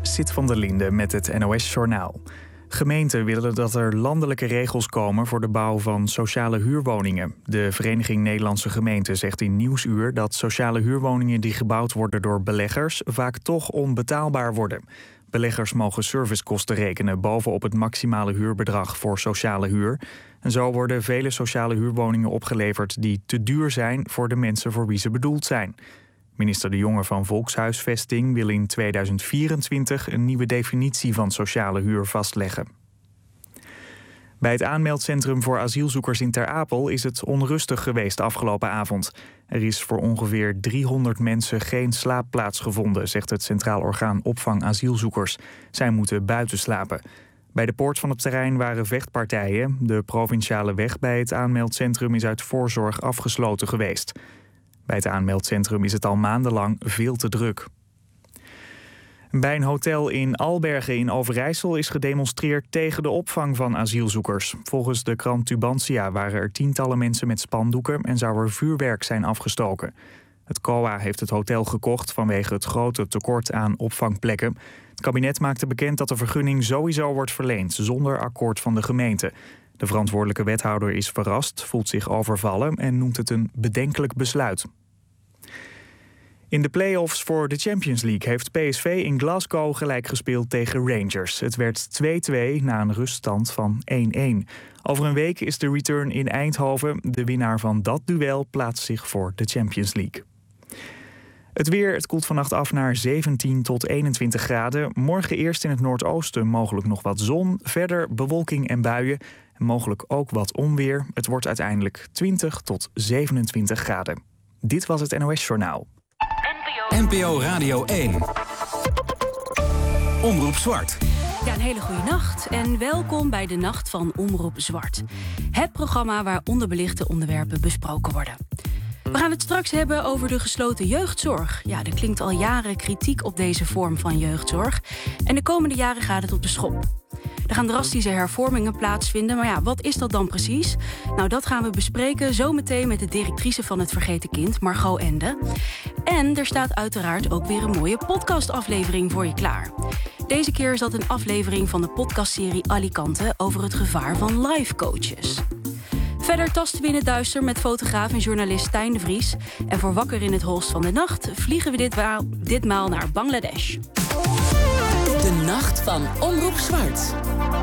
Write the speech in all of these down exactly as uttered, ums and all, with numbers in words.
Sid van der Linde met het N O S-journaal. Gemeenten willen dat er landelijke regels komen voor de bouw van sociale huurwoningen. De Vereniging Nederlandse Gemeenten zegt in Nieuwsuur dat sociale huurwoningen die gebouwd worden door beleggers vaak toch onbetaalbaar worden. Beleggers mogen servicekosten rekenen bovenop het maximale huurbedrag voor sociale huur. En zo worden vele sociale huurwoningen opgeleverd die te duur zijn voor de mensen voor wie ze bedoeld zijn. Minister De Jonge van Volkshuisvesting wil in tweeduizend vierentwintig een nieuwe definitie van sociale huur vastleggen. Bij het aanmeldcentrum voor asielzoekers in Ter Apel is het onrustig geweest afgelopen avond. Er is voor ongeveer driehonderd mensen geen slaapplaats gevonden, zegt het Centraal Orgaan Opvang Asielzoekers. Zij moeten buiten slapen. Bij de poort van het terrein waren vechtpartijen. De provinciale weg bij het aanmeldcentrum is uit voorzorg afgesloten geweest. Bij het aanmeldcentrum is het al maandenlang veel te druk. Bij een hotel in Albergen in Overijssel is gedemonstreerd tegen de opvang van asielzoekers. Volgens de krant Tubantia waren er tientallen mensen met spandoeken en zou er vuurwerk zijn afgestoken. Het C O A heeft het hotel gekocht vanwege het grote tekort aan opvangplekken. Het kabinet maakte bekend dat de vergunning sowieso wordt verleend zonder akkoord van de gemeente. De verantwoordelijke wethouder is verrast, voelt zich overvallen en noemt het een bedenkelijk besluit. In de play-offs voor de Champions League heeft P S V in Glasgow gelijk gespeeld tegen Rangers. Het werd twee-twee na een ruststand van één-één. Over een week is de return in Eindhoven. De winnaar van dat duel plaatst zich voor de Champions League. Het weer, het koelt vannacht af naar zeventien tot eenentwintig graden. Morgen eerst in het noordoosten mogelijk nog wat zon. Verder bewolking en buien. En mogelijk ook wat onweer. Het wordt uiteindelijk twintig tot zevenentwintig graden. Dit was het N O S-journaal. N P O Radio één. Omroep Zwart. Ja, een hele goede nacht en welkom bij de Nacht van Omroep Zwart. Het programma waar onderbelichte onderwerpen besproken worden. We gaan het straks hebben over de gesloten jeugdzorg. Ja, er klinkt al jaren kritiek op deze vorm van jeugdzorg. En de komende jaren gaat het op de schop. Er gaan drastische hervormingen plaatsvinden, maar ja, wat is dat dan precies? Nou, dat gaan we bespreken zometeen met de directrice van het Vergeten Kind, Margot Ende. En er staat uiteraard ook weer een mooie podcastaflevering voor je klaar. Deze keer is dat een aflevering van de podcastserie Alicante over het gevaar van life coaches. Verder tasten we in het duister met fotograaf en journalist Stijn de Vries. En voor Wakker in het Holst van de Nacht vliegen we ditmaal, ditmaal naar Bangladesh. De Nacht van Omroep Zwart.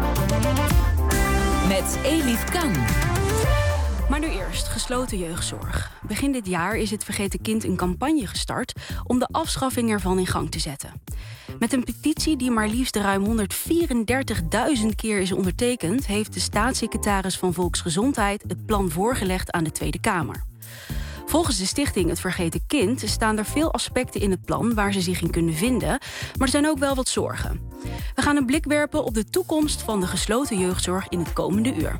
Met Elif Kan. Maar nu eerst, gesloten jeugdzorg. Begin dit jaar is het Vergeten Kind een campagne gestart om de afschaffing ervan in gang te zetten. Met een petitie die maar liefst ruim honderdvierendertigduizend keer is ondertekend, heeft de staatssecretaris van Volksgezondheid het plan voorgelegd aan de Tweede Kamer. Volgens de stichting Het Vergeten Kind staan er veel aspecten in het plan waar ze zich in kunnen vinden, maar er zijn ook wel wat zorgen. We gaan een blik werpen op de toekomst van de gesloten jeugdzorg in het komende uur.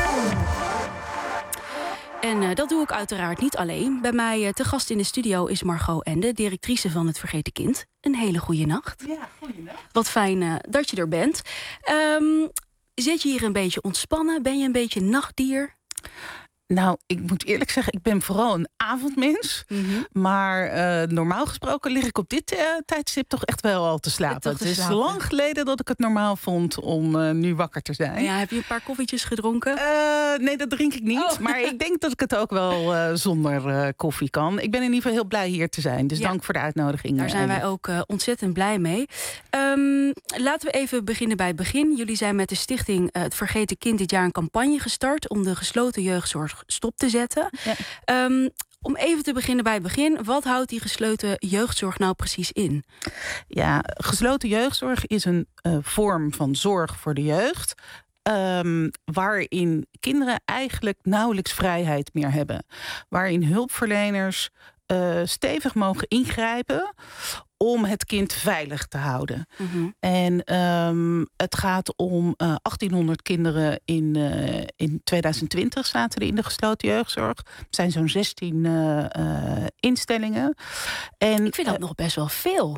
En uh, dat doe ik uiteraard niet alleen. Bij mij uh, te gast in de studio is Margot Ende, directrice van Het Vergeten Kind. Een hele goede nacht. Ja, goeienacht. Wat fijn uh, dat je er bent. Um, zit je hier een beetje ontspannen? Ben je een beetje nachtdier? Nou, ik moet eerlijk zeggen, ik ben vooral een avondmens. Mm-hmm. Maar uh, normaal gesproken lig ik op dit uh, tijdstip toch echt wel al te slapen. Te het is slapen. lang geleden dat ik het normaal vond om uh, nu wakker te zijn. Ja, heb je een paar koffietjes gedronken? Uh, nee, dat drink ik niet. Oh. Maar ik denk dat ik het ook wel uh, zonder uh, koffie kan. Ik ben in ieder geval heel blij hier te zijn. Dus ja. Dank voor de uitnodiging. Daar zijn wij ook uh, ontzettend blij mee. Um, laten we even beginnen bij het begin. Jullie zijn met de stichting uh, Het Vergeten Kind dit jaar een campagne gestart om de gesloten jeugdzorg stop te zetten. Ja. Um, om even te beginnen bij het begin. Wat houdt die gesloten jeugdzorg nou precies in? Ja, gesloten jeugdzorg is een uh, vorm van zorg voor de jeugd. Um, waarin kinderen eigenlijk nauwelijks vrijheid meer hebben. Waarin hulpverleners uh, stevig mogen ingrijpen om het kind veilig te houden. Mm-hmm. En um, het gaat om uh, achttienhonderd kinderen in, uh, in twintig twintig zaten er in de gesloten jeugdzorg. Het zijn zo'n zestien uh, uh, instellingen. En, ik vind dat uh, nog best wel veel.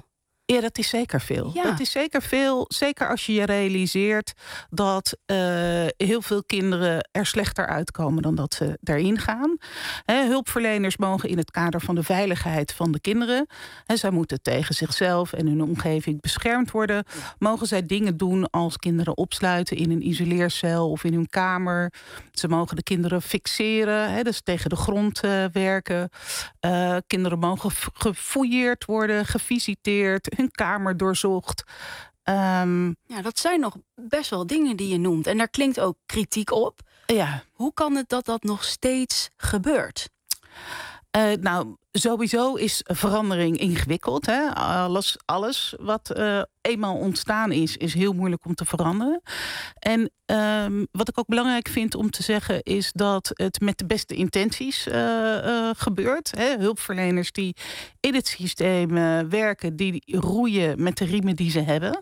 Ja, dat is zeker veel. Ja. Dat is zeker veel. Zeker als je je realiseert dat uh, heel veel kinderen er slechter uitkomen dan dat ze daarin gaan. He, hulpverleners mogen in het kader van de veiligheid van de kinderen. He, zij moeten tegen zichzelf en hun omgeving beschermd worden. Mogen zij dingen doen als kinderen opsluiten in een isoleercel of in hun kamer. Ze mogen de kinderen fixeren, he, dus tegen de grond uh, werken. Uh, kinderen mogen gefouilleerd worden, gevisiteerd, hun kamer doorzocht. Um, ja, dat zijn nog best wel dingen die je noemt. En daar klinkt ook kritiek op. Ja. Hoe kan het dat dat nog steeds gebeurt? Uh, nou, sowieso is verandering ingewikkeld. Hè? Alles, alles wat uh, eenmaal ontstaan is, is heel moeilijk om te veranderen. En um, wat ik ook belangrijk vind om te zeggen, is dat het met de beste intenties uh, uh, gebeurt. Hè? Hulpverleners die in het systeem uh, werken, die roeien met de riemen die ze hebben.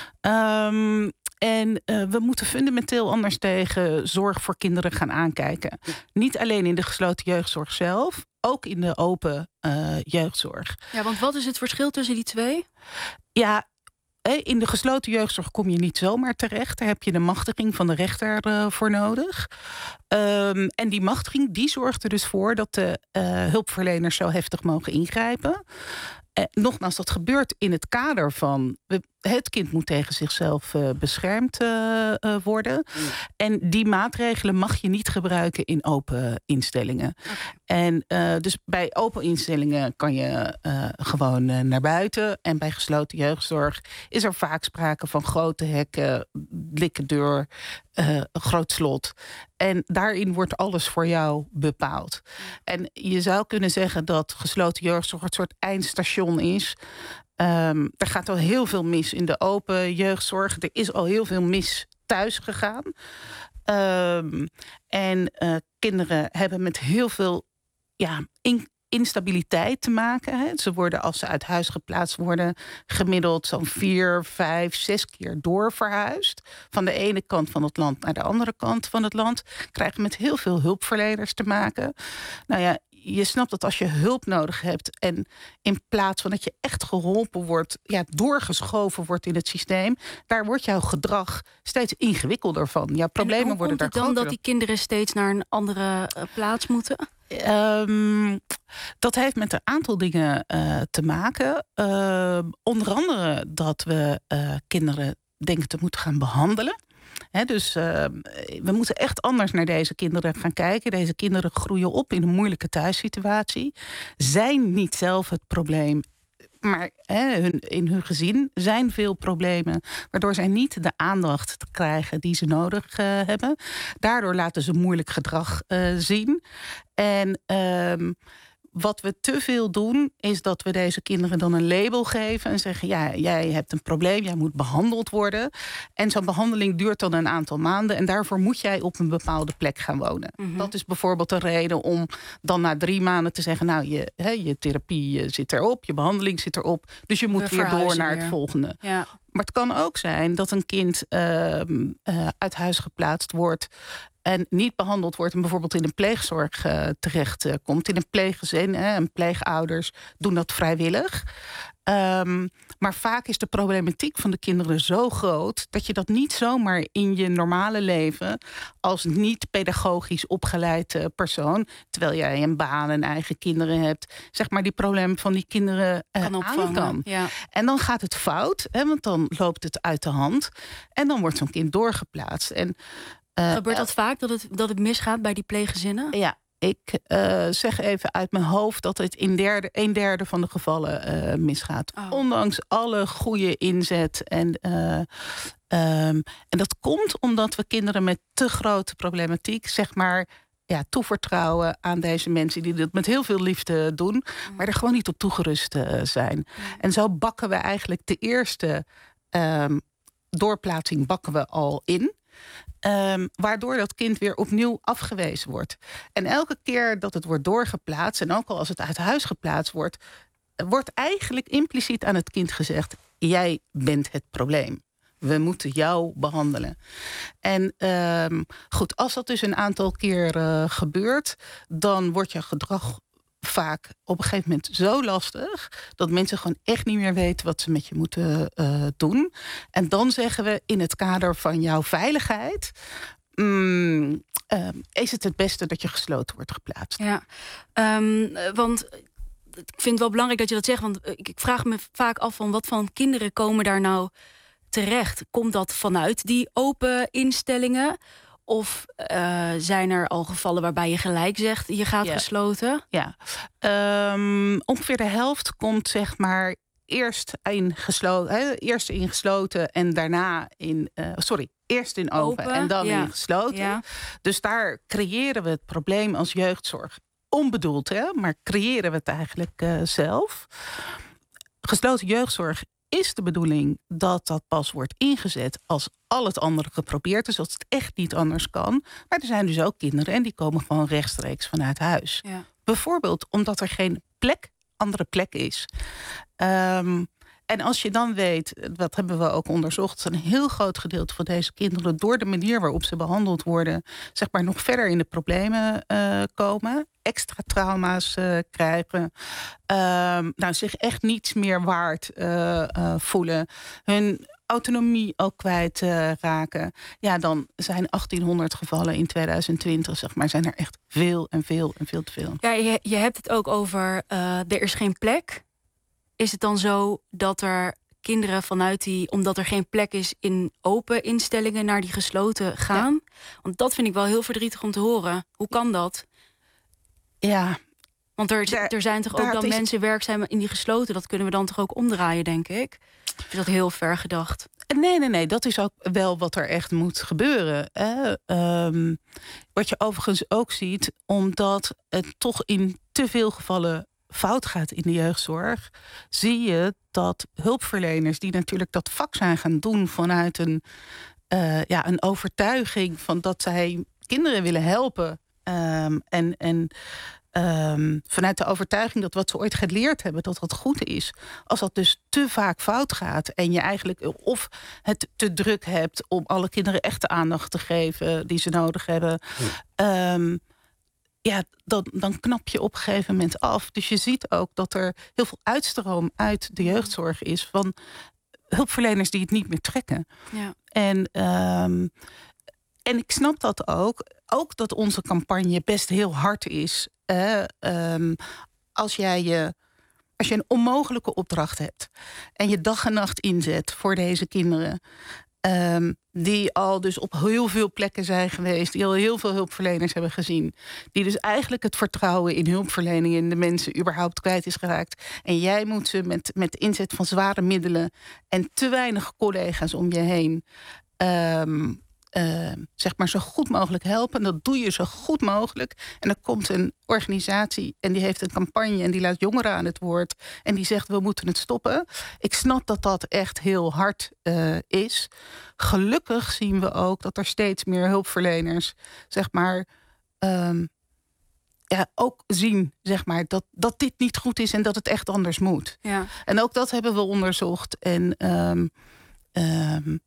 Um, En uh, we moeten fundamenteel anders tegen zorg voor kinderen gaan aankijken. Niet alleen in de gesloten jeugdzorg zelf, ook in de open uh, jeugdzorg. Ja, want wat is het verschil tussen die twee? Ja, in de gesloten jeugdzorg kom je niet zomaar terecht. Daar heb je de machtiging van de rechter uh, voor nodig. Um, en die machtiging die zorgt er dus voor dat de uh, hulpverleners zo heftig mogen ingrijpen. Eh, nogmaals, dat gebeurt in het kader van het kind moet tegen zichzelf uh, beschermd uh, uh, worden. Mm. En die maatregelen mag je niet gebruiken in open instellingen. Okay. En uh, dus bij open instellingen kan je uh, gewoon uh, naar buiten. En bij gesloten jeugdzorg is er vaak sprake van grote hekken, dikke deur, uh, een groot slot. En daarin wordt alles voor jou bepaald. En je zou kunnen zeggen dat gesloten jeugdzorg een soort eindstation is. Um, er gaat al heel veel mis in de open jeugdzorg. Er is al heel veel mis thuis gegaan. Um, en uh, kinderen hebben met heel veel ja, in, instabiliteit te maken. Hè. Ze worden, als ze uit huis geplaatst worden, gemiddeld zo'n vier, vijf, zes keer doorverhuisd. Van de ene kant van het land naar de andere kant van het land. Krijgen met heel veel hulpverleners te maken. Nou ja, je snapt dat als je hulp nodig hebt en in plaats van dat je echt geholpen wordt, ja, doorgeschoven wordt in het systeem, daar wordt jouw gedrag steeds ingewikkelder van. Jouw problemen en hoe worden daar komt het dan groter. Dat die kinderen steeds naar een andere uh, plaats moeten? Um, dat heeft met een aantal dingen uh, te maken. Uh, onder andere dat we uh, kinderen denken te moeten gaan behandelen. He, dus uh, we moeten echt anders naar deze kinderen gaan kijken. Deze kinderen groeien op in een moeilijke thuissituatie. Zijn niet zelf het probleem, maar he, hun, in hun gezin zijn veel problemen, waardoor zij niet de aandacht krijgen die ze nodig uh, hebben. Daardoor laten ze moeilijk gedrag uh, zien. En um, wat we te veel doen, is dat we deze kinderen dan een label geven en zeggen, ja, jij hebt een probleem, jij moet behandeld worden. En zo'n behandeling duurt dan een aantal maanden en daarvoor moet jij op een bepaalde plek gaan wonen. Mm-hmm. Dat is bijvoorbeeld een reden om dan na drie maanden te zeggen, nou, je, he, je therapie zit erop, je behandeling zit erop, dus je moet we weer door naar weer. het volgende. Ja. Maar het kan ook zijn dat een kind uh, uh, uit huis geplaatst wordt en niet behandeld wordt en bijvoorbeeld in een pleegzorg uh, terecht uh, komt. In een pleeggezin, hè, en pleegouders doen dat vrijwillig. Um, maar vaak is de problematiek van de kinderen zo groot dat je dat niet zomaar in je normale leven als niet-pedagogisch opgeleide persoon, terwijl jij een baan en eigen kinderen hebt, zeg maar die probleem van die kinderen uh, kan opvangen kan. Ja. En dan gaat het fout, hè, want dan loopt het uit de hand en dan wordt zo'n kind doorgeplaatst. En Uh, Gebeurt dat uh, vaak, dat het, dat het misgaat bij die pleeggezinnen? Ja, ik uh, zeg even uit mijn hoofd dat het in derde, een derde van de gevallen uh, misgaat. Oh. Ondanks alle goede inzet. En, uh, um, en dat komt omdat we kinderen met te grote problematiek, zeg maar, ja, toevertrouwen aan deze mensen die dit met heel veel liefde doen, mm. maar er gewoon niet op toegerust uh, zijn. Mm. En zo bakken we eigenlijk de eerste um, doorplaatsing bakken we al in. Um, waardoor dat kind weer opnieuw afgewezen wordt. En elke keer dat het wordt doorgeplaatst, en ook al als het uit huis geplaatst wordt, wordt eigenlijk impliciet aan het kind gezegd, jij bent het probleem. We moeten jou behandelen. En um, goed, als dat dus een aantal keer uh, gebeurt, dan wordt je gedrag vaak op een gegeven moment zo lastig dat mensen gewoon echt niet meer weten wat ze met je moeten uh, doen. En dan zeggen we in het kader van jouw veiligheid, um, uh, is het het beste dat je gesloten wordt geplaatst. Ja, um, want ik vind het wel belangrijk dat je dat zegt, want ik, ik vraag me vaak af van wat van kinderen komen daar nou terecht. Komt dat vanuit die open instellingen? Of uh, zijn er al gevallen waarbij je gelijk zegt, je gaat ja. gesloten? Ja, um, ongeveer de helft komt zeg maar eerst in gesloten, hè, eerst in gesloten en daarna in, uh, sorry, eerst in open, open en dan ja. in gesloten. Ja. Dus daar creëren we het probleem als jeugdzorg. Onbedoeld, hè, maar creëren we het eigenlijk uh, zelf. Gesloten jeugdzorg is de bedoeling dat dat pas wordt ingezet als al het andere geprobeerd is, als het echt niet anders kan. Maar er zijn dus ook kinderen en die komen gewoon rechtstreeks vanuit huis. Ja. Bijvoorbeeld omdat er geen plek, andere plek is. Um, en als je dan weet, dat hebben we ook onderzocht, een heel groot gedeelte van deze kinderen door de manier waarop ze behandeld worden, zeg maar nog verder in de problemen uh, komen, extra trauma's uh, krijgen, uh, nou, zich echt niets meer waard uh, uh, voelen, hun autonomie ook kwijt uh, raken. Ja, dan zijn achttienhonderd gevallen in tweeduizend twintig, zeg maar, zijn er echt veel en veel en veel te veel. Ja, je, je hebt het ook over uh, er is geen plek. Is het dan zo dat er kinderen vanuit die, omdat er geen plek is in open instellingen, naar die gesloten gaan? Ja. Want dat vind ik wel heel verdrietig om te horen. Hoe kan dat? Ja. Want er, daar, er zijn toch ook dan is... mensen werkzaam in die gesloten. Dat kunnen we dan toch ook omdraaien, denk ik? Is dat heel ver gedacht? Nee, nee, nee. Dat is ook wel wat er echt moet gebeuren. Hè? Um, wat je overigens ook ziet, omdat het toch in te veel gevallen fout gaat in de jeugdzorg, zie je dat hulpverleners die natuurlijk dat vak zijn gaan doen vanuit een, uh, ja, een overtuiging van dat zij kinderen willen helpen. Um, en en um, vanuit de overtuiging dat wat ze ooit geleerd hebben, dat dat goed is. Als dat dus te vaak fout gaat en je eigenlijk of het te druk hebt om alle kinderen echt de aandacht te geven die ze nodig hebben. Ja. Um, Ja, dan, dan knap je op een gegeven moment af. Dus je ziet ook dat er heel veel uitstroom uit de jeugdzorg is van hulpverleners die het niet meer trekken. Ja. En, um, en ik snap dat ook. Ook dat onze campagne best heel hard is. Uh, um, als jij je, als je een onmogelijke opdracht hebt en je dag en nacht inzet voor deze kinderen, Um, die al dus op heel veel plekken zijn geweest, die al heel veel hulpverleners hebben gezien, die dus eigenlijk het vertrouwen in hulpverlening in de mensen überhaupt kwijt is geraakt. En jij moet ze met, met inzet van zware middelen en te weinig collega's om je heen um, uh, zeg maar zo goed mogelijk helpen. En dat doe je zo goed mogelijk. En dan komt een organisatie en die heeft een campagne en die laat jongeren aan het woord en die zegt we moeten het stoppen. Ik snap dat dat echt heel hard uh, is. Gelukkig zien we ook dat er steeds meer hulpverleners, zeg maar, um, ja, ook zien, zeg maar, dat, dat dit niet goed is en dat het echt anders moet. Ja. En ook dat hebben we onderzocht. En um, um,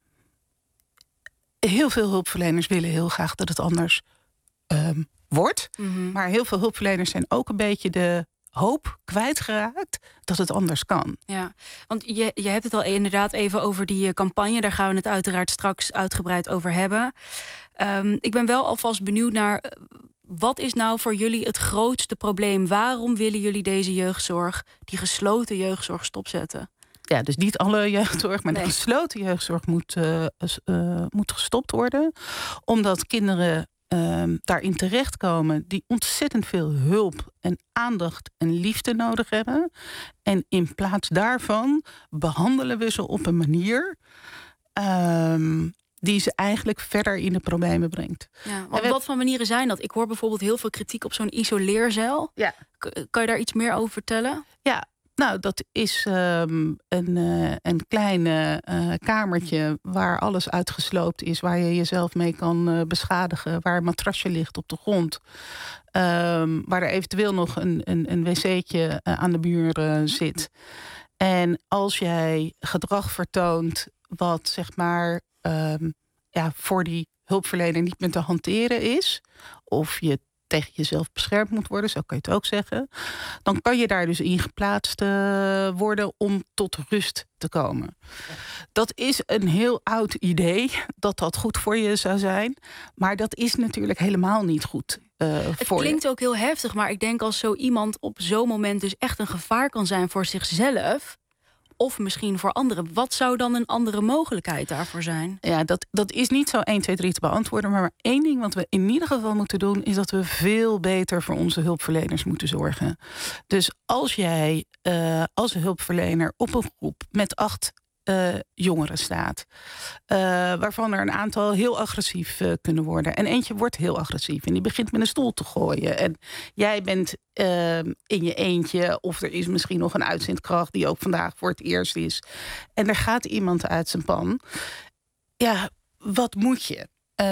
heel veel hulpverleners willen heel graag dat het anders um, wordt. Mm-hmm. Maar heel veel hulpverleners zijn ook een beetje de hoop kwijtgeraakt dat het anders kan. Ja, want je, je hebt het al inderdaad even over die campagne. Daar gaan we het uiteraard straks uitgebreid over hebben. Um, ik ben wel alvast benieuwd naar, wat is nou voor jullie het grootste probleem? Waarom willen jullie deze jeugdzorg, die gesloten jeugdzorg, stopzetten? Ja, dus niet alle jeugdzorg, maar nee. De gesloten jeugdzorg moet, uh, uh, moet gestopt worden. Omdat kinderen uh, daarin terechtkomen die ontzettend veel hulp en aandacht en liefde nodig hebben. En in plaats daarvan behandelen we ze op een manier Uh, die ze eigenlijk verder in de problemen brengt. Ja, want wat voor manieren zijn dat? Ik hoor bijvoorbeeld heel veel kritiek op zo'n isoleercel. Ja. K- kan je daar iets meer over vertellen? Ja, nou, dat is um, een, uh, een klein uh, kamertje waar alles uitgesloopt is, waar je jezelf mee kan uh, beschadigen, waar een matrasje ligt op de grond, um, waar er eventueel nog een, een, een wc'tje uh, aan de muur uh, zit. En als jij gedrag vertoont wat, zeg maar, Um, ja, voor die hulpverlener niet meer te hanteren is, of je tegen jezelf beschermd moet worden, zo kan je het ook zeggen. Dan kan je daar dus in geplaatst uh, worden om tot rust te komen. Dat is een heel oud idee, dat dat goed voor je zou zijn. Maar dat is natuurlijk helemaal niet goed. Uh, het voor klinkt je. ook heel heftig, maar ik denk als zo iemand op zo'n moment dus echt een gevaar kan zijn voor zichzelf, of misschien voor anderen. Wat zou dan een andere mogelijkheid daarvoor zijn? Ja, dat, dat is niet zo één, twee, drie te beantwoorden. Maar één ding wat we in ieder geval moeten doen, is dat we veel beter voor onze hulpverleners moeten zorgen. Dus als jij uh, als hulpverlener op een groep met acht Uh, jongeren staat. Uh, waarvan er een aantal heel agressief uh, kunnen worden. En eentje wordt heel agressief. En die begint met een stoel te gooien. En jij bent uh, in je eentje. Of er is misschien nog een uitzendkracht die ook vandaag voor het eerst is. En er gaat iemand uit zijn pan. Ja, wat moet je?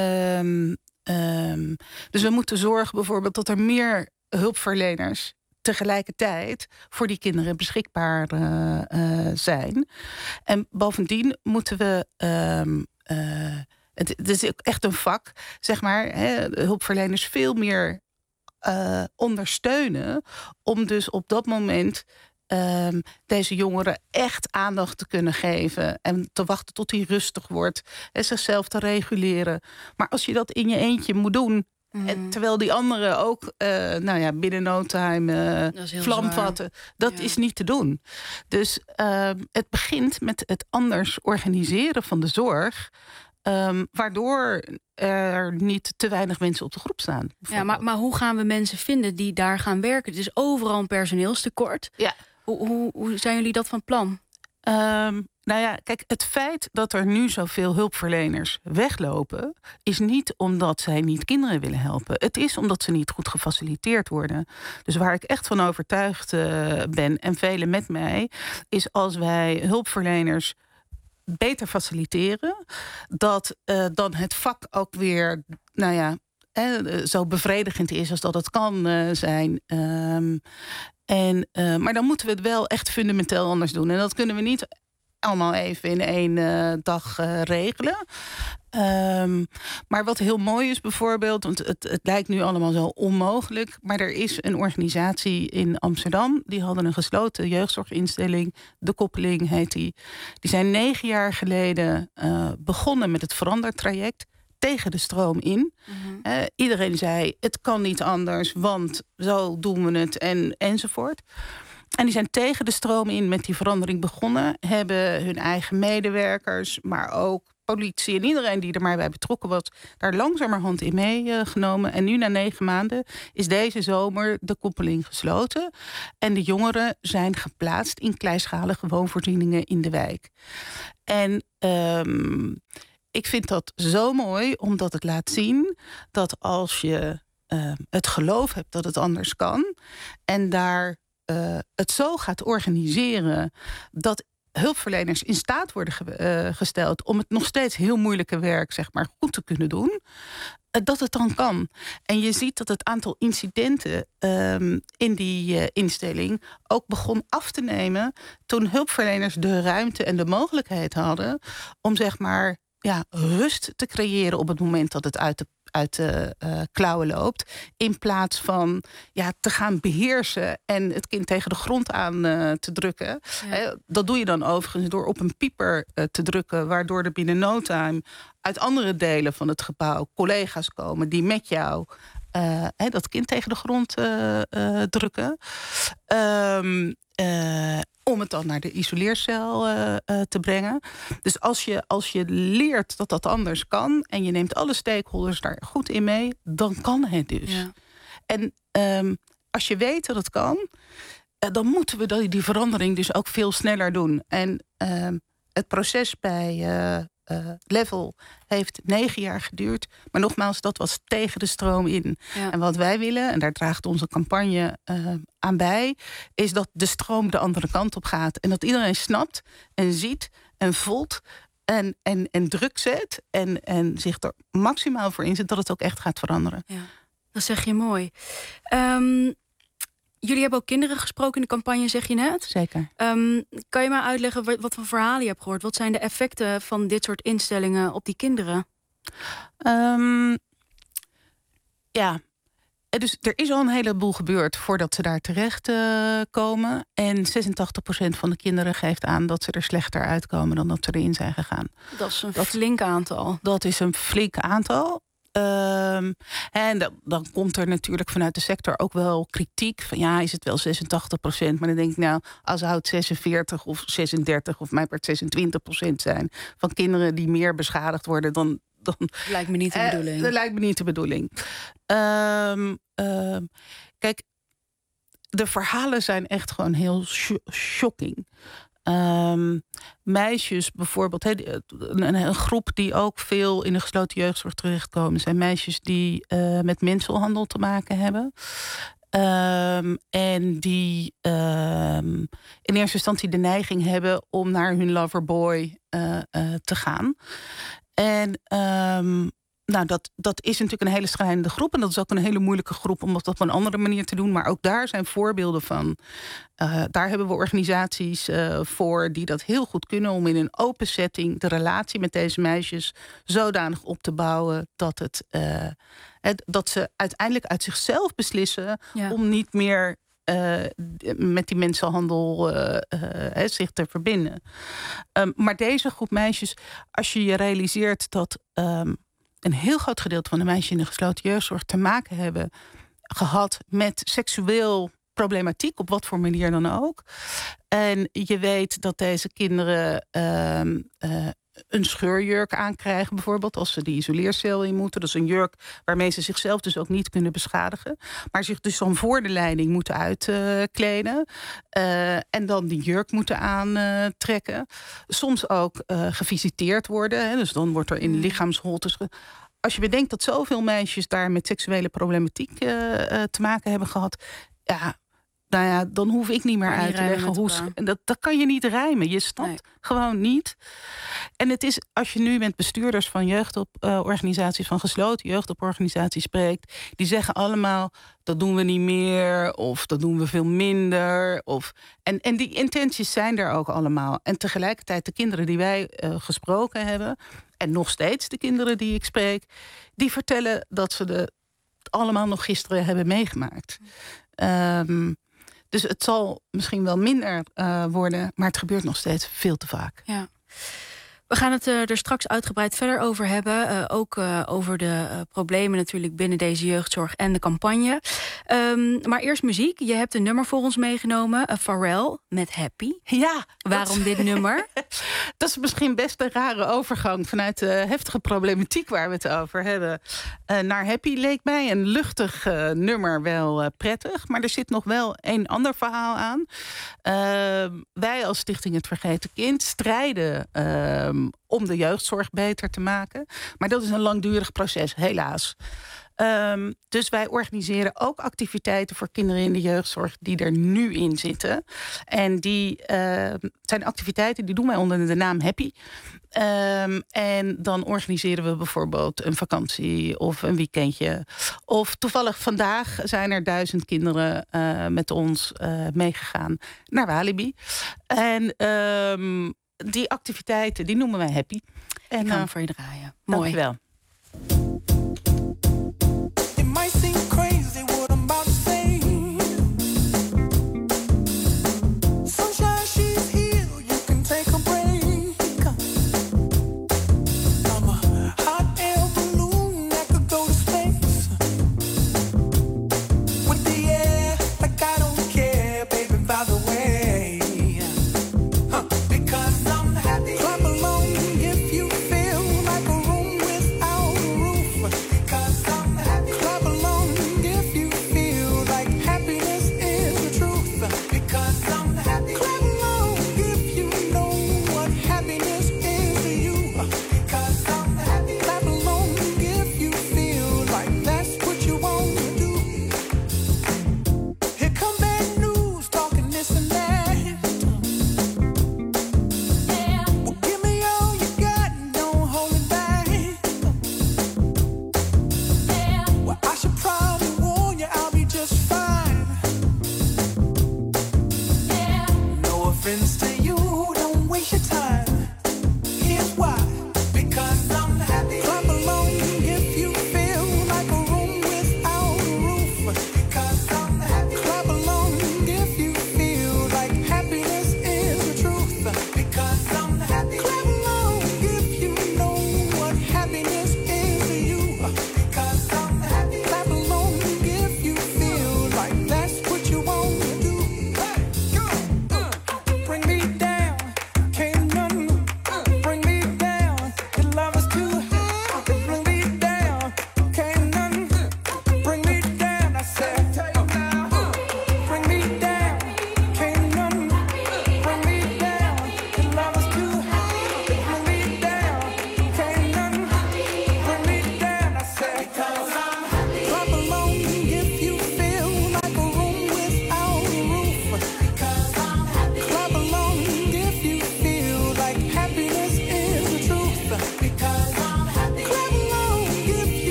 Um, um, dus we moeten zorgen bijvoorbeeld dat er meer hulpverleners tegelijkertijd voor die kinderen beschikbaar uh, uh, zijn. En bovendien moeten we Um, uh, het, het is ook echt een vak, zeg maar, hè, hulpverleners veel meer uh, ondersteunen om dus op dat moment Um, deze jongeren echt aandacht te kunnen geven en te wachten tot hij rustig wordt en zichzelf te reguleren. Maar als je dat in je eentje moet doen, Mm. En terwijl die anderen ook uh, nou ja, binnen no time uh, vlam vatten. Dat ja. is niet te doen. Dus uh, het begint met het anders organiseren van de zorg. Um, waardoor er niet te weinig mensen op de groep staan. Ja, maar, maar hoe gaan we mensen vinden die daar gaan werken? Het is overal een personeelstekort. Ja. Hoe, hoe, hoe zijn jullie dat van plan? Um, nou ja, kijk, het feit dat er nu zoveel hulpverleners weglopen, is niet omdat zij niet kinderen willen helpen. Het is omdat ze niet goed gefaciliteerd worden. Dus waar ik echt van overtuigd uh, ben, en velen met mij, is als wij hulpverleners beter faciliteren, dat uh, dan het vak ook weer, nou ja, eh, zo bevredigend is als dat het kan uh, zijn. Um, en, uh, maar dan moeten we het wel echt fundamenteel anders doen. En dat kunnen we niet allemaal even in één uh, dag uh, regelen. Um, maar wat heel mooi is bijvoorbeeld, want het, het lijkt nu allemaal zo onmogelijk, maar er is een organisatie in Amsterdam, die hadden een gesloten jeugdzorginstelling, De Koppeling heet die. Die zijn negen jaar geleden uh, begonnen met het verandertraject tegen de stroom in. Mm-hmm. Uh, iedereen zei, het kan niet anders, want zo doen we het en, enzovoort. En die zijn tegen de stroom in met die verandering begonnen. Hebben hun eigen medewerkers, maar ook politie en iedereen die er maar bij betrokken was, daar langzamerhand in meegenomen. En nu na negen maanden is deze zomer De Koppeling gesloten. En de jongeren zijn geplaatst in kleinschalige woonvoorzieningen in de wijk. En um, ik vind dat zo mooi, omdat het laat zien dat als je uh, het geloof hebt dat het anders kan en daar Uh, het zo gaat organiseren dat hulpverleners in staat worden ge- uh, gesteld om het nog steeds heel moeilijke werk, zeg maar, goed te kunnen doen, uh, dat het dan kan. En je ziet dat het aantal incidenten um, in die uh, instelling ook begon af te nemen toen hulpverleners de ruimte en de mogelijkheid hadden om, zeg maar, ja, rust te creëren op het moment dat het uit de uit de uh, klauwen loopt. In plaats van ja, te gaan beheersen en het kind tegen de grond aan uh, te drukken. Ja. He, dat doe je dan overigens door op een pieper uh, te drukken, waardoor er binnen no time uit andere delen van het gebouw collega's komen die met jou uh, he, dat kind tegen de grond uh, uh, drukken. Um, uh, om het dan naar de isoleercel uh, uh, te brengen. Dus als je, als je leert dat dat anders kan en je neemt alle stakeholders daar goed in mee, dan kan het dus. Ja. En um, als je weet dat het kan, uh, dan moeten we die, die verandering dus ook veel sneller doen. En um, het proces bij uh, uh, Level heeft negen jaar geduurd. Maar nogmaals, dat was tegen de stroom in. Ja. En wat wij willen, en daar draagt onze campagne uh, aan bij, is dat de stroom de andere kant op gaat. En dat iedereen snapt en ziet en voelt en, en, en druk zet en, en zich er maximaal voor inzet dat het ook echt gaat veranderen. Ja, dat zeg je mooi. Um, jullie hebben ook kinderen gesproken in de campagne, zeg je net. Zeker. Um, kan je mij uitleggen wat, wat voor verhalen je hebt gehoord? Wat zijn de effecten van dit soort instellingen op die kinderen? Um, ja, Dus er is al een heleboel gebeurd voordat ze daar terecht uh, komen. En zesentachtig procent van de kinderen geeft aan dat ze er slechter uitkomen dan dat ze erin zijn gegaan. Dat is een dat, flink aantal. Dat is een flink aantal. Um, en dan, dan komt er natuurlijk vanuit de sector ook wel kritiek. Van ja, is het wel zesentachtig procent? Maar dan denk ik, nou, als het zesenveertig of zesendertig of mijn part zesentwintig procent zijn van kinderen die meer beschadigd worden dan. Dan, lijkt me niet de bedoeling. Uh, dat lijkt me niet de bedoeling. Um, um, kijk, de verhalen zijn echt gewoon heel sh- shocking. Um, meisjes bijvoorbeeld, he, een, een groep die ook veel in de gesloten jeugdzorg terechtkomen, zijn meisjes die uh, met mensenhandel te maken hebben. Um, en die um, in eerste instantie de neiging hebben om naar hun loverboy uh, uh, te gaan. En um, nou, dat, dat is natuurlijk een hele schrijnende groep. En dat is ook een hele moeilijke groep om dat op een andere manier te doen. Maar ook daar zijn voorbeelden van. Uh, daar hebben we organisaties uh, voor die dat heel goed kunnen. Om in een open setting de relatie met deze meisjes zodanig op te bouwen dat, het, uh, het, dat ze uiteindelijk uit zichzelf beslissen ja. om niet meer Uh, met die mensenhandel uh, uh, zich te verbinden. Um, maar deze groep meisjes, als je je realiseert dat um, een heel groot gedeelte van de meisjes in de gesloten jeugdzorg te maken hebben gehad met seksueel problematiek, op wat voor manier dan ook. En je weet dat deze kinderen um, uh, een scheurjurk aankrijgen, bijvoorbeeld, als ze die isoleercel in moeten. Dat is een jurk waarmee ze zichzelf dus ook niet kunnen beschadigen. Maar zich dus dan voor de leiding moeten uitkleden. Uh, en dan die jurk moeten aantrekken. Uh, Soms ook uh, gevisiteerd worden. Hè, dus dan wordt er in lichaamsholtes. Ge- Als je bedenkt dat zoveel meisjes daar met seksuele problematiek uh, uh, te maken hebben gehad. Ja. Nou ja, dan hoef ik niet meer uit te leggen hoe. Dat, dat kan je niet rijmen. Je snapt nee. gewoon niet. En het is, als je nu met bestuurders van jeugdorganisaties, uh, van gesloten jeugdorganisaties spreekt, die zeggen allemaal, dat doen we niet meer, of dat doen we veel minder. Of, en, en die intenties zijn er ook allemaal. En tegelijkertijd de kinderen die wij uh, gesproken hebben, en nog steeds de kinderen die ik spreek, die vertellen dat ze de allemaal nog gisteren hebben meegemaakt. Um, Dus het zal misschien wel minder uh, worden, maar het gebeurt nog steeds veel te vaak. Ja. We gaan het uh, er straks uitgebreid verder over hebben. Uh, ook uh, over de uh, problemen natuurlijk binnen deze jeugdzorg en de campagne. Um, maar eerst muziek. Je hebt een nummer voor ons meegenomen. Uh, Pharrell met Happy. Ja. Waarom dat... dit nummer? Dat is misschien best een rare overgang vanuit de heftige problematiek waar we het over hebben. Uh, naar Happy leek mij een luchtig uh, nummer wel uh, prettig. Maar er zit nog wel een ander verhaal aan. Uh, wij als Stichting Het Vergeten Kind strijden Uh, om de jeugdzorg beter te maken. Maar dat is een langdurig proces, helaas. Um, dus wij organiseren ook activiteiten voor kinderen in de jeugdzorg die er nu in zitten. En die uh, zijn activiteiten, die doen wij onder de naam Happy. Um, en dan organiseren we bijvoorbeeld een vakantie of een weekendje. Of toevallig vandaag zijn er duizend kinderen uh, met ons uh, meegegaan naar Walibi. En um, die activiteiten, die noemen wij Happy. En ik ga hem uh, voor je draaien. Mooi. Dankjewel. Clap along if you feel like a room without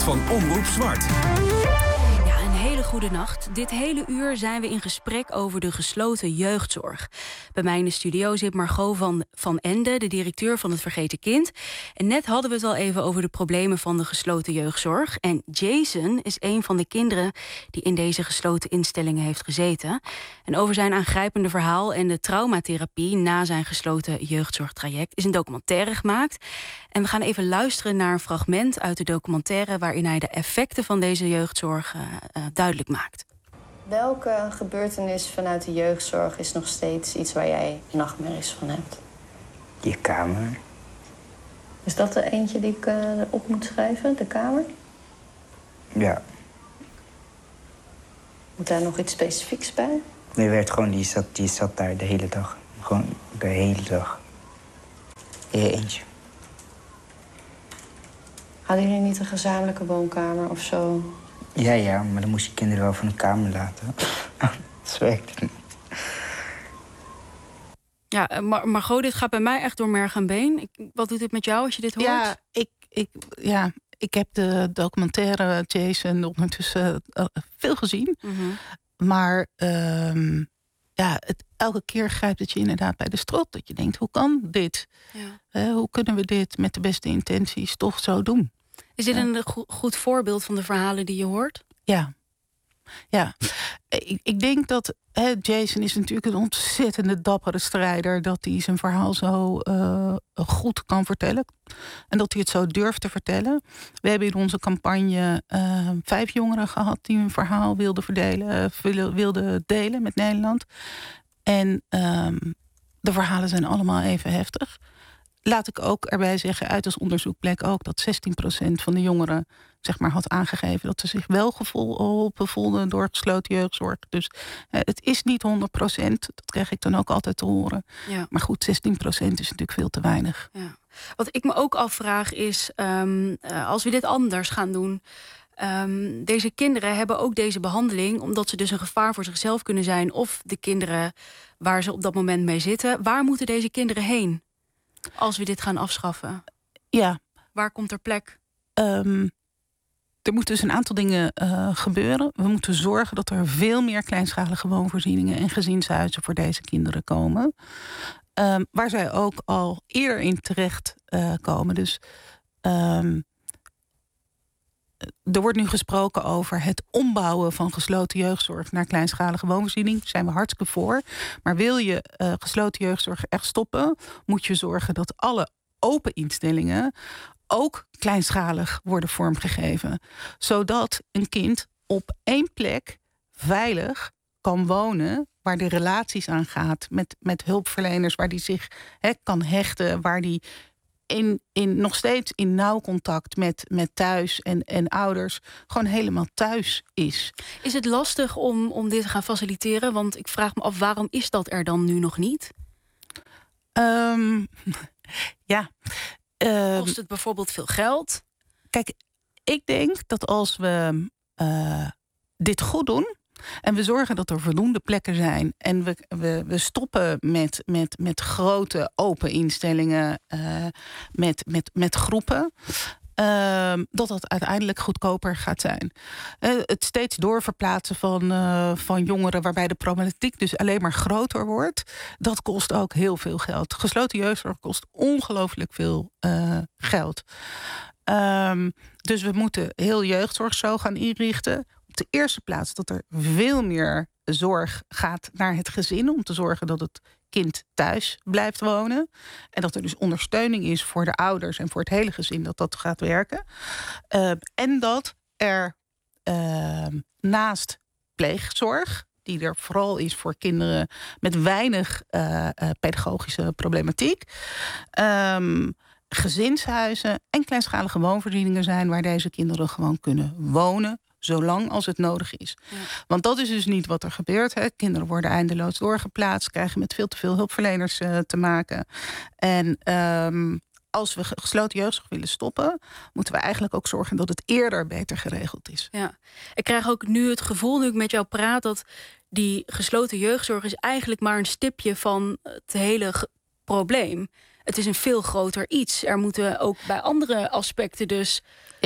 van Omroep Zwart. Ja, een hele goede nacht. Dit hele uur zijn we in gesprek over de gesloten jeugdzorg. Bij mij in de studio zit Margot van, van Ende, de directeur van het Vergeten Kind. En net hadden we het al even over de problemen van de gesloten jeugdzorg. En Jason is een van de kinderen die in deze gesloten instellingen heeft gezeten. En over zijn aangrijpende verhaal en de traumatherapie na zijn gesloten jeugdzorgtraject is een documentaire gemaakt. En we gaan even luisteren naar een fragment uit de documentaire waarin hij de effecten van deze jeugdzorg uh, uh, duidelijk maakt. Welke gebeurtenis vanuit de jeugdzorg is nog steeds iets waar jij nachtmerries van hebt? Je kamer. Is dat er eentje die ik uh, op moet schrijven, de kamer? Ja. Moet daar nog iets specifieks bij? Nee, werd gewoon, die zat, die zat daar de hele dag. Gewoon de hele dag. In je eentje. Hadden jullie niet een gezamenlijke woonkamer of zo? Ja, ja, maar dan moest je kinderen wel van de kamer laten. Dat werkte niet. Ja, Mar- Margot, dit gaat bij mij echt door merg en been. Ik, wat doet dit met jou als je dit hoort? Ja, ik, ik, ja, ik heb de documentaire Jason ondertussen uh, veel gezien. Mm-hmm. Maar uh, ja, het, elke keer grijpt het je inderdaad bij de strot. Dat je denkt, hoe kan dit? Ja. Uh, hoe kunnen we dit met de beste intenties toch zo doen? Is dit Ja. een go- goed voorbeeld van de verhalen die je hoort? Ja, ja. Ik, ik denk dat hè, Jason is natuurlijk een ontzettende dappere strijder. Dat hij zijn verhaal zo uh, goed kan vertellen. En dat hij het zo durft te vertellen. We hebben in onze campagne uh, vijf jongeren gehad die hun verhaal wilden verdelen, uh, wilden delen met Nederland. En um, de verhalen zijn allemaal even heftig. Laat ik ook erbij zeggen, uit ons onderzoek bleek ook dat zestien procent van de jongeren zeg maar, had aangegeven dat ze zich wel geholpen voelden door gesloten jeugdzorg. Dus eh, het is niet honderd procent. Dat krijg ik dan ook altijd te horen. Ja. Maar goed, zestien procent is natuurlijk veel te weinig. Ja. Wat ik me ook afvraag is, um, uh, als we dit anders gaan doen. Um, deze kinderen hebben ook deze behandeling omdat ze dus een gevaar voor zichzelf kunnen zijn. Of de kinderen waar ze op dat moment mee zitten. Waar moeten deze kinderen heen als we dit gaan afschaffen? Ja. Waar komt er plek? Um, er moeten dus een aantal dingen uh, gebeuren. We moeten zorgen dat er veel meer kleinschalige woonvoorzieningen en gezinshuizen voor deze kinderen komen. Um, waar zij ook al eerder in terecht uh, komen. Dus um, er wordt nu gesproken over het ombouwen van gesloten jeugdzorg naar kleinschalige woonvoorziening. Daar zijn we hartstikke voor. Maar wil je uh, gesloten jeugdzorg echt stoppen, moet je zorgen dat alle open instellingen ook kleinschalig worden vormgegeven. Zodat een kind op één plek veilig kan wonen, waar de relaties aan gaat met, met hulpverleners, waar die zich he, kan hechten, waar die in, in, nog steeds in nauw contact met, met thuis en, en ouders gewoon helemaal thuis is. Is het lastig om, om dit te gaan faciliteren? Want ik vraag me af, waarom is dat er dan nu nog niet? Um, ja. Uh, Kost het bijvoorbeeld veel geld? Kijk, ik denk dat als we uh, dit goed doen en we zorgen dat er voldoende plekken zijn en we, we, we stoppen met, met, met grote open instellingen, uh, met, met, met groepen, Uh, dat dat uiteindelijk goedkoper gaat zijn. Uh, het steeds doorverplaatsen van, uh, van jongeren waarbij de problematiek dus alleen maar groter wordt, dat kost ook heel veel geld. Gesloten jeugdzorg kost ongelooflijk veel uh, geld. Um, dus we moeten heel jeugdzorg zo gaan inrichten. Op de eerste plaats dat er veel meer zorg gaat naar het gezin, om te zorgen dat het kind thuis blijft wonen. En dat er dus ondersteuning is voor de ouders en voor het hele gezin dat dat gaat werken. Uh, en dat er uh, naast pleegzorg, die er vooral is voor kinderen met weinig uh, uh, pedagogische problematiek, um, gezinshuizen en kleinschalige woonvoorzieningen zijn waar deze kinderen gewoon kunnen wonen, zolang als het nodig is. Ja. Want dat is dus niet wat er gebeurt. Hè. Kinderen worden eindeloos doorgeplaatst, krijgen met veel te veel hulpverleners uh, te maken. En um, als we gesloten jeugdzorg willen stoppen, moeten we eigenlijk ook zorgen dat het eerder beter geregeld is. Ja. Ik krijg ook nu het gevoel, nu ik met jou praat, dat die gesloten jeugdzorg is eigenlijk maar een stipje van het hele ge- probleem. Het is een veel groter iets. Er moeten ook bij andere aspecten dus ja.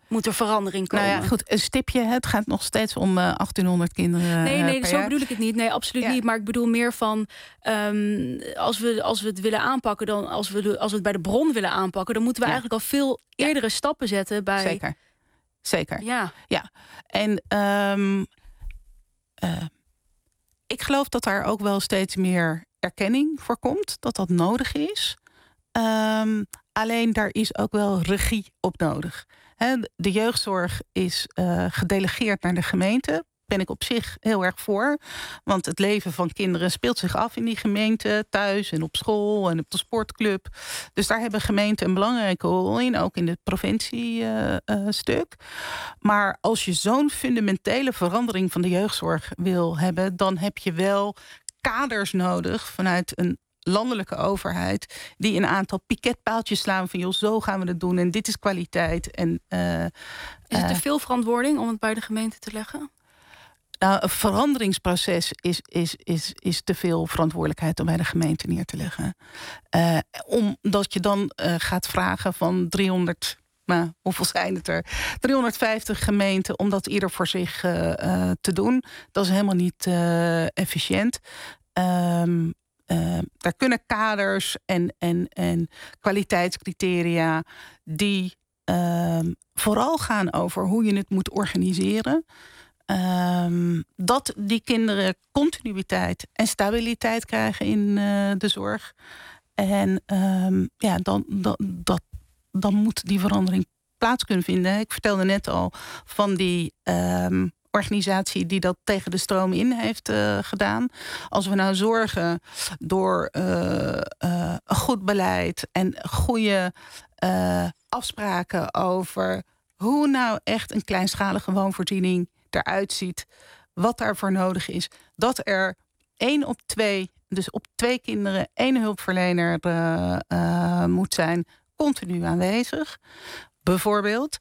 moet er verandering komen. Nou ja, goed, een stipje. Het gaat nog steeds om uh, achttienhonderd kinderen. Nee, nee, per zo jaar. bedoel ik het niet. Nee, absoluut ja. niet. Maar ik bedoel meer van um, als, we, als we het willen aanpakken, dan als we, de, als we het bij de bron willen aanpakken, dan moeten we ja. eigenlijk al veel eerdere ja. stappen zetten bij. Zeker. Zeker. Ja. ja. En um, uh, ik geloof dat daar ook wel steeds meer erkenning voor komt, dat dat nodig is. Um, alleen daar is ook wel regie op nodig. He, de jeugdzorg is uh, gedelegeerd naar de gemeente. Ben ik op zich heel erg voor. Want het leven van kinderen speelt zich af in die gemeente. Thuis en op school en op de sportclub. Dus daar hebben gemeenten een belangrijke rol in. Ook in het provinciestuk. Uh, uh, maar als je zo'n fundamentele verandering van de jeugdzorg wil hebben, dan heb je wel kaders nodig vanuit een landelijke overheid die een aantal piketpaaltjes slaan van joh, zo gaan we het doen en dit is kwaliteit. En, uh, is het te veel verantwoording om het bij de gemeente te leggen? Nou, een veranderingsproces is, is, is, is te veel verantwoordelijkheid om bij de gemeente neer te leggen. Uh, omdat je dan uh, gaat vragen van driehonderd, nou, hoeveel zijn het er? driehonderdvijftig gemeenten om dat ieder voor zich uh, uh, te doen. Dat is helemaal niet uh, efficiënt. Um, Uh, daar kunnen kaders en, en, en kwaliteitscriteria die uh, vooral gaan over hoe je het moet organiseren. Uh, dat die kinderen continuïteit en stabiliteit krijgen in uh, de zorg. En uh, ja, dan, dan, dat, dan moet die verandering plaats kunnen vinden. Ik vertelde net al van die Uh, organisatie die dat tegen de stroom in heeft uh, gedaan. Als we nou zorgen door uh, uh, een goed beleid en goede uh, afspraken over hoe nou echt een kleinschalige woonvoorziening eruit ziet, wat daarvoor nodig is, dat er één op twee, dus op twee kinderen één hulpverlener uh, uh, moet zijn, continu aanwezig, bijvoorbeeld.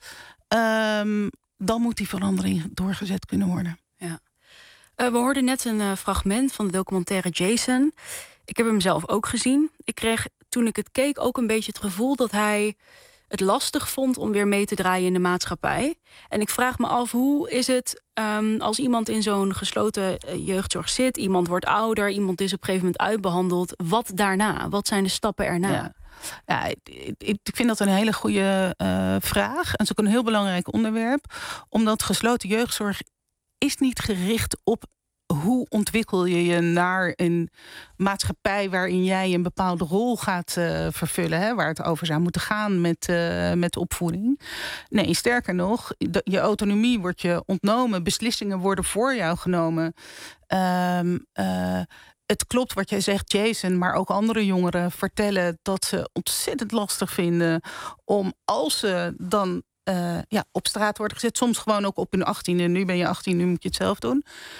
Um, dan moet die verandering doorgezet kunnen worden. Ja. Uh, we hoorden net een uh, fragment van de documentaire Jason. Ik heb hem zelf ook gezien. Ik kreeg toen ik het keek ook een beetje het gevoel dat hij het lastig vond om weer mee te draaien in de maatschappij. En ik vraag me af, hoe is het um, als iemand in zo'n gesloten uh, jeugdzorg zit, iemand wordt ouder, iemand is op een gegeven moment uitbehandeld. Wat daarna? Wat zijn de stappen erna? Ja. Ja, ik, ik vind dat een hele goede uh, vraag. En het is ook een heel belangrijk onderwerp. Omdat gesloten jeugdzorg is niet gericht op hoe ontwikkel je je naar een maatschappij waarin jij een bepaalde rol gaat uh, vervullen. Hè, waar het over zou moeten gaan met, uh, met de opvoeding. Nee, sterker nog, de, je autonomie wordt je ontnomen. Beslissingen worden voor jou genomen. Um, uh, Het klopt wat jij zegt, Jason, maar ook andere jongeren vertellen dat ze ontzettend lastig vinden om, als ze dan uh, ja, op straat worden gezet, soms gewoon ook op hun achttiende. Nu ben je achttien, nu moet je het zelf doen.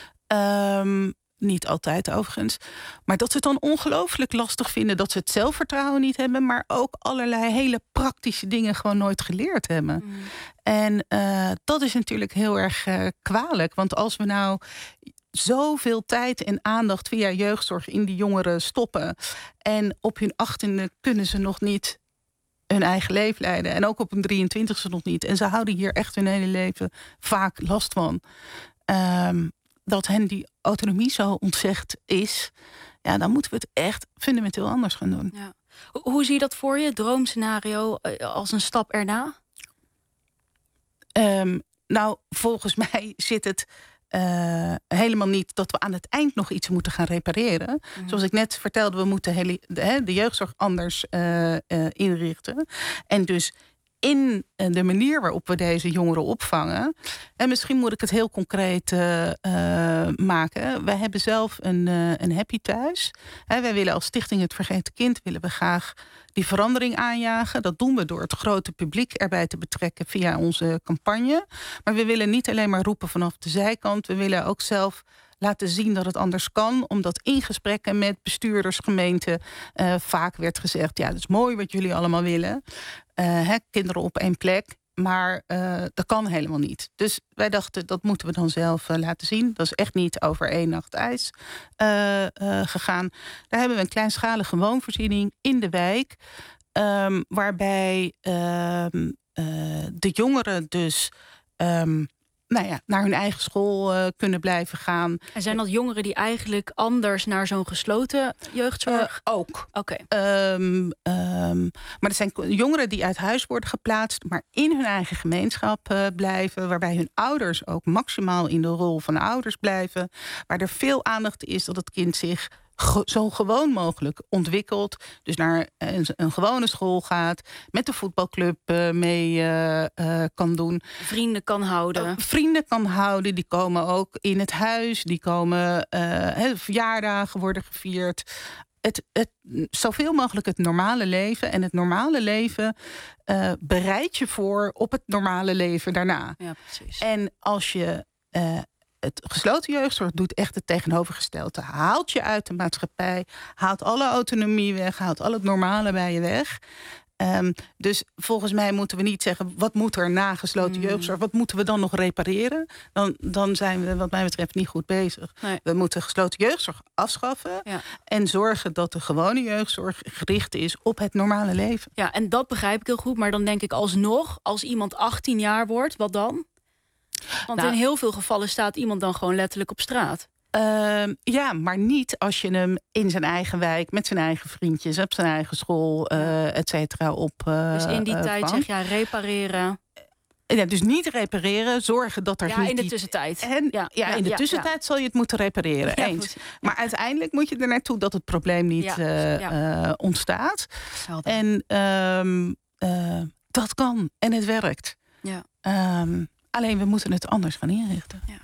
Um, niet altijd overigens. Maar dat ze het dan ongelooflijk lastig vinden, dat ze het zelfvertrouwen niet hebben, maar ook allerlei hele praktische dingen gewoon nooit geleerd hebben. Mm. En uh, dat is natuurlijk heel erg uh, kwalijk. Want als we nou zoveel tijd en aandacht via jeugdzorg in die jongeren stoppen en op hun achttiende kunnen ze nog niet hun eigen leven leiden. En ook op hun drieëntwintigste nog niet. En ze houden hier echt hun hele leven vaak last van. Um, dat hen die autonomie zo ontzegd is, ja, dan moeten we het echt fundamenteel anders gaan doen. Ja. Hoe zie je dat voor je, droomscenario, als een stap erna? Um, nou, volgens mij zit het Uh, helemaal niet dat we aan het eind nog iets moeten gaan repareren. Mm. Zoals ik net vertelde, we moeten hele, de, de jeugdzorg anders uh, uh, inrichten. En dus in de manier waarop we deze jongeren opvangen. En misschien moet ik het heel concreet uh, uh, maken. Wij hebben zelf een, uh, een Happy Thuis. He, wij willen als Stichting Het Vergeten Kind willen we graag die verandering aanjagen. Dat doen we door het grote publiek erbij te betrekken via onze campagne. Maar we willen niet alleen maar roepen vanaf de zijkant. We willen ook zelf laten zien dat het anders kan. Omdat in gesprekken met bestuurders, gemeenten uh, vaak werd gezegd, ja, dat is mooi wat jullie allemaal willen. Uh, hè, kinderen op één plek. Maar uh, dat kan helemaal niet. Dus wij dachten, dat moeten we dan zelf uh, laten zien. Dat is echt niet over één nacht ijs uh, uh, gegaan. Daar hebben we een kleinschalige woonvoorziening in de wijk. Um, waarbij um, de jongeren dus Um, nou ja, naar hun eigen school uh, kunnen blijven gaan. En zijn dat jongeren die eigenlijk anders naar zo'n gesloten jeugdzorg? Uh, ook. Oké. Okay. Um, um, maar het zijn jongeren die uit huis worden geplaatst, maar in hun eigen gemeenschap uh, blijven, waarbij hun ouders ook maximaal in de rol van ouders blijven, waar er veel aandacht is dat het kind zich Ge- zo gewoon mogelijk ontwikkelt. Dus naar een, een gewone school gaat, met de voetbalclub uh, mee uh, uh, kan doen. Vrienden kan houden. Uh, vrienden kan houden, die komen ook in het huis. Die komen, uh, he, verjaardagen worden gevierd. Het, het, zoveel mogelijk het normale leven. En het normale leven uh, bereidt je voor op het normale leven daarna. Ja, precies. En als je Uh, Het gesloten jeugdzorg doet echt het tegenovergestelde. Haalt je uit de maatschappij, haalt alle autonomie weg, haalt al het normale bij je weg. Um, dus volgens mij moeten we niet zeggen, wat moet er na gesloten mm. jeugdzorg? Wat moeten we dan nog repareren? Dan, dan zijn we wat mij betreft niet goed bezig. Nee. We moeten gesloten jeugdzorg afschaffen. Ja. En zorgen dat de gewone jeugdzorg gericht is op het normale leven. Ja, en dat begrijp ik heel goed. Maar dan denk ik alsnog, als iemand achttien jaar wordt, wat dan? Want nou, in heel veel gevallen staat iemand dan gewoon letterlijk op straat. Uh, ja, maar niet als je hem in zijn eigen wijk, met zijn eigen vriendjes, op zijn eigen school, uh, et cetera, op. Uh, dus in die uh, tijd van. zeg je ja, repareren. Ja, dus niet repareren, zorgen dat er ja, niet in de die... tussentijd. En, ja, ja, in de ja, tussentijd ja. zal je het moeten repareren, ja, eens. Ja. Maar uiteindelijk moet je er naartoe dat het probleem niet ja, uh, ja. Uh, ontstaat. Helder. En um, uh, dat kan en het werkt. Ja. Um, alleen we moeten het anders gaan inrichten. Ja.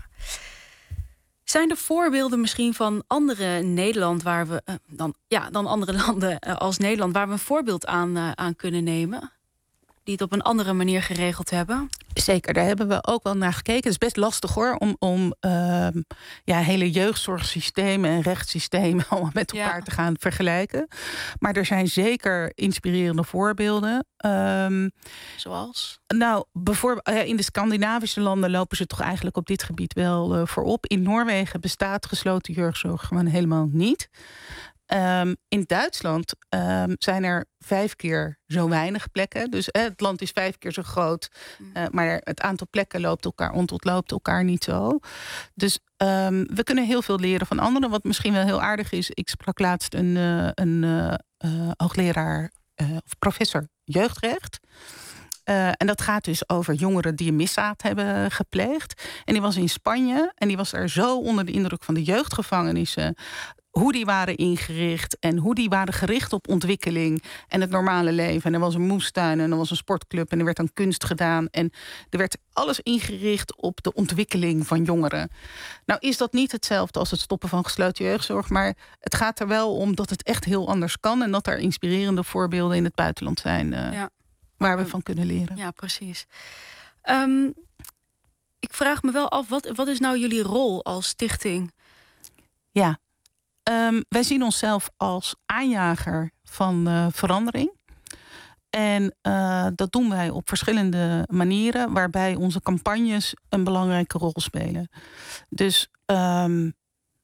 Zijn er voorbeelden misschien van andere Nederland waar we uh, dan ja dan andere landen uh, als Nederland waar we een voorbeeld aan, uh, aan kunnen nemen? Die het op een andere manier geregeld hebben? Zeker, daar hebben we ook wel naar gekeken. Het is best lastig hoor, om, om uh, ja, hele jeugdzorgsystemen en rechtssystemen allemaal met elkaar ja. te gaan vergelijken. Maar er zijn zeker inspirerende voorbeelden. Um, Zoals? Nou, bijvoorbeeld uh, in de Scandinavische landen lopen ze toch eigenlijk op dit gebied wel uh, voorop. In Noorwegen bestaat gesloten jeugdzorg gewoon helemaal niet. Um, in Duitsland um, zijn er vijf keer zo weinig plekken. Dus eh, het land is vijf keer zo groot. Uh, maar het aantal plekken loopt elkaar, ontloopt elkaar niet zo. Dus um, we kunnen heel veel leren van anderen. Wat misschien wel heel aardig is. Ik sprak laatst een, uh, een uh, uh, hoogleraar uh, of professor jeugdrecht. Uh, en dat gaat dus over jongeren die een misdaad hebben gepleegd. En die was in Spanje. En die was daar zo onder de indruk van de jeugdgevangenissen. Hoe die waren ingericht en hoe die waren gericht op ontwikkeling en het normale leven. En er was een moestuin en er was een sportclub en er werd dan kunst gedaan. En er werd alles ingericht op de ontwikkeling van jongeren. Nou is dat niet hetzelfde als het stoppen van gesloten jeugdzorg. Maar het gaat er wel om dat het echt heel anders kan. En dat er inspirerende voorbeelden in het buitenland zijn uh, ja. waar we van kunnen leren. Ja, precies. Um, ik vraag me wel af, wat, wat is nou jullie rol als stichting? Ja. Um, wij zien onszelf als aanjager van uh, verandering. En uh, dat doen wij op verschillende manieren, waarbij onze campagnes een belangrijke rol spelen. Dus um,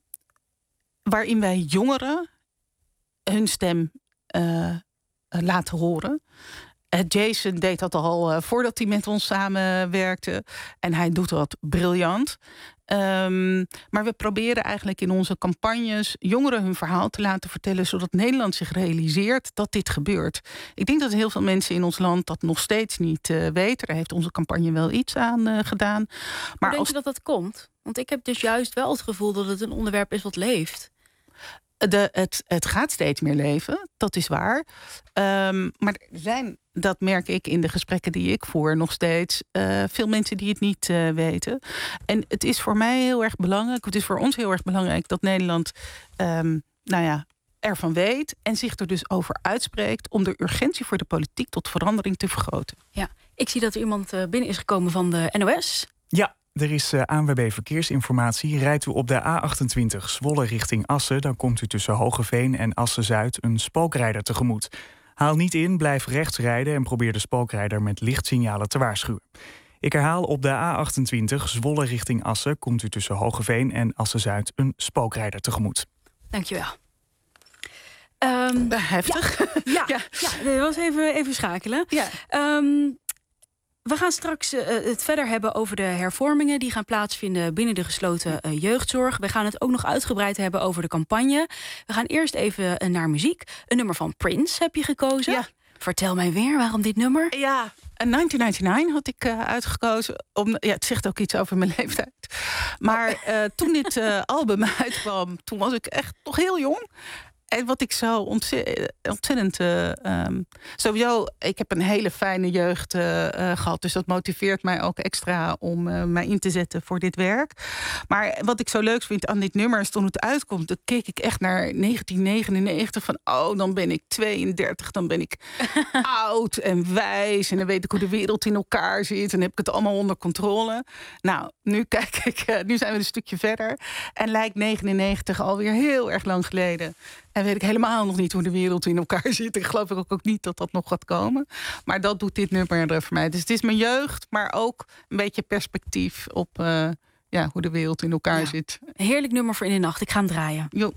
waarin wij jongeren hun stem uh, laten horen. Uh, Jason deed dat al uh, voordat hij met ons samenwerkte. En hij doet dat briljant. Um, maar we proberen eigenlijk in onze campagnes jongeren hun verhaal te laten vertellen, zodat Nederland zich realiseert dat dit gebeurt. Ik denk dat heel veel mensen in ons land dat nog steeds niet uh, weten. Daar heeft onze campagne wel iets aan uh, gedaan. Maar Hoe denk als... je dat dat komt? Want ik heb dus juist wel het gevoel dat het een onderwerp is wat leeft. De, het, het gaat steeds meer leven, dat is waar. Um, maar er zijn, dat merk ik in de gesprekken die ik voer, nog steeds uh, veel mensen die het niet uh, weten. En het is voor mij heel erg belangrijk, het is voor ons heel erg belangrijk dat Nederland um, nou ja, ervan weet en zich er dus over uitspreekt om de urgentie voor de politiek tot verandering te vergroten. Ja, ik zie dat er iemand uh, binnen is gekomen van de N O S. Ja. Er is uh, A N W B Verkeersinformatie. Rijdt u op de A achtentwintig Zwolle richting Assen, dan komt u tussen Hogeveen en Assen-Zuid een spookrijder tegemoet. Haal niet in, blijf rechts rijden en probeer de spookrijder met lichtsignalen te waarschuwen. Ik herhaal, op de A achtentwintig Zwolle richting Assen komt u tussen Hogeveen en Assen-Zuid een spookrijder tegemoet. Dankjewel. Um, Heftig. Ja, ja, ja. ja, dat was even, even schakelen. Ja. Um, We gaan straks uh, het verder hebben over de hervormingen die gaan plaatsvinden binnen de gesloten uh, jeugdzorg. We gaan het ook nog uitgebreid hebben over de campagne. We gaan eerst even uh, naar muziek. Een nummer van Prince heb je gekozen. Ja. Vertel mij weer, waarom dit nummer? Ja, negentien negenennegentig had ik uh, uitgekozen. Om, ja, het zegt ook iets over mijn leeftijd. Maar uh, toen dit uh, album uitkwam, toen was ik echt nog heel jong. En wat ik zo ontzettend... ontzettend uh, um, sowieso, ik heb een hele fijne jeugd uh, uh, gehad. Dus dat motiveert mij ook extra om uh, mij in te zetten voor dit werk. Maar wat ik zo leuk vind aan dit nummer is toen het uitkomt, dan keek ik echt naar negentien negenennegentig. Van, oh, dan ben ik tweeëndertig. Dan ben ik oud en wijs. En dan weet ik hoe de wereld in elkaar zit. En dan heb ik het allemaal onder controle. Nou, nu kijk ik... Uh, nu zijn we een stukje verder. En lijkt negenennegentig alweer heel erg lang geleden. En weet ik helemaal nog niet hoe de wereld in elkaar zit. Ik geloof ook, ook niet dat dat nog gaat komen. Maar dat doet dit nummer voor mij. Dus het is mijn jeugd, maar ook een beetje perspectief op uh, ja, hoe de wereld in elkaar ja. zit. Een heerlijk nummer voor in de nacht. Ik ga hem draaien. Jo.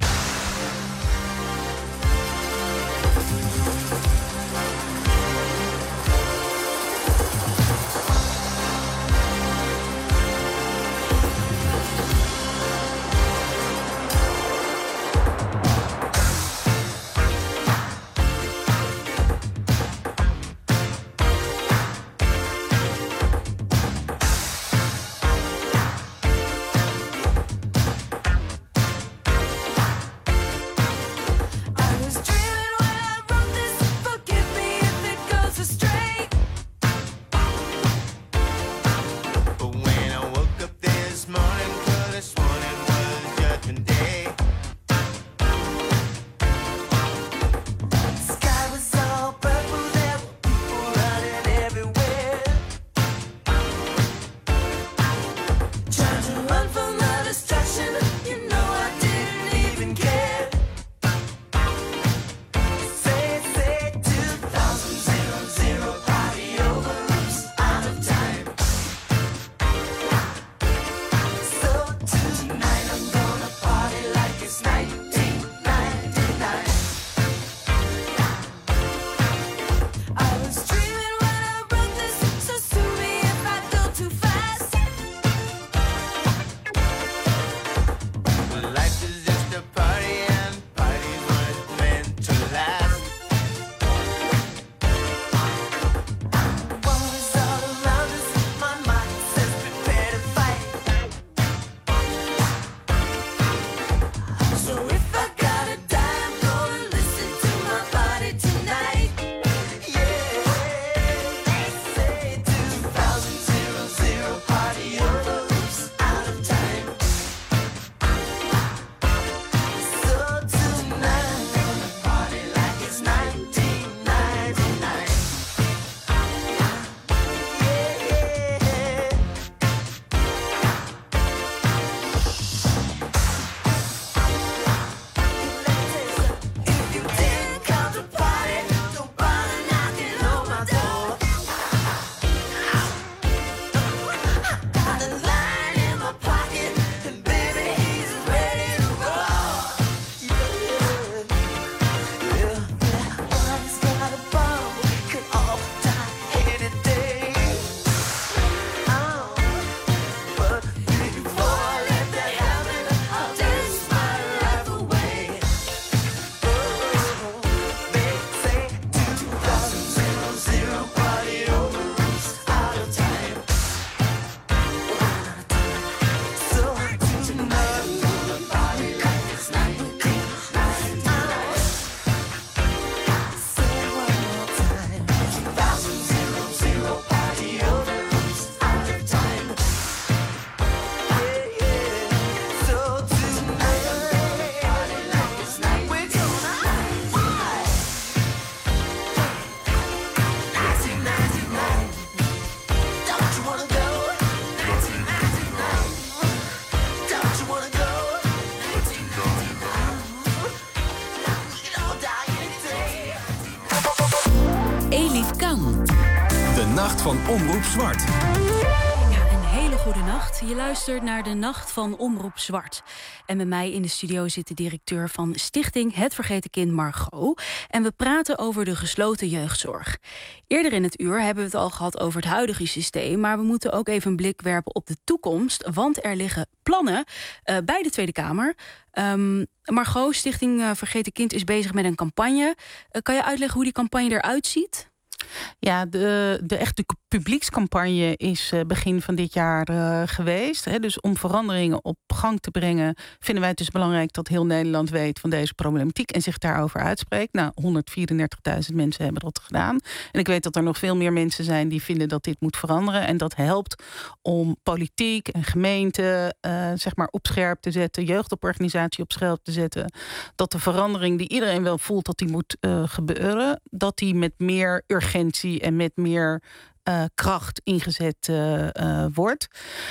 Nacht van Omroep Zwart. Ja, een hele goedenacht. Je luistert naar de Nacht van Omroep Zwart. En bij mij in de studio zit de directeur van Stichting Het Vergeten Kind, Margot. En we praten over de gesloten jeugdzorg. Eerder in het uur hebben we het al gehad over het huidige systeem, maar we moeten ook even een blik werpen op de toekomst, want er liggen plannen uh, bij de Tweede Kamer. Um, Margot, Stichting uh, Vergeten Kind is bezig met een campagne. Uh, kan je uitleggen hoe die campagne eruit ziet? Ja, de, de echte publiekscampagne is uh, begin van dit jaar uh, geweest. Hè. Dus om veranderingen op gang te brengen, vinden wij het dus belangrijk dat heel Nederland weet van deze problematiek en zich daarover uitspreekt. Nou, honderdvierendertigduizend mensen hebben dat gedaan. En ik weet dat er nog veel meer mensen zijn die vinden dat dit moet veranderen. En dat helpt om politiek en gemeente uh, zeg maar op scherp te zetten, jeugdorganisatie op scherp te zetten. Dat de verandering die iedereen wel voelt dat die moet uh, gebeuren, dat die met meer urgentie en met meer Uh, kracht ingezet uh, uh, wordt.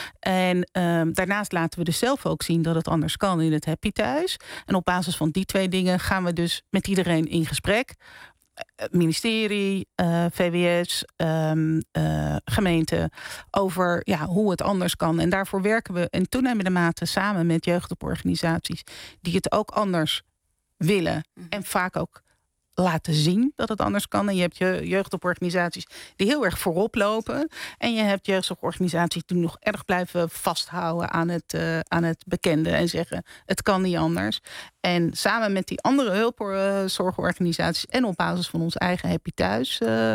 En uh, daarnaast laten we dus zelf ook zien dat het anders kan in het Happy Thuis. En op basis van die twee dingen gaan we dus met iedereen in gesprek. Uh, ministerie, uh, V W S, um, uh, gemeente, over ja, hoe het anders kan. En daarvoor werken we in toenemende mate samen met jeugdorganisaties die het ook anders willen. Mm-hmm. En vaak ook laten zien dat het anders kan. En je hebt je jeugdorganisaties die heel erg voorop lopen. En je hebt jeugdorganisaties die nog erg blijven vasthouden aan het, uh, aan het bekende en zeggen het kan niet anders. En samen met die andere hulpzorgorganisaties en op basis van ons eigen Happy Thuis uh,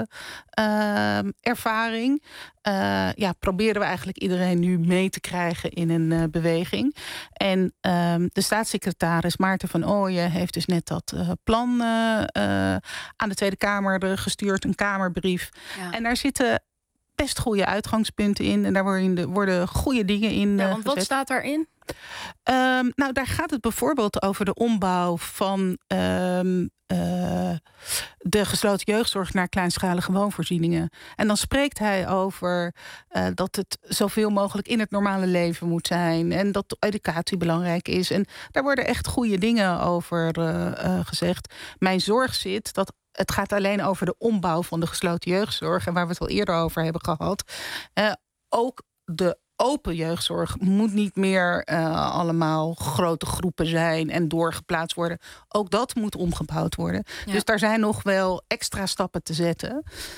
uh, ervaring, Uh, ja, proberen we eigenlijk iedereen nu mee te krijgen in een uh, beweging. En uh, de staatssecretaris Maarten van Ooyen heeft dus net dat uh, plan uh, uh, aan de Tweede Kamer gestuurd, een Kamerbrief. Ja. En daar zitten best goede uitgangspunten in. En daar worden, worden goede dingen in uh, ja, want gezet. Wat staat daarin? Um, nou, daar gaat het bijvoorbeeld over de ombouw van um, uh, de gesloten jeugdzorg naar kleinschalige woonvoorzieningen. En dan spreekt hij over uh, dat het zoveel mogelijk in het normale leven moet zijn. En dat educatie belangrijk is. En daar worden echt goede dingen over uh, uh, gezegd. Mijn zorg zit dat het gaat alleen over de ombouw van de gesloten jeugdzorg. En waar we het al eerder over hebben gehad. Uh, ook de open jeugdzorg moet niet meer uh, allemaal grote groepen zijn en doorgeplaatst worden. Ook dat moet omgebouwd worden. Ja. Dus daar zijn nog wel extra stappen te zetten.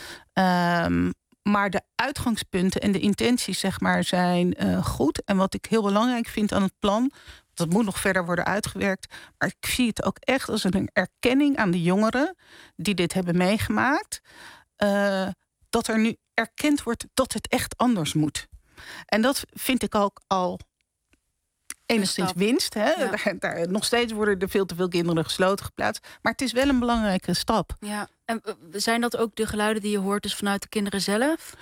Um, maar de uitgangspunten en de intenties, zeg maar, zijn uh, goed. En wat ik heel belangrijk vind aan het plan, dat moet nog verder worden uitgewerkt, maar ik zie het ook echt als een erkenning aan de jongeren die dit hebben meegemaakt, uh, dat er nu erkend wordt dat het echt anders moet. En dat vind ik ook al enigszins winst. Hè? Ja. Daar, daar, nog steeds worden er veel te veel kinderen gesloten geplaatst. Maar het is wel een belangrijke stap. Ja. En zijn dat ook de geluiden die je hoort dus vanuit de kinderen zelf?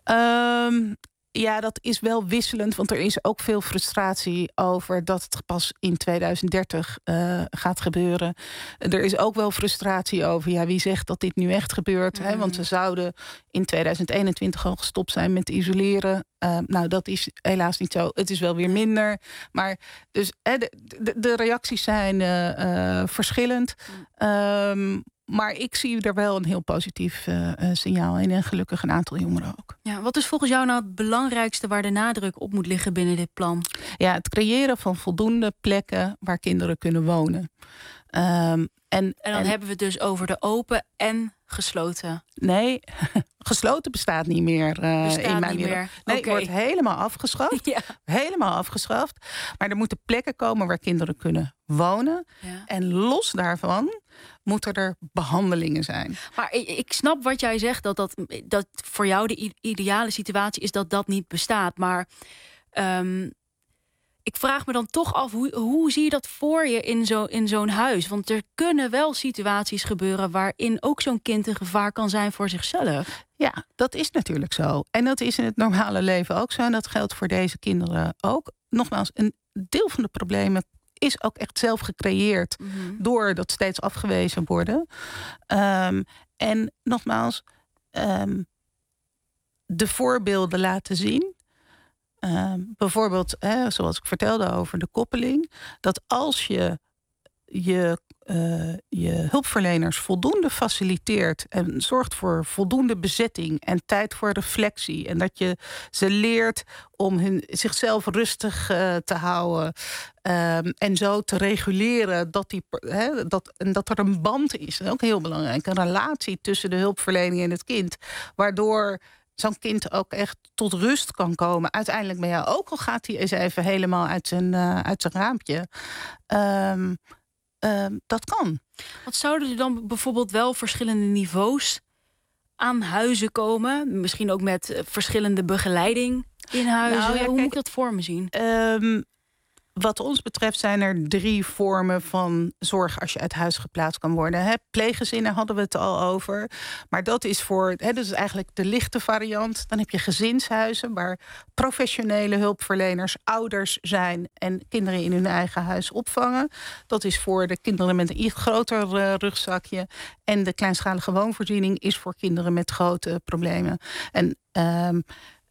Um, ja, dat is wel wisselend. Want er is ook veel frustratie over dat het pas in tweeduizend dertig uh, gaat gebeuren. Er is ook wel frustratie over, ja, wie zegt dat dit nu echt gebeurt? Mm. Hè? Want we zouden in tweeduizend eenentwintig al gestopt zijn met isoleren. Uh, nou, dat is helaas niet zo. Het is wel weer minder. Maar dus hè, de, de, de reacties zijn uh, uh, verschillend. Mm. Um, Maar ik zie er wel een heel positief uh, signaal in. En gelukkig een aantal jongeren ook. Ja, wat is volgens jou nou het belangrijkste waar de nadruk op moet liggen binnen dit plan? Ja, het creëren van voldoende plekken waar kinderen kunnen wonen. Um, en, en dan en, hebben we het dus over de open en gesloten. Nee, gesloten bestaat niet meer uh, bestaat in mijn niet wereld. meer. Nee, okay. Het wordt helemaal afgeschaft. Ja. Helemaal afgeschaft. Maar er moeten plekken komen waar kinderen kunnen wonen. Ja. En los daarvan moeten er behandelingen zijn. Maar ik snap wat jij zegt, dat, dat, dat voor jou de ideale situatie is dat dat niet bestaat. Maar um, ik vraag me dan toch af, hoe, hoe zie je dat voor je in, zo, in zo'n huis? Want er kunnen wel situaties gebeuren waarin ook zo'n kind een gevaar kan zijn voor zichzelf. Ja, dat is natuurlijk zo. En dat is in het normale leven ook zo. En dat geldt voor deze kinderen ook. Nogmaals, een deel van de problemen is ook echt zelf gecreëerd mm-hmm. door dat steeds afgewezen worden. Um, en nogmaals, um, de voorbeelden laten zien. Um, bijvoorbeeld, hè, zoals ik vertelde over de koppeling, dat als je je uh, je hulpverleners voldoende faciliteert en zorgt voor voldoende bezetting en tijd voor reflectie en dat je ze leert om hun, zichzelf rustig uh, te houden um, en zo te reguleren dat, die, he, dat, en dat er een band is. Dat is ook heel belangrijk. Een relatie tussen de hulpverlening en het kind, waardoor zo'n kind ook echt tot rust kan komen. Uiteindelijk ben je ook al gaat hij eens even helemaal uit zijn, uh, uit zijn raampje. Um, um, dat kan. Wat zouden er dan bijvoorbeeld wel verschillende niveaus aan huizen komen? Misschien ook met uh, verschillende begeleiding in huizen. Nou, ja, Hoe kijk, moet ik dat voor me zien? Um, Wat ons betreft zijn er drie vormen van zorg als je uit huis geplaatst kan worden. He, pleeggezinnen hadden we het al over. Maar dat is voor, he, dat is eigenlijk de lichte variant. Dan heb je gezinshuizen waar professionele hulpverleners ouders zijn en kinderen in hun eigen huis opvangen. Dat is voor de kinderen met een iets groter uh, rugzakje. En de kleinschalige woonvoorziening is voor kinderen met grote problemen. En um,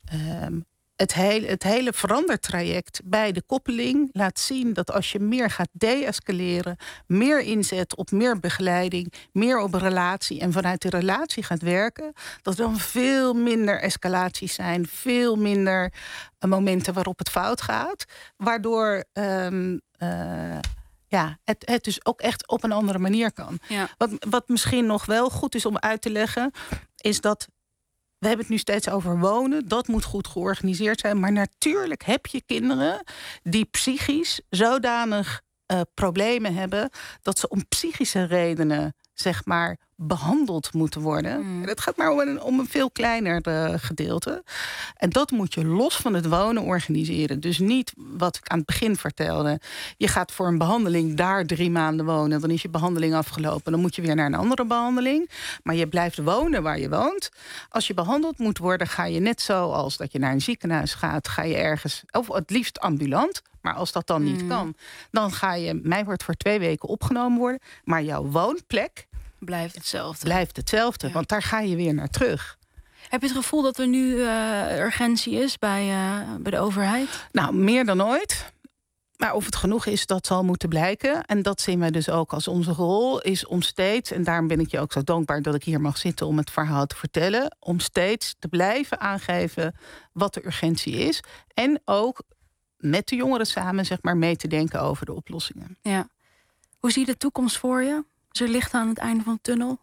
um, Het hele, het hele verandertraject bij de koppeling laat zien dat als je meer gaat de-escaleren, meer inzet op meer begeleiding, meer op een relatie en vanuit de relatie gaat werken, dat er dan veel minder escalaties zijn, veel minder momenten waarop het fout gaat, waardoor um, uh, ja, het, het dus ook echt op een andere manier kan. Ja. Wat, wat misschien nog wel goed is om uit te leggen, is dat we hebben het nu steeds over wonen. Dat moet goed georganiseerd zijn. Maar natuurlijk heb je kinderen die psychisch zodanig uh, problemen hebben dat ze om psychische redenen, zeg maar, behandeld moeten worden. Mm. En dat gaat maar om een, om een veel kleiner uh, gedeelte. En dat moet je los van het wonen organiseren. Dus niet wat ik aan het begin vertelde. Je gaat voor een behandeling daar drie maanden wonen. Dan is je behandeling afgelopen. Dan moet je weer naar een andere behandeling. Maar je blijft wonen waar je woont. Als je behandeld moet worden, ga je net zoals dat je naar een ziekenhuis gaat, ga je ergens, of het liefst ambulant. Maar als dat dan niet mm. kan, dan ga je, mij wordt voor twee weken opgenomen worden. Maar jouw woonplek blijft hetzelfde. Blijft hetzelfde, ja. Want daar ga je weer naar terug. Heb je het gevoel dat er nu uh, urgentie is bij, uh, bij de overheid? Nou, meer dan ooit. Maar of het genoeg is, dat zal moeten blijken. En dat zien wij dus ook als onze rol, is om steeds, en daarom ben ik je ook zo dankbaar dat ik hier mag zitten om het verhaal te vertellen, om steeds te blijven aangeven wat de urgentie is. En ook met de jongeren samen, zeg maar, mee te denken over de oplossingen. Ja. Hoe zie je de toekomst voor je? Is er licht aan het einde van de tunnel?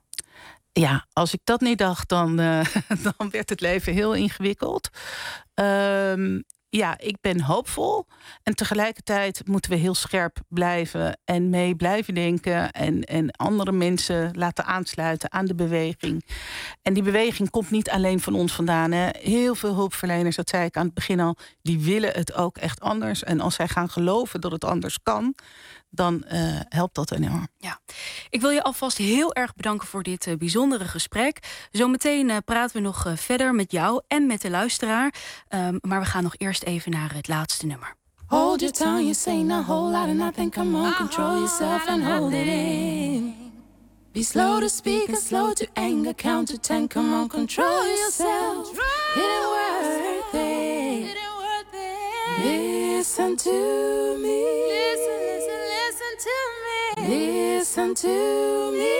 Ja, als ik dat niet dacht, dan, uh, dan werd het leven heel ingewikkeld. Um, ja, ik ben hoopvol. En tegelijkertijd moeten we heel scherp blijven en mee blijven denken. En, en andere mensen laten aansluiten aan de beweging. En die beweging komt niet alleen van ons vandaan. Hè. Heel veel hulpverleners, dat zei ik aan het begin al, die willen het ook echt anders. En als zij gaan geloven dat het anders kan, dan uh, helpt dat enorm. Ja, ik wil je alvast heel erg bedanken voor dit uh, bijzondere gesprek. Zometeen uh, praten we nog uh, verder met jou en met de luisteraar. Um, maar we gaan nog eerst even naar het laatste nummer. Hold your tongue, you saying a whole lot of nothing. Come on, control yourself and hold it in. Be slow to speak and slow to anger. Count to ten, come on, control yourself. It ain't worth it. It ain't worth it. Listen to me. Listen, listen, listen to me. Listen to me.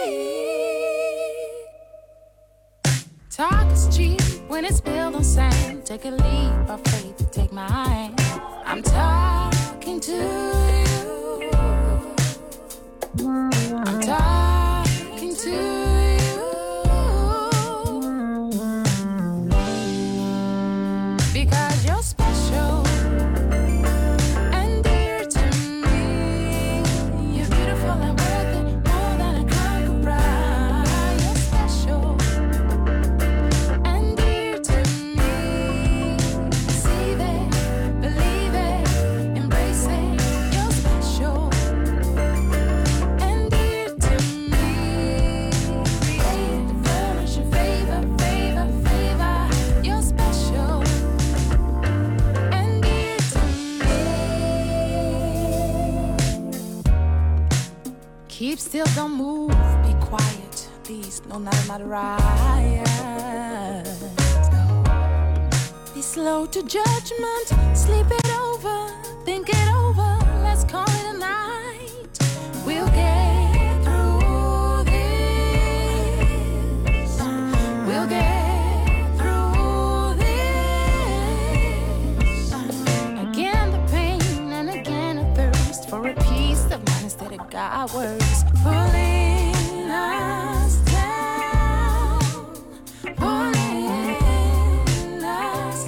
Talk is cheap when it's built on sand. Take a leap of faith, take my hand. I'm talking to you. I'm talking to you. Because you're special and dear to me. You're beautiful and worth it more than a conqueror. You're special and dear to me. See that, believe it, embrace it. You're special and dear to me. Create the furnish your favor, favor, favor. You're special and dear to me. Keep still, don't move, be quiet, please. No, not another riot. Be slow to judgment, sleep it over, think it over. Let's call it a night. We'll get got words pulling us down, pulling us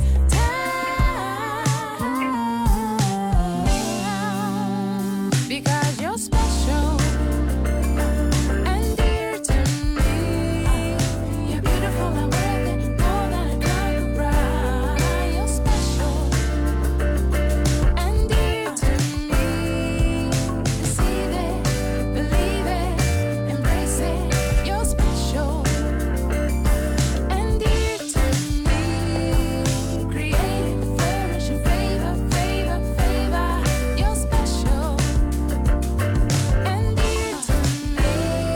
down. Because you're special and dear to me. You're beautiful and worth it more than I could cry. You're special and dear to me. Receive it, believe it, embrace it. You're special and dear to me. Creating, flourishing, favor, favor, favor. You're special and dear to me.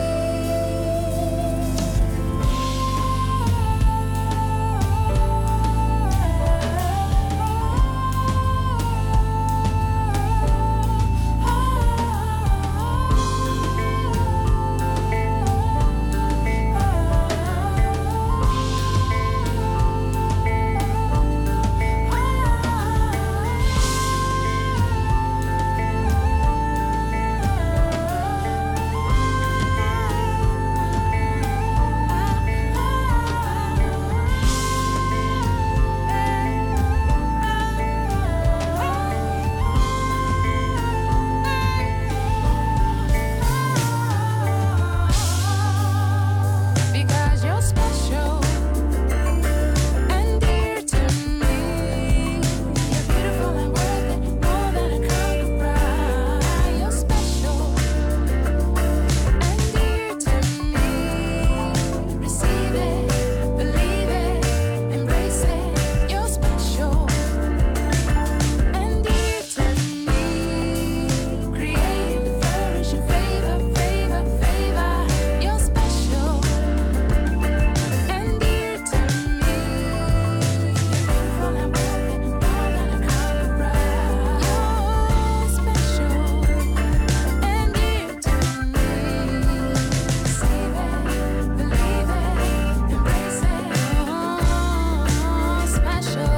Because you're special and dear to me. You're beautiful and worth it more than I could cry. You're special and dear to me. Receive it, believe it, embrace it. You're special and dear to me. Creating, flourishing, favor, favor, favor. You're special and dear to me. Beautiful and worth it more than I could cry. You're special and dear to me. Receive it, believe it, embrace it. Oh, special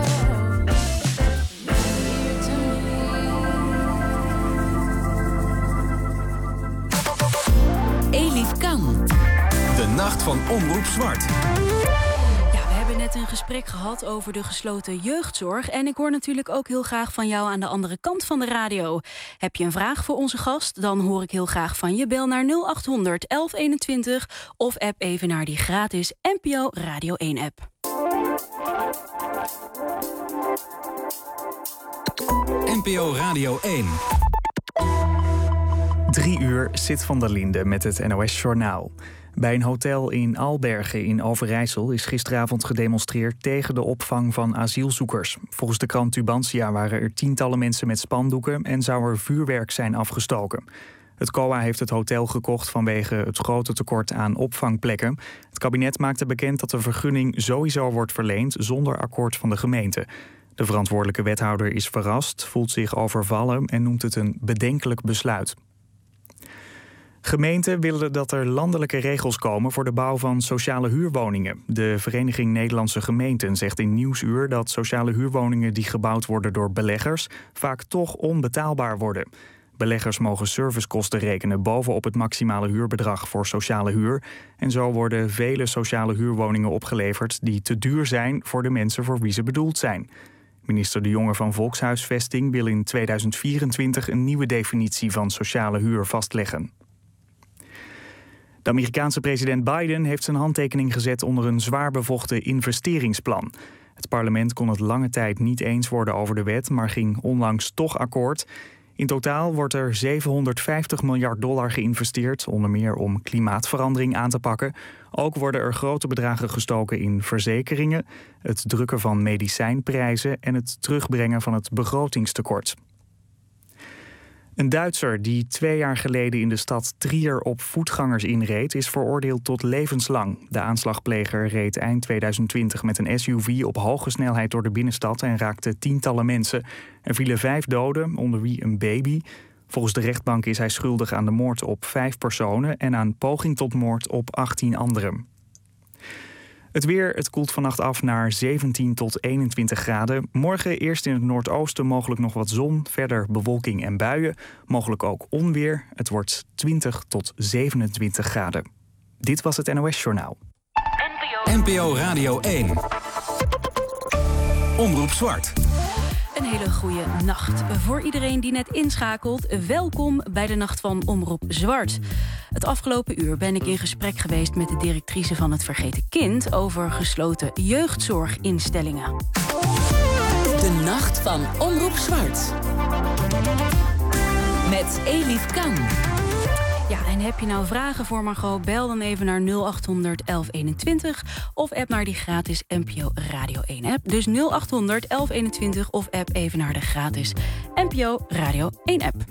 dear to me. Elif Kan. De nacht van Omroep Zwart. Ja, we hebben net een gesprek gehad over de gesloten jeugdzorg. En ik hoor natuurlijk ook heel graag van jou aan de andere kant van de radio. Heb je een vraag voor onze gast? Dan hoor ik heel graag van je. Bel naar nul acht honderd elf eenentwintig of app even naar die gratis N P O Radio één app. N P O Radio één. Drie uur Sit van der Linde met het N O S-journaal. Bij een hotel in Albergen in Overijssel is gisteravond gedemonstreerd tegen de opvang van asielzoekers. Volgens de krant Tubantia waren er tientallen mensen met spandoeken en zou er vuurwerk zijn afgestoken. Het C O A heeft het hotel gekocht vanwege het grote tekort aan opvangplekken. Het kabinet maakte bekend dat de vergunning sowieso wordt verleend zonder akkoord van de gemeente. De verantwoordelijke wethouder is verrast, voelt zich overvallen en noemt het een bedenkelijk besluit. Gemeenten willen dat er landelijke regels komen voor de bouw van sociale huurwoningen. De Vereniging Nederlandse Gemeenten zegt in Nieuwsuur dat sociale huurwoningen die gebouwd worden door beleggers vaak toch onbetaalbaar worden. Beleggers mogen servicekosten rekenen bovenop het maximale huurbedrag voor sociale huur. En zo worden vele sociale huurwoningen opgeleverd die te duur zijn voor de mensen voor wie ze bedoeld zijn. Minister De Jonge van Volkshuisvesting wil in tweeduizend vierentwintig een nieuwe definitie van sociale huur vastleggen. De Amerikaanse president Biden heeft zijn handtekening gezet onder een zwaar bevochten investeringsplan. Het parlement kon het lange tijd niet eens worden over de wet, maar ging onlangs toch akkoord. In totaal wordt er zevenhonderdvijftig miljard dollar geïnvesteerd, onder meer om klimaatverandering aan te pakken. Ook worden er grote bedragen gestoken in verzekeringen, het drukken van medicijnprijzen en het terugbrengen van het begrotingstekort. Een Duitser die twee jaar geleden in de stad Trier op voetgangers inreed, is veroordeeld tot levenslang. De aanslagpleger reed eind tweeduizend twintig met een S U V op hoge snelheid door de binnenstad en raakte tientallen mensen. Er vielen vijf doden, onder wie een baby. Volgens de rechtbank is hij schuldig aan de moord op vijf personen en aan poging tot moord op achttien anderen. Het weer, het koelt vannacht af naar zeventien tot eenentwintig graden. Morgen eerst in het noordoosten mogelijk nog wat zon. Verder bewolking en buien. Mogelijk ook onweer. Het wordt twintig tot zevenentwintig graden. Dit was het N O S Journaal. N P O Radio één. Omroep Zwart. Een hele goede nacht. Voor iedereen die net inschakelt, welkom bij de Nacht van Omroep Zwart. Het afgelopen uur ben ik in gesprek geweest met de directrice van het Vergeten Kind over gesloten jeugdzorginstellingen. De Nacht van Omroep Zwart. Met Elif Kan. Ja, en heb je nou vragen voor Margot? Bel dan even naar nul acht honderd elf eenentwintig of app naar die gratis N P O Radio één app. Dus nul acht honderd elf eenentwintig of app even naar de gratis N P O Radio één app.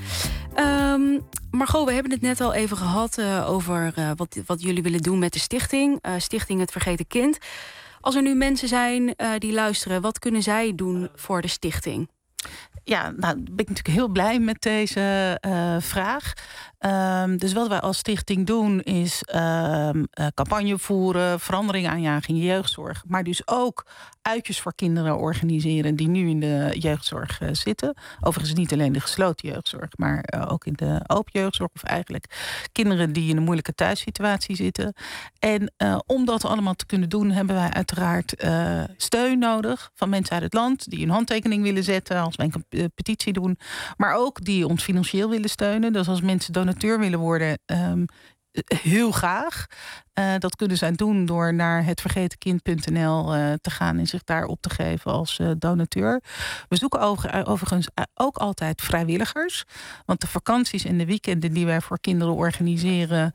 Um, Margot, we hebben het net al even gehad uh, over uh, wat, wat jullie willen doen met de stichting. Uh, Stichting Het Vergeten Kind. Als er nu mensen zijn uh, die luisteren, wat kunnen zij doen voor de stichting? Ja, nou ben ik natuurlijk heel blij met deze uh, vraag. Um, dus wat wij als stichting doen is um, uh, campagne voeren, verandering aanjagen in jeugdzorg. Maar dus ook uitjes voor kinderen organiseren die nu in de jeugdzorg uh, zitten. Overigens niet alleen de gesloten jeugdzorg, maar uh, ook in de open jeugdzorg. Of eigenlijk kinderen die in een moeilijke thuissituatie zitten. En uh, om dat allemaal te kunnen doen, hebben wij uiteraard uh, steun nodig van mensen uit het land die een handtekening willen zetten als wij een petitie doen. Maar ook die ons financieel willen steunen. Dus als mensen donateur willen worden, um, heel graag. Uh, dat kunnen zij doen door naar het vergeten kind punt n l uh, te gaan en zich daar op te geven als uh, donateur. We zoeken over, overigens ook altijd vrijwilligers. Want de vakanties en de weekenden die wij voor kinderen organiseren,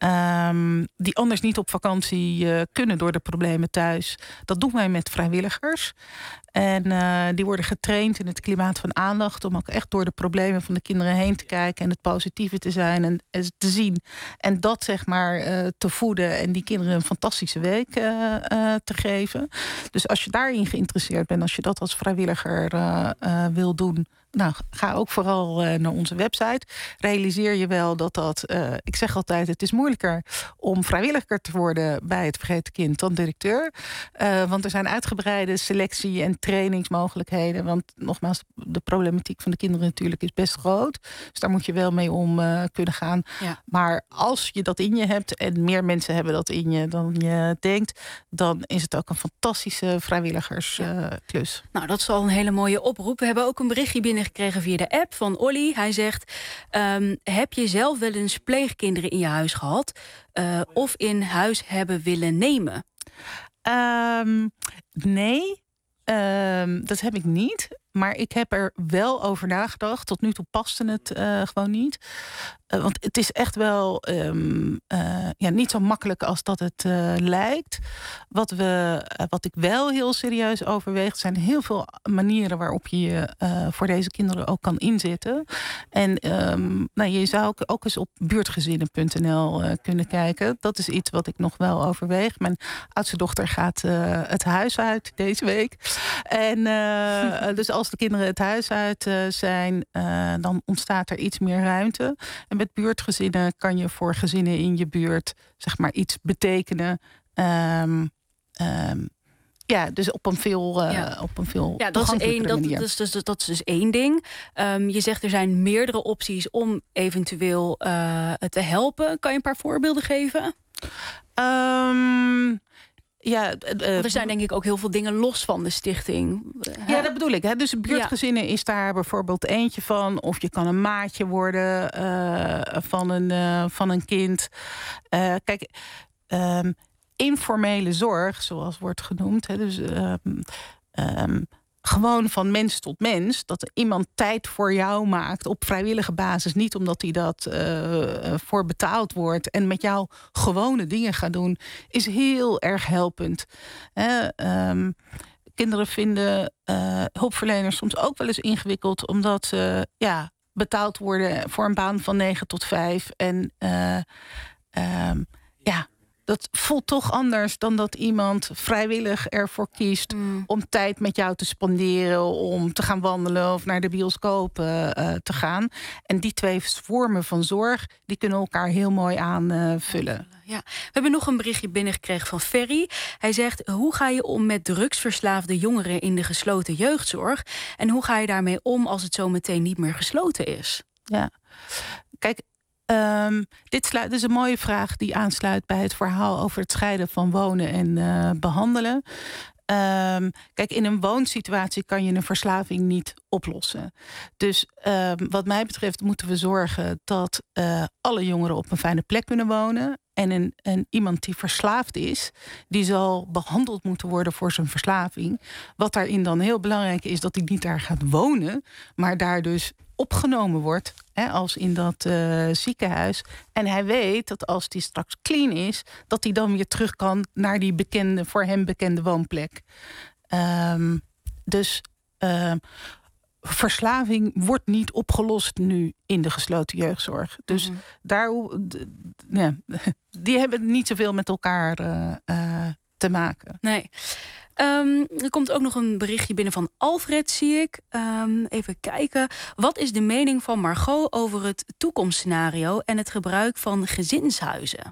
Um, die anders niet op vakantie uh, kunnen door de problemen thuis. Dat doen wij met vrijwilligers. En uh, die worden getraind in het klimaat van aandacht, om ook echt door de problemen van de kinderen heen te kijken en het positieve te zijn en, en te zien. En dat zeg maar uh, te voeden en die kinderen een fantastische week uh, uh, te geven. Dus als je daarin geïnteresseerd bent, als je dat als vrijwilliger uh, uh, wil doen, nou, ga ook vooral uh, naar onze website. Realiseer je wel dat dat, uh, ik zeg altijd, het is moeilijker om vrijwilliger te worden bij het Vergeten Kind dan directeur. Uh, want er zijn uitgebreide selectie- en trainingsmogelijkheden. Want nogmaals, de problematiek van de kinderen natuurlijk is best groot. Dus daar moet je wel mee om uh, kunnen gaan. Ja. Maar als je dat in je hebt en meer mensen hebben dat in je dan je denkt, dan is het ook een fantastische vrijwilligersklus. Uh, nou, dat is al een hele mooie oproep. We hebben ook een berichtje binnengekregen via de app van Olly. Hij zegt, um, heb je zelf wel eens pleegkinderen in je huis gehad? Uh, of in huis hebben willen nemen? Um, nee, um, dat heb ik niet. Maar ik heb er wel over nagedacht. Tot nu toe paste het uh, gewoon niet. Uh, want het is echt wel um, uh, ja, niet zo makkelijk als dat het uh, lijkt. Wat, we, uh, wat ik wel heel serieus overweeg, er zijn heel veel manieren waarop je je uh, voor deze kinderen ook kan inzetten. En um, nou, je zou ook, ook eens op buurtgezinnen punt n l uh, kunnen kijken. Dat is iets wat ik nog wel overweeg. Mijn oudste dochter gaat uh, het huis uit deze week. En uh, dus als de kinderen het huis uit uh, zijn, uh, dan ontstaat er iets meer ruimte. En met buurtgezinnen kan je voor gezinnen in je buurt zeg maar iets betekenen. Um, um, ja, dus op een veel, uh, ja. op een veel ja, dat is één. Dat, dat, is dus, dat is dus één ding. Um, je zegt er zijn meerdere opties om eventueel uh, te helpen. Kan je een paar voorbeelden geven? Um, Ja, uh, Want er zijn denk ik ook heel veel dingen los van de stichting. Ja, dat bedoel ik. Hè? Dus buurtgezinnen ja. is daar bijvoorbeeld eentje van. Of je kan een maatje worden uh, van, een, uh, van een kind. Uh, kijk, um, informele zorg, zoals wordt genoemd. Hè? Dus um, um, gewoon van mens tot mens. Dat er iemand tijd voor jou maakt op vrijwillige basis. Niet omdat hij dat uh, voor betaald wordt. En met jou gewone dingen gaat doen. Is heel erg helpend. Uh, um, kinderen vinden uh, hulpverleners soms ook wel eens ingewikkeld. Omdat ze ja, betaald worden voor een baan van negen tot vijf. En uh, um, ja... dat voelt toch anders dan dat iemand vrijwillig ervoor kiest mm. om tijd met jou te spenderen, om te gaan wandelen of naar de bioscoop uh, te gaan. En die twee vormen van zorg, die kunnen elkaar heel mooi aanvullen. Uh, ja. We hebben nog een berichtje binnengekregen van Ferry. Hij zegt, hoe ga je om met drugsverslaafde jongeren in de gesloten jeugdzorg? En hoe ga je daarmee om als het zo meteen niet meer gesloten is? Ja, kijk, um, dit, sluit, dit is een mooie vraag die aansluit bij het verhaal over het scheiden van wonen en uh, behandelen. Um, kijk, in een woonsituatie kan je een verslaving niet oplossen. Dus um, wat mij betreft moeten we zorgen dat uh, alle jongeren op een fijne plek kunnen wonen. En een, een iemand die verslaafd is, die zal behandeld moeten worden voor zijn verslaving. Wat daarin dan heel belangrijk is, dat hij niet daar gaat wonen, maar daar dus opgenomen wordt, hè, als in dat uh, ziekenhuis. En hij weet dat als hij straks clean is, dat hij dan weer terug kan naar die bekende, voor hem bekende woonplek. Um, dus uh, verslaving wordt niet opgelost nu in de gesloten jeugdzorg. Dus mm-hmm. daar, ja, die hebben niet zoveel met elkaar uh, uh, te maken. Nee. Um, er komt ook nog een berichtje binnen van Alfred, zie ik. Um, even kijken. Wat is de mening van Margot over het toekomstscenario en het gebruik van gezinshuizen?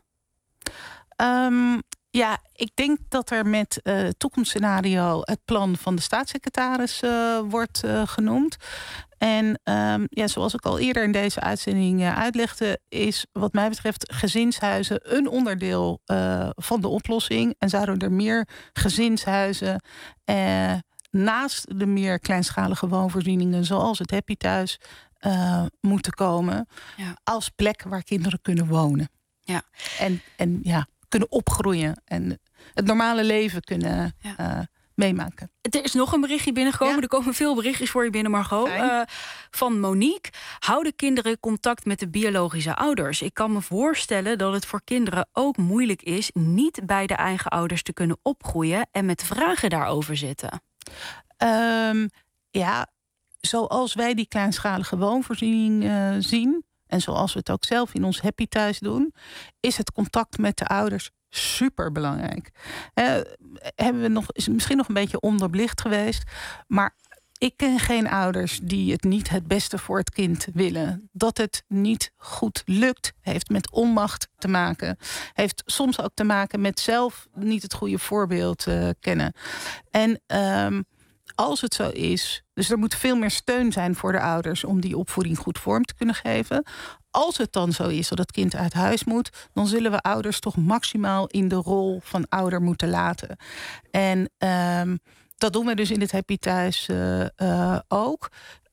Um, ja, ik denk dat er met uh, het toekomstscenario het plan van de staatssecretaris uh, wordt uh, genoemd. En um, ja, zoals ik al eerder in deze uitzending uh, uitlegde, is wat mij betreft gezinshuizen een onderdeel uh, van de oplossing. En zouden er meer gezinshuizen uh, naast de meer kleinschalige woonvoorzieningen, zoals het Happy Thuis, uh, moeten komen. Ja. Als plek waar kinderen kunnen wonen. Ja. En, en ja, kunnen opgroeien en het normale leven kunnen ja. uh, meemaken. Er is nog een berichtje binnengekomen. Ja. Er komen veel berichtjes voor je binnen, Margot. Uh, van Monique. Houden kinderen contact met de biologische ouders? Ik kan me voorstellen dat het voor kinderen ook moeilijk is niet bij de eigen ouders te kunnen opgroeien en met vragen daarover zitten. Um, ja, zoals wij die kleinschalige woonvoorziening uh, zien, en zoals we het ook zelf in ons Happy Thuis doen, is het contact met de ouders super belangrijk. Uh, hebben we nog, is misschien nog een beetje onderbelicht geweest, maar ik ken geen ouders die het niet het beste voor het kind willen. Dat het niet goed lukt, heeft met onmacht te maken. Heeft soms ook te maken met zelf niet het goede voorbeeld uh, kennen. En um, als het zo is, dus er moet veel meer steun zijn voor de ouders om die opvoeding goed vorm te kunnen geven. Als het dan zo is dat het kind uit huis moet, dan zullen we ouders toch maximaal in de rol van ouder moeten laten. En um, dat doen we dus in het Happy Thuis uh, uh, ook.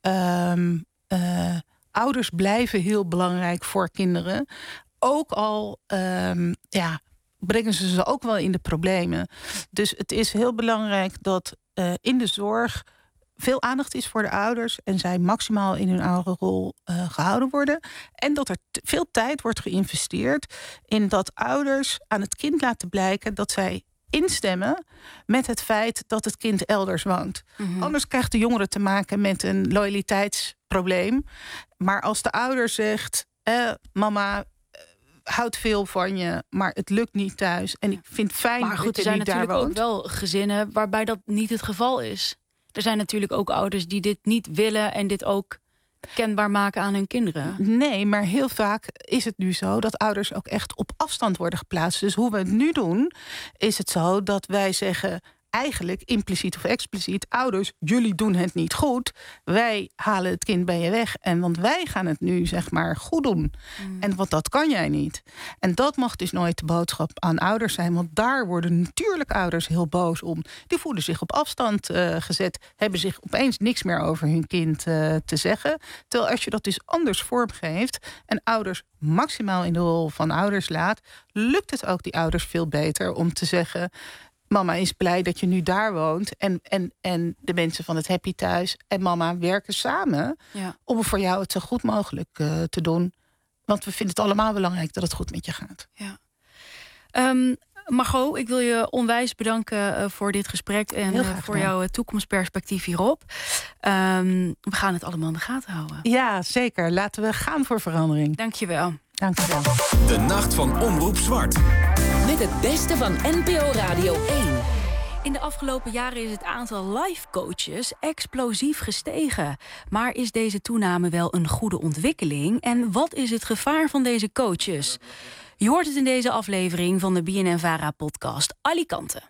Um, uh, ouders blijven heel belangrijk voor kinderen. Ook al um, ja, brengen ze ze ook wel in de problemen. Dus het is heel belangrijk dat uh, in de zorg veel aandacht is voor de ouders en zij maximaal in hun ouderrol uh, gehouden worden. En dat er t- veel tijd wordt geïnvesteerd in dat ouders aan het kind laten blijken dat zij instemmen met het feit dat het kind elders woont. Mm-hmm. Anders krijgt de jongere te maken met een loyaliteitsprobleem. Maar als de ouder zegt, eh, mama houdt veel van je, maar het lukt niet thuis. En ik vind het fijn maar goed, dat je er zijn niet daar natuurlijk woont. ook wel gezinnen waarbij dat niet het geval is. Er zijn natuurlijk ook ouders die dit niet willen en dit ook kenbaar maken aan hun kinderen. Nee, maar heel vaak is het nu zo dat ouders ook echt op afstand worden geplaatst. Dus hoe we het nu doen, is het zo dat wij zeggen, eigenlijk impliciet of expliciet, ouders, jullie doen het niet goed. Wij halen het kind bij je weg. En want wij gaan het nu, zeg maar, goed doen. Mm. En want dat kan jij niet. En dat mag dus nooit de boodschap aan ouders zijn. Want daar worden natuurlijk ouders heel boos om. Die voelen zich op afstand uh, gezet. Hebben zich opeens niks meer over hun kind uh, te zeggen. Terwijl als je dat dus anders vormgeeft en ouders maximaal in de rol van ouders laat, lukt het ook die ouders veel beter om te zeggen, mama is blij dat je nu daar woont. En, en, en de mensen van het Happy Thuis en mama werken samen, ja, om voor jou het zo goed mogelijk uh, te doen. Want we vinden het allemaal belangrijk dat het goed met je gaat. Ja. Um, Margot, ik wil je onwijs bedanken uh, voor dit gesprek en uh, voor jouw uh, toekomstperspectief hierop. Um, we gaan het allemaal in de gaten houden. Ja, zeker. Laten we gaan voor verandering. Dank je wel. Dank je wel. De Nacht van Omroep Zwart. Met het beste van N P O Radio één. In de afgelopen jaren is het aantal life coaches explosief gestegen. Maar is deze toename wel een goede ontwikkeling? En wat is het gevaar van deze coaches? Je hoort het in deze aflevering van de B N N Vara podcast Alicante.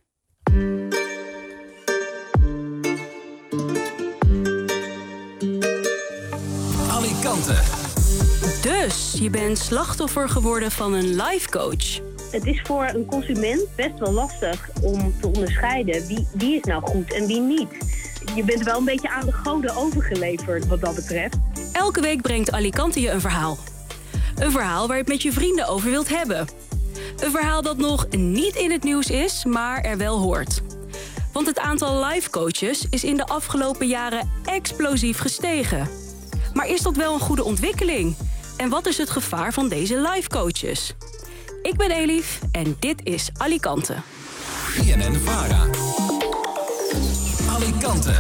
Alicante. Dus je bent slachtoffer geworden van een life coach. Het is voor een consument best wel lastig om te onderscheiden wie, wie is nou goed en wie niet. Je bent wel een beetje aan de goden overgeleverd wat dat betreft. Elke week brengt Alicante je een verhaal. Een verhaal waar je het met je vrienden over wilt hebben. Een verhaal dat nog niet in het nieuws is, maar er wel hoort. Want het aantal life coaches is in de afgelopen jaren explosief gestegen. Maar is dat wel een goede ontwikkeling? En wat is het gevaar van deze life coaches? Ik ben Elif en dit is Alicante. B N N Vara. Alicante.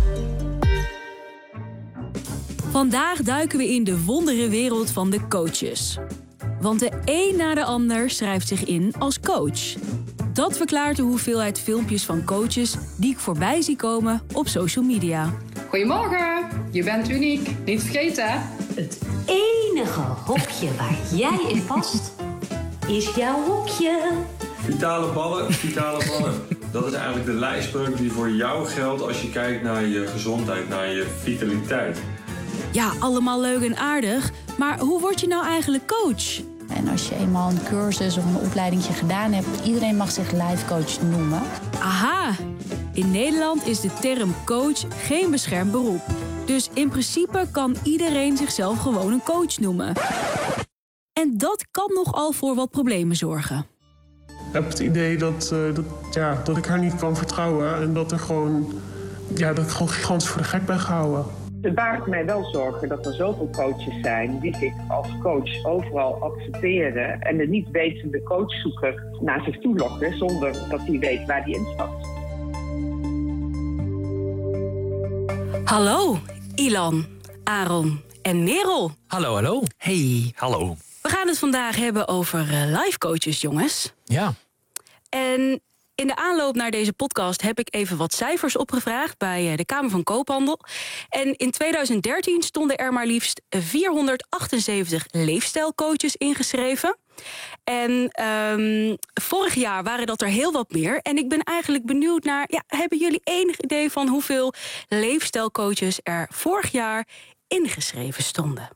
Vandaag duiken we in de wonderenwereld van de coaches. Want de een na de ander schrijft zich in als coach. Dat verklaart de hoeveelheid filmpjes van coaches die ik voorbij zie komen op social media. Goedemorgen, je bent uniek, niet vergeten. Het enige hokje waar jij in past, is jouw hokje. Vitale ballen, vitale ballen. Dat is eigenlijk de lijfspreuk die voor jou geldt als je kijkt naar je gezondheid, naar je vitaliteit. Ja, allemaal leuk en aardig, maar hoe word je nou eigenlijk coach? En als je eenmaal een cursus of een opleidingje gedaan hebt, iedereen mag zich life coach noemen. Aha! In Nederland is de term coach geen beschermd beroep. Dus in principe kan iedereen zichzelf gewoon een coach noemen. En dat kan nogal voor wat problemen zorgen. Ik heb het idee dat, uh, dat, ja, dat ik haar niet kan vertrouwen en dat, er gewoon, ja, dat ik gewoon gigantisch voor de gek ben gehouden. Het baart mij wel zorgen dat er zoveel coaches zijn die zich als coach overal accepteren en de niet wetende coachzoeker naar zich toe lokken zonder dat hij weet waar hij instapt. Hallo, Ilan, Aaron en Merel. Hallo, hallo. Hey. Hallo. We gaan het vandaag hebben over uh, life coaches, jongens. Ja. En in de aanloop naar deze podcast heb ik even wat cijfers opgevraagd bij de Kamer van Koophandel. En in tweeduizend dertien stonden er maar liefst vierhonderdachtenzeventig leefstijlcoaches ingeschreven. En um, vorig jaar waren dat er heel wat meer. En ik ben eigenlijk benieuwd naar, ja, hebben jullie enig idee van hoeveel leefstijlcoaches er vorig jaar ingeschreven stonden?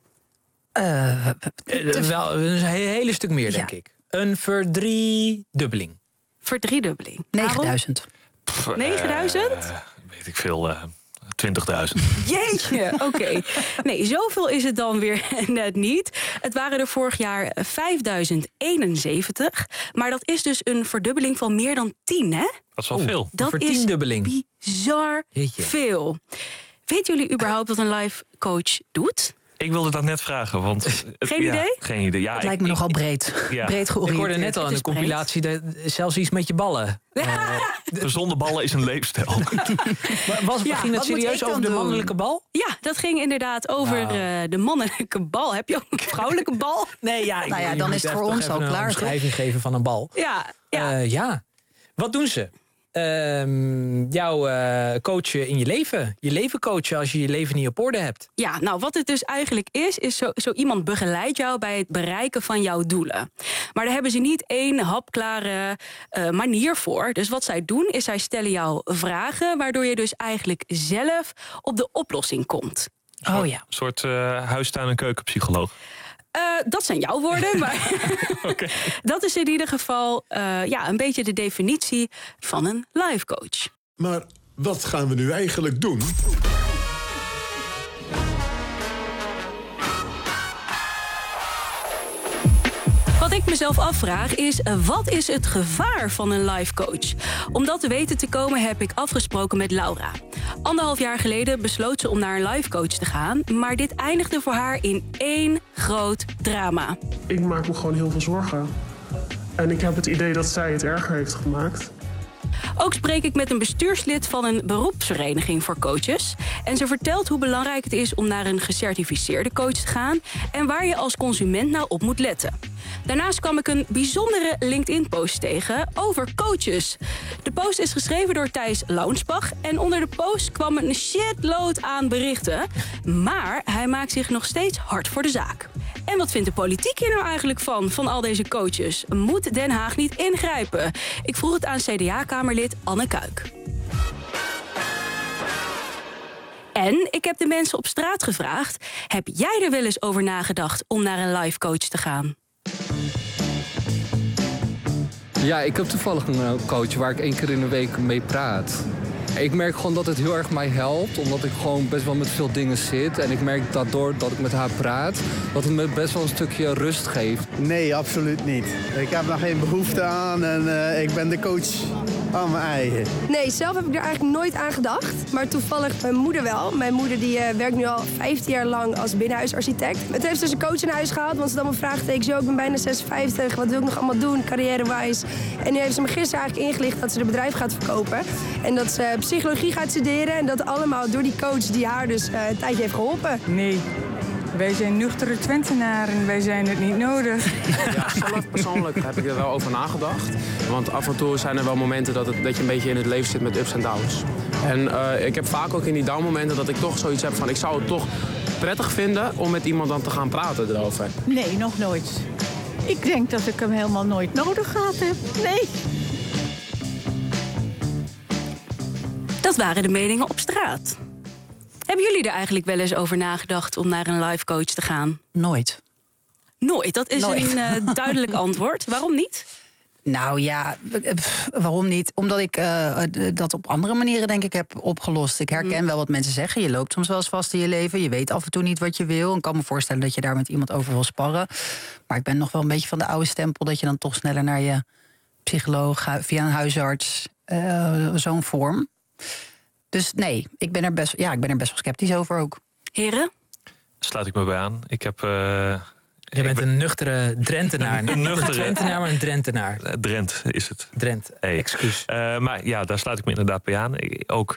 Uh, wel een hele stuk meer, denk ja. ik. Een verdriedubbeling. Verdriedubbeling. negenduizend. negenduizend? Uh, weet ik veel, uh, twintigduizend. Jeetje, oké. Okay. Nee, zoveel is het dan weer net niet. Het waren er vorig jaar vijfduizend eenenzeventig. Maar dat is dus een verdubbeling van meer dan tien, hè? Dat is wel veel. Dat is bizar Jeetje. veel. Weten jullie überhaupt wat een life coach doet? Ik wilde dat net vragen, want... Geen ja, idee? Geen idee. Ja, het lijkt me ik, nogal breed. Ja. Breed georiënteerd. Ik hoorde net al in de compilatie dat, zelfs iets met je ballen. Uh, Gezonde ballen is een leefstijl. Maar was, ja, ging het serieus over de doen? mannelijke bal? Ja, dat ging inderdaad over nou. uh, de mannelijke bal. Heb je ook een vrouwelijke bal? Nee, ja. Ik nou ja, dan is het voor ons al klaar. Een omschrijving geven van een bal. Ja, ja. Uh, ja. Wat doen ze? Uh, jou uh, coachen in je leven. Je leven coachen als je je leven niet op orde hebt. Ja, nou wat het dus eigenlijk is, is zo, zo iemand begeleidt jou bij het bereiken van jouw doelen. Maar daar hebben ze niet één hapklare uh, manier voor. Dus wat zij doen, is zij stellen jou vragen, waardoor je dus eigenlijk zelf op de oplossing komt. Oh, oh ja. Een soort uh, huistuin- en keukenpsycholoog. Uh, dat zijn jouw woorden, maar okay. Dat is in ieder geval uh, ja, een beetje de definitie van een life coach. Maar wat gaan we nu eigenlijk doen? Wat ik mezelf afvraag is, wat is het gevaar van een life coach? Om dat te weten te komen heb ik afgesproken met Laura. Anderhalf jaar geleden besloot ze om naar een life coach te gaan, maar dit eindigde voor haar in één groot drama. Ik maak me gewoon heel veel zorgen. En ik heb het idee dat zij het erger heeft gemaakt. Ook spreek ik met een bestuurslid van een beroepsvereniging voor coaches. En ze vertelt hoe belangrijk het is om naar een gecertificeerde coach te gaan en waar je als consument nou op moet letten. Daarnaast kwam ik een bijzondere LinkedIn-post tegen over coaches. De post is geschreven door Thijs Launsbach en onder de post kwam een shitload aan berichten. Maar hij maakt zich nog steeds hard voor de zaak. En wat vindt de politiek hier nou eigenlijk van, van al deze coaches? Moet Den Haag niet ingrijpen? Ik vroeg het aan C D A-kamerlid Anne Kuik. En ik heb de mensen op straat gevraagd: heb jij er wel eens over nagedacht om naar een life coach te gaan? Ja, ik heb toevallig een coach waar ik één keer in de week mee praat. Ik merk gewoon dat het heel erg mij helpt, omdat ik gewoon best wel met veel dingen zit. En ik merk daardoor dat ik met haar praat, dat het me best wel een stukje rust geeft. Nee, absoluut niet. Ik heb daar geen behoefte aan en uh, ik ben de coach aan mijn eigen. Nee, zelf heb ik er eigenlijk nooit aan gedacht. Maar toevallig mijn moeder wel. Mijn moeder die, uh, werkt nu al vijftien jaar lang als binnenhuisarchitect. Het heeft dus een coach in huis gehaald, want ze had allemaal vraagtekens. Yo, ik ben bijna zesenvijftig, wat wil ik nog allemaal doen, carrière-wise? En nu heeft ze me gisteren eigenlijk ingelicht dat ze het bedrijf gaat verkopen. En dat ze psychologie gaat studeren en dat allemaal door die coach die haar dus uh, een tijdje heeft geholpen. Nee, wij zijn nuchtere Twentenaren, wij zijn het niet nodig. Ja, zelf persoonlijk heb ik er wel over nagedacht. Want af en toe zijn er wel momenten dat, het, dat je een beetje in het leven zit met ups en downs. En uh, ik heb vaak ook in die down momenten dat ik toch zoiets heb van ik zou het toch prettig vinden om met iemand dan te gaan praten erover. Nee, nog nooit. Ik denk dat ik hem helemaal nooit nodig gehad heb. Nee. Dat waren de meningen op straat. Hebben jullie er eigenlijk wel eens over nagedacht om naar een life coach te gaan? Nooit. Nooit, dat is Nooit. een uh, duidelijk antwoord. Waarom niet? Nou ja, pff, waarom niet? Omdat ik uh, dat op andere manieren denk ik heb opgelost. Ik herken wel wat mensen zeggen. Je loopt soms wel eens vast in je leven. Je weet af en toe niet wat je wil. En ik kan me voorstellen dat je daar met iemand over wil sparren. Maar ik ben nog wel een beetje van de oude stempel dat je dan toch sneller naar je psycholoog via een huisarts, uh, zo'n vorm. Dus nee, ik ben er best, ja, ik ben er best wel sceptisch over ook. Heren? Sluit ik me bij aan. Ik heb... Uh, Je bent ben... een nuchtere Drentenaar. Een nuchtere Drentenaar, maar een Drentenaar. Uh, Drent is het. Drent, hey. excuus. Uh, maar ja, daar sluit ik me inderdaad bij aan. Ik, ook,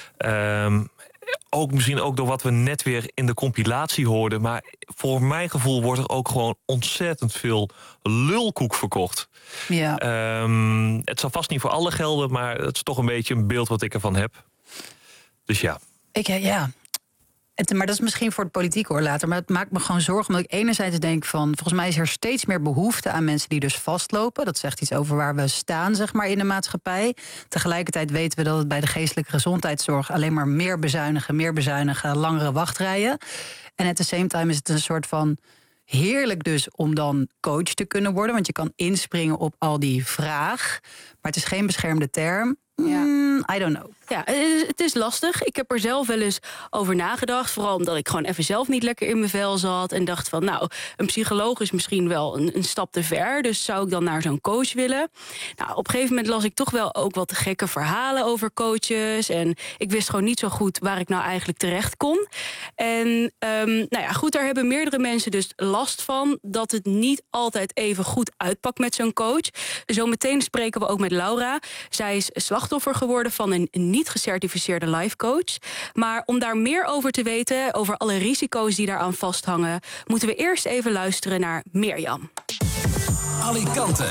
um, ook misschien ook door wat we net weer in de compilatie hoorden. Maar voor mijn gevoel wordt er ook gewoon ontzettend veel lulkoek verkocht. Ja. Um, het zal vast niet voor alle gelden, maar het is toch een beetje een beeld wat ik ervan heb. Dus ja. Ik, ja. Het, maar dat is misschien voor de politiek hoor later. Maar het maakt me gewoon zorgen. Omdat ik enerzijds denk van, volgens mij is er steeds meer behoefte aan mensen die dus vastlopen. Dat zegt iets over waar we staan, zeg maar, in de maatschappij. Tegelijkertijd weten we dat het bij de geestelijke gezondheidszorg alleen maar meer bezuinigen, meer bezuinigen, langere wachtrijen. En at the same time is het een soort van heerlijk dus om dan coach te kunnen worden. Want je kan inspringen op al die vraag. Maar het is geen beschermde term. Ja. Mm, I don't know. Ja, het is lastig. Ik heb er zelf wel eens over nagedacht. Vooral omdat ik gewoon even zelf niet lekker in mijn vel zat. En dacht van, nou, een psycholoog is misschien wel een, een stap te ver. Dus zou ik dan naar zo'n coach willen? Nou, op een gegeven moment las ik toch wel ook wat gekke verhalen over coaches. En ik wist gewoon niet zo goed waar ik nou eigenlijk terecht kon. En um, nou ja, goed, daar hebben meerdere mensen dus last van. Dat het niet altijd even goed uitpakt met zo'n coach. Zometeen spreken we ook met Laura. Zij is slachtoffer geworden van een niet gecertificeerde life coach. Maar om daar meer over te weten, over alle risico's die daaraan vasthangen, moeten we eerst even luisteren naar Mirjam. Alicante.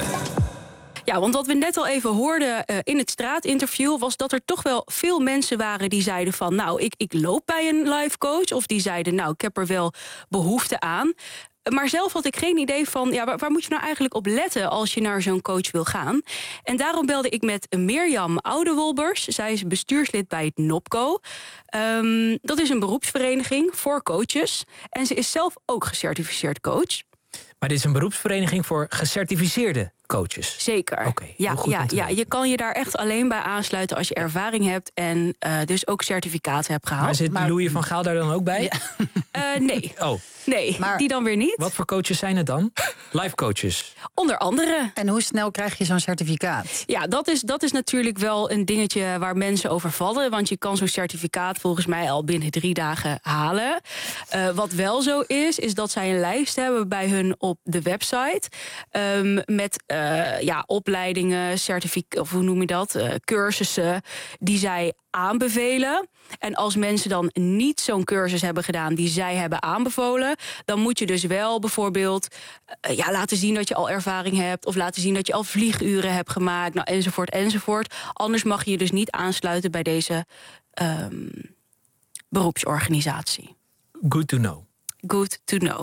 Ja, want wat we net al even hoorden uh, in het straatinterview was dat er toch wel veel mensen waren die zeiden van, nou, ik, ik loop bij een life coach. Of die zeiden, nou, ik heb er wel behoefte aan. Maar zelf had ik geen idee van, ja, waar, waar moet je nou eigenlijk op letten als je naar zo'n coach wil gaan? En daarom belde ik met Mirjam Oudewolbers. Zij is bestuurslid bij het NOPCO. Um, dat is een beroepsvereniging voor coaches. En ze is zelf ook gecertificeerd coach. Maar dit is een beroepsvereniging voor gecertificeerde coaches? Zeker. Okay, ja, ja, ja, je kan je daar echt alleen bij aansluiten als je ervaring hebt en uh, dus ook certificaten hebt gehaald. Maar zit maar... Louis van Gaal daar dan ook bij? Ja. Uh, nee. Oh. Nee, maar die dan weer niet. Wat voor coaches zijn het dan? Life coaches? Onder andere. En hoe snel krijg je zo'n certificaat? Ja, dat is, dat is natuurlijk wel een dingetje waar mensen over vallen. Want je kan zo'n certificaat volgens mij al binnen drie dagen halen. Uh, wat wel zo is, is dat zij een lijst hebben bij hun op de website. Um, met uh, uh, ja, opleidingen, certificaten, of hoe noem je dat? Uh, cursussen die zij aanbevelen. En als mensen dan niet zo'n cursus hebben gedaan die zij hebben aanbevolen, dan moet je dus wel bijvoorbeeld uh, ja, laten zien dat je al ervaring hebt, of laten zien dat je al vlieguren hebt gemaakt, nou, enzovoort, enzovoort. Anders mag je je dus niet aansluiten bij deze um, beroepsorganisatie. Good to know. Good to know.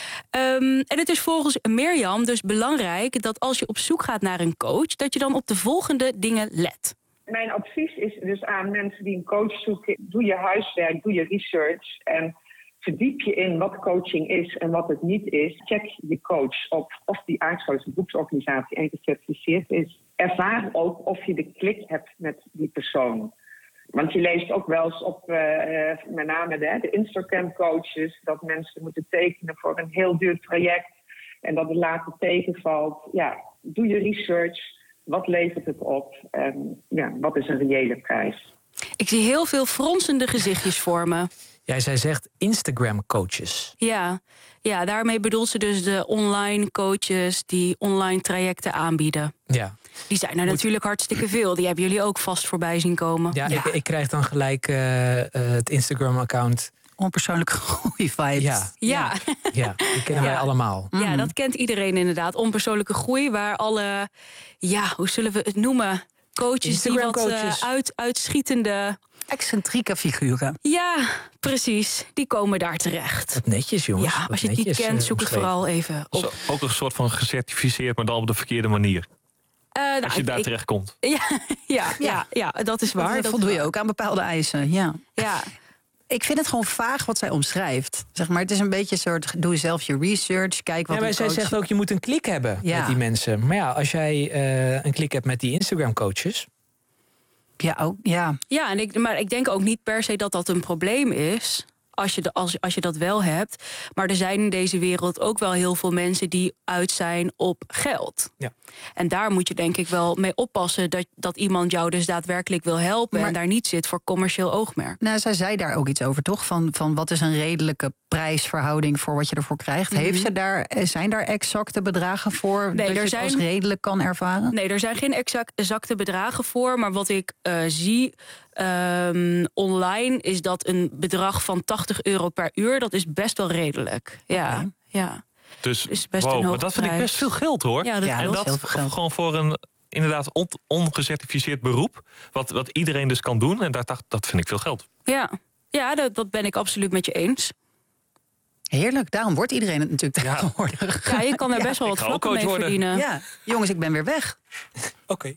Um, en het is volgens Mirjam dus belangrijk dat als je op zoek gaat naar een coach, dat je dan op de volgende dingen let. Mijn advies is dus aan mensen die een coach zoeken, doe je huiswerk, doe je research en verdiep je in wat coaching is en wat het niet is. Check je coach op of die aangesloten beroepsorganisatie en gecertificeerd is. Ervaar ook of je de klik hebt met die persoon. Want je leest ook wel eens op, uh, met name de, de Instagram-coaches, dat mensen moeten tekenen voor een heel duur traject en dat het later tegenvalt. Ja, doe je research. Wat levert het op? En ja, wat is een reële prijs? Ik zie heel veel fronsende gezichtjes voor me. Ja, zij zegt Instagram-coaches. Ja. ja, daarmee bedoelt ze dus de online coaches die online trajecten aanbieden. Ja. Die zijn er Moet... natuurlijk hartstikke veel. Die hebben jullie ook vast voorbij zien komen. Ja, ja. Ik, ik krijg dan gelijk uh, uh, het Instagram-account. Onpersoonlijke groei-vibes. Ja, ja. ja, die kennen ja. wij allemaal. Ja, mm-hmm. dat kent iedereen inderdaad. Onpersoonlijke groei, waar alle, ja, hoe zullen we het noemen? Coaches die wat uh, uit, uitschietende... excentrieke figuren. Ja, precies. Die komen daar terecht. Wat netjes, jongens. Ja, als je het niet kent, zoek het vooral even op. Zo, ook een soort van gecertificeerd, maar dan op de verkeerde manier. Uh, nou, als je daar ik, terecht komt. Ja, ja, ja, ja, dat is waar. Dat dat voldoe je waar. ook aan bepaalde eisen. Ja. ja. Ik vind het gewoon vaag wat zij omschrijft. Zeg maar, het is een beetje een soort, doe zelf je research, kijk wat ja, maar een zij coach... zegt ook, je moet een klik hebben ja. met die mensen. Maar ja, als jij uh, een klik hebt met die Instagram-coaches... Ja, ook, ja. Ja, en ik, maar ik denk ook niet per se dat dat een probleem is, als je, de, als, als je dat wel hebt. Maar er zijn in deze wereld ook wel heel veel mensen die uit zijn op geld. Ja. En daar moet je denk ik wel mee oppassen dat, dat iemand jou dus daadwerkelijk wil helpen... Maar, en daar niet zit voor commercieel oogmerk. Nou, zij zei daar ook iets over, toch? Van, van wat is een redelijke prijsverhouding voor wat je ervoor krijgt? Mm-hmm. Heeft ze daar, zijn daar exacte bedragen voor nee, dat je het zijn, als redelijk kan ervaren? Nee, er zijn geen exact, exacte bedragen voor. Maar wat ik uh, zie um, online is dat een bedrag van tachtig euro per uur... dat is best wel redelijk. Ja, okay. ja. Dus, dus best wow, een maar dat vind ik best veel geld, hoor. Ja, dat, ja, en dat heel veel geld. Gewoon voor een inderdaad on, ongecertificeerd beroep... Wat, wat iedereen dus kan doen. En dat, dat vind ik veel geld. Ja, ja dat, dat ben ik absoluut met je eens. Heerlijk, daarom wordt iedereen het natuurlijk tegenwoordig. Ja, je kan er best ja, wel wat vlakken mee worden. verdienen. Ja, jongens, ik ben weer weg. Oké.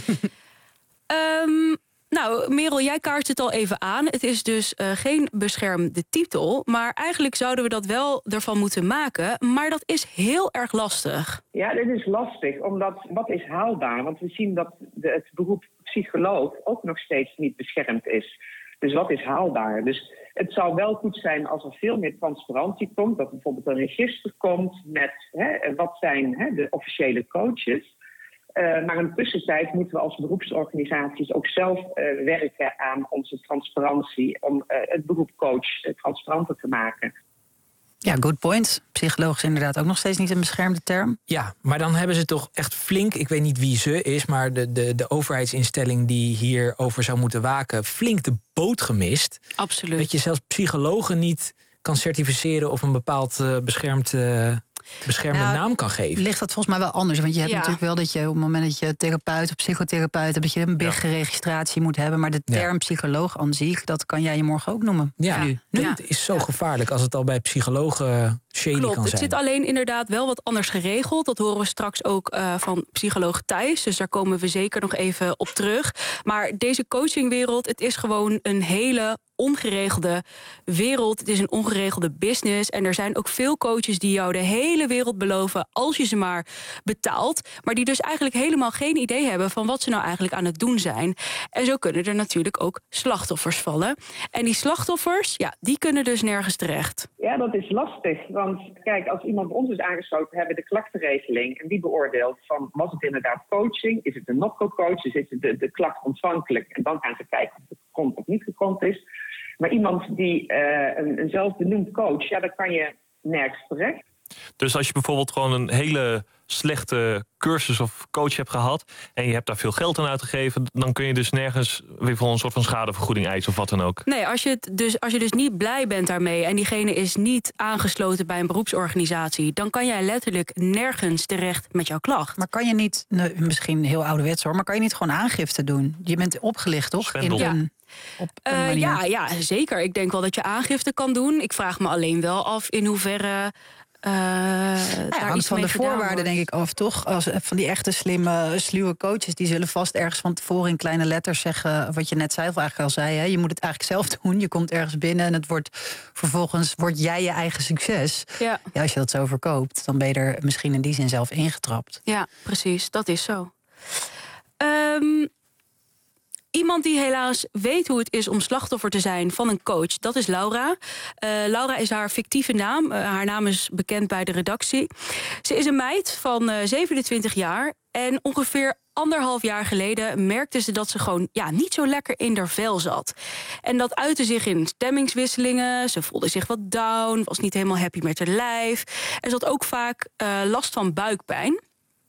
Okay. um, Nou, Merel, jij kaart het al even aan. Het is dus uh, geen beschermde titel. Maar eigenlijk zouden we dat wel ervan moeten maken. Maar dat is heel erg lastig. Ja, dit is lastig. Omdat, wat is haalbaar? Want we zien dat de, het beroep psycholoog ook nog steeds niet beschermd is. Dus wat is haalbaar? Dus het zou wel goed zijn als er veel meer transparantie komt. Dat er bijvoorbeeld een register komt met hè, wat zijn hè, de officiële coaches. Uh, maar in de tussentijd moeten we als beroepsorganisaties ook zelf uh, werken aan onze transparantie. Om uh, het beroep coach uh, transparanter te maken. Ja, good point. Psycholoog is inderdaad ook nog steeds niet een beschermde term. Ja, maar dan hebben ze toch echt flink, ik weet niet wie ze is... maar de, de, de overheidsinstelling die hierover zou moeten waken... flink de boot gemist. Absoluut. Dat je zelfs psychologen niet kan certificeren... of een bepaald uh, beschermd... Uh, beschermde nou, naam kan geven. Ligt dat volgens mij wel anders. Want je hebt ja. natuurlijk wel dat je op het moment dat je therapeut of psychotherapeut hebt, dat je een big ja. registratie moet hebben. Maar de term ja. psycholoog aan zich, dat kan jij je morgen ook noemen. Ja, nu. nu. Ja. Het is zo ja. gevaarlijk als het al bij psychologen shady Klopt, kan zijn. Het zit alleen inderdaad wel wat anders geregeld. Dat horen we straks ook uh, van psycholoog Thijs. Dus daar komen we zeker nog even op terug. Maar deze coachingwereld, het is gewoon een hele ongeregelde wereld. Het is een ongeregelde business. En er zijn ook veel coaches die jou de hele wereld beloven als je ze maar betaalt. Maar die dus eigenlijk helemaal geen idee hebben van wat ze nou eigenlijk aan het doen zijn. En zo kunnen er natuurlijk ook slachtoffers vallen. En die slachtoffers, ja, die kunnen dus nergens terecht. Ja, dat is lastig. Want kijk, als iemand bij ons is aangesloten, hebben we de klachtenregeling. En die beoordeelt van, was het inderdaad coaching? Is het een no-coach? Is het de, de klacht ontvankelijk? En dan gaan ze kijken of het gegrond of niet gegrond is. Maar iemand die uh, een, een zelfbenoemd coach, ja, dan kan je nergens terecht. Dus als je bijvoorbeeld gewoon een hele slechte cursus of coach hebt gehad en je hebt daar veel geld aan uitgegeven, dan kun je dus nergens weer voor een soort van schadevergoeding eisen of wat dan ook. Nee, als je, het dus, als je dus niet blij bent daarmee en diegene is niet aangesloten bij een beroepsorganisatie, dan kan jij letterlijk nergens terecht met jouw klacht. Maar kan je niet, nee, misschien heel ouderwets hoor, maar kan je niet gewoon aangifte doen? Je bent opgelicht, toch? In, Ja. in, op een Uh, manier. ja, ja, zeker. Ik denk wel dat je aangifte kan doen. Ik vraag me alleen wel af in hoeverre Uh, ja, daar hangt iets van mee de gedaan voorwaarden, wordt. denk ik, af, toch? Als, van die echte slimme, sluwe coaches, die zullen vast ergens van tevoren in kleine letters zeggen, wat je net zelf eigenlijk al zei, hè? Je moet het eigenlijk zelf doen. Je komt ergens binnen en het wordt vervolgens word jij je eigen succes. Ja. Ja, als je dat zo verkoopt, dan ben je er misschien in die zin zelf ingetrapt. Ja, precies. Dat is zo. Um, Iemand die helaas weet hoe het is om slachtoffer te zijn van een coach, dat is Laura. Uh, Laura is haar fictieve naam. Uh, haar naam is bekend bij de redactie. Ze is een meid van uh, zevenentwintig jaar. En ongeveer anderhalf jaar geleden merkte ze dat ze gewoon ja, niet zo lekker in haar vel zat. En dat uitte zich in stemmingswisselingen. Ze voelde zich wat down, was niet helemaal happy met haar lijf. En ze had ook vaak uh, last van buikpijn.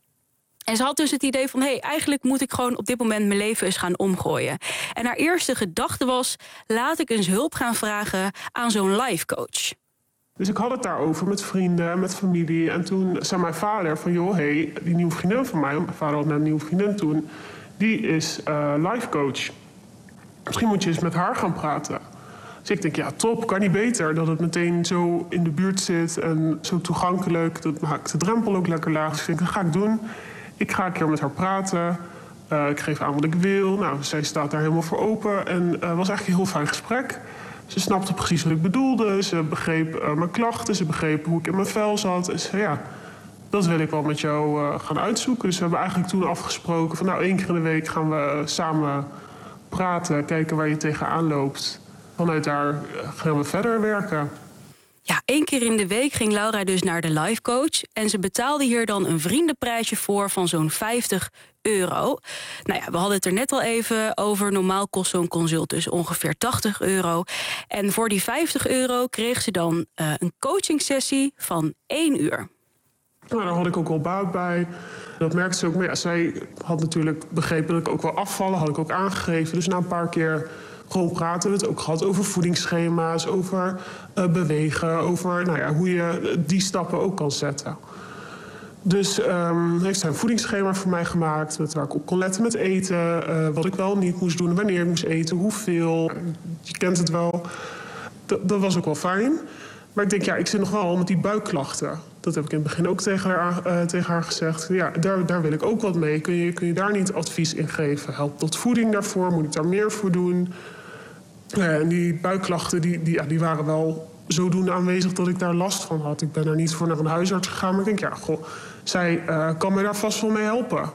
En ze had dus het idee van, hé, hey, eigenlijk moet ik gewoon op dit moment mijn leven eens gaan omgooien. En haar eerste gedachte was, laat ik eens hulp gaan vragen aan zo'n life coach. Dus ik had het daarover met vrienden, met familie. En toen zei mijn vader van, joh, hé, hey, die nieuwe vriendin van mij, mijn vader had net een nieuwe vriendin toen, die is uh, life coach. Misschien moet je eens met haar gaan praten. Dus ik denk, ja, top, kan niet beter dat het meteen zo in de buurt zit en zo toegankelijk. Dat maakt de drempel ook lekker laag. Dus ik denk, dat ga ik doen. Ik ga een keer met haar praten. Uh, ik geef aan wat ik wil. Nou, zij staat daar helemaal voor open. En het uh, was eigenlijk een heel fijn gesprek. Ze snapte precies wat ik bedoelde. Ze begreep uh, mijn klachten. Ze begreep hoe ik in mijn vel zat. En ze zei, ja, dat wil ik wel met jou uh, gaan uitzoeken. Dus we hebben eigenlijk toen afgesproken van, nou, één keer in de week gaan we uh, samen praten. Kijken waar je tegenaan loopt. Vanuit daar uh, gaan we verder werken. Ja, één keer in de week ging Laura dus naar de life coach. En ze betaalde hier dan een vriendenprijsje voor van zo'n vijftig euro. Nou ja, we hadden het er net al even over. Normaal kost zo'n consult dus ongeveer tachtig euro. En voor die vijftig euro kreeg ze dan uh, een coachingsessie van één uur. Nou, daar had ik ook wel baat bij. Dat merkte ze ook mee. Zij had natuurlijk begrepen dat ik ook wel afvallen, had ik ook aangegeven. Dus na een paar keer gewoon praten we het ook gehad over voedingsschema's, over uh, bewegen, over nou ja, hoe je die stappen ook kan zetten. Dus um, heeft zij een voedingsschema voor mij gemaakt, met waar ik op kon letten met eten, uh, wat ik wel niet moest doen, wanneer ik moest eten, hoeveel. Je kent het wel. D- dat was ook wel fijn. Maar ik denk, ja, ik zit nog wel met die buikklachten. Dat heb ik in het begin ook tegen haar, uh, tegen haar gezegd. Ja, daar, daar wil ik ook wat mee. Kun je, kun je daar niet advies in geven? Helpt tot voeding daarvoor? Moet ik daar meer voor doen? Uh, en die buikklachten die, die, ja, die waren wel zodoende aanwezig dat ik daar last van had. Ik ben er niet voor naar een huisarts gegaan. Maar ik denk, ja, goh, zij uh, kan me daar vast wel mee helpen.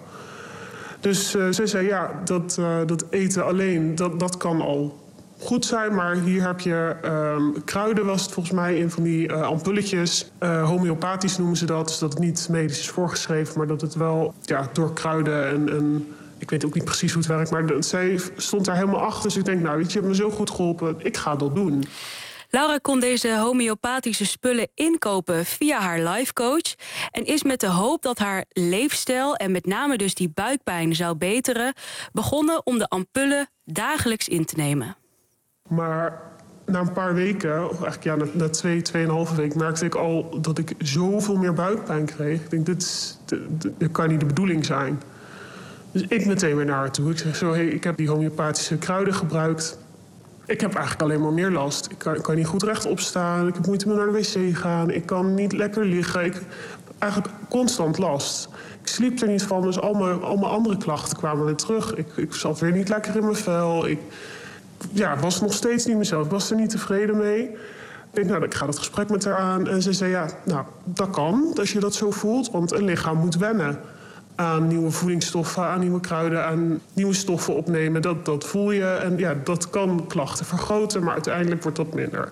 Dus uh, zij zei, ja, dat, uh, dat eten alleen, dat, dat kan al goed zijn, maar hier heb je um, kruiden, was het volgens mij, in van die uh, ampulletjes. Uh, homeopathisch noemen ze dat, dus dat het niet medisch is voorgeschreven, maar dat het wel ja, door kruiden en, en ik weet ook niet precies hoe het werkt, maar dat, zij stond daar helemaal achter. Dus ik denk, nou, weet je, je hebt me zo goed geholpen, ik ga dat doen. Laura kon deze homeopathische spullen inkopen via haar life coach en is met de hoop dat haar leefstijl en met name dus die buikpijn zou beteren, begonnen om de ampullen dagelijks in te nemen. Maar na een paar weken, of eigenlijk ja, na, na twee, tweeënhalve week, merkte ik al dat ik zoveel meer buikpijn kreeg. Ik denk, dit, is, dit, dit kan niet de bedoeling zijn. Dus ik meteen weer naar haar toe. Ik zeg zo, hey, ik heb die homeopathische kruiden gebruikt. Ik heb eigenlijk alleen maar meer last. Ik kan, ik kan niet goed rechtop staan. Ik heb moeite met naar de wc gaan. Ik kan niet lekker liggen. Ik heb eigenlijk constant last. Ik sliep er niet van, dus al mijn, al mijn andere klachten kwamen weer terug. Ik, ik zat weer niet lekker in mijn vel. Ik ja, was nog steeds niet mezelf. Ik was er niet tevreden mee. Ik denk, nou, ik ga dat gesprek met haar aan. En ze zei, ja, nou, dat kan, als je dat zo voelt. Want een lichaam moet wennen aan nieuwe voedingsstoffen, aan nieuwe kruiden, aan nieuwe stoffen opnemen. Dat, dat voel je. En ja, dat kan klachten vergroten, maar uiteindelijk wordt dat minder.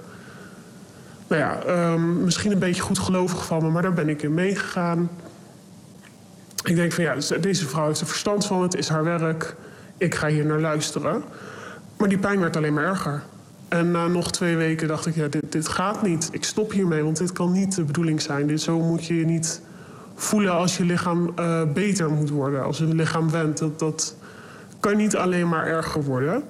Nou ja, um, misschien een beetje goedgelovig van me, maar daar ben ik in meegegaan. Ik denk van, ja, deze vrouw heeft er verstand van, het is haar werk. Ik ga hier naar luisteren. Maar die pijn werd alleen maar erger. En na nog twee weken dacht ik, ja, dit, dit gaat niet. Ik stop hiermee, want dit kan niet de bedoeling zijn. Dit, zo moet je je niet voelen als je lichaam uh, beter moet worden. Als je lichaam went, dat, dat kan niet alleen maar erger worden.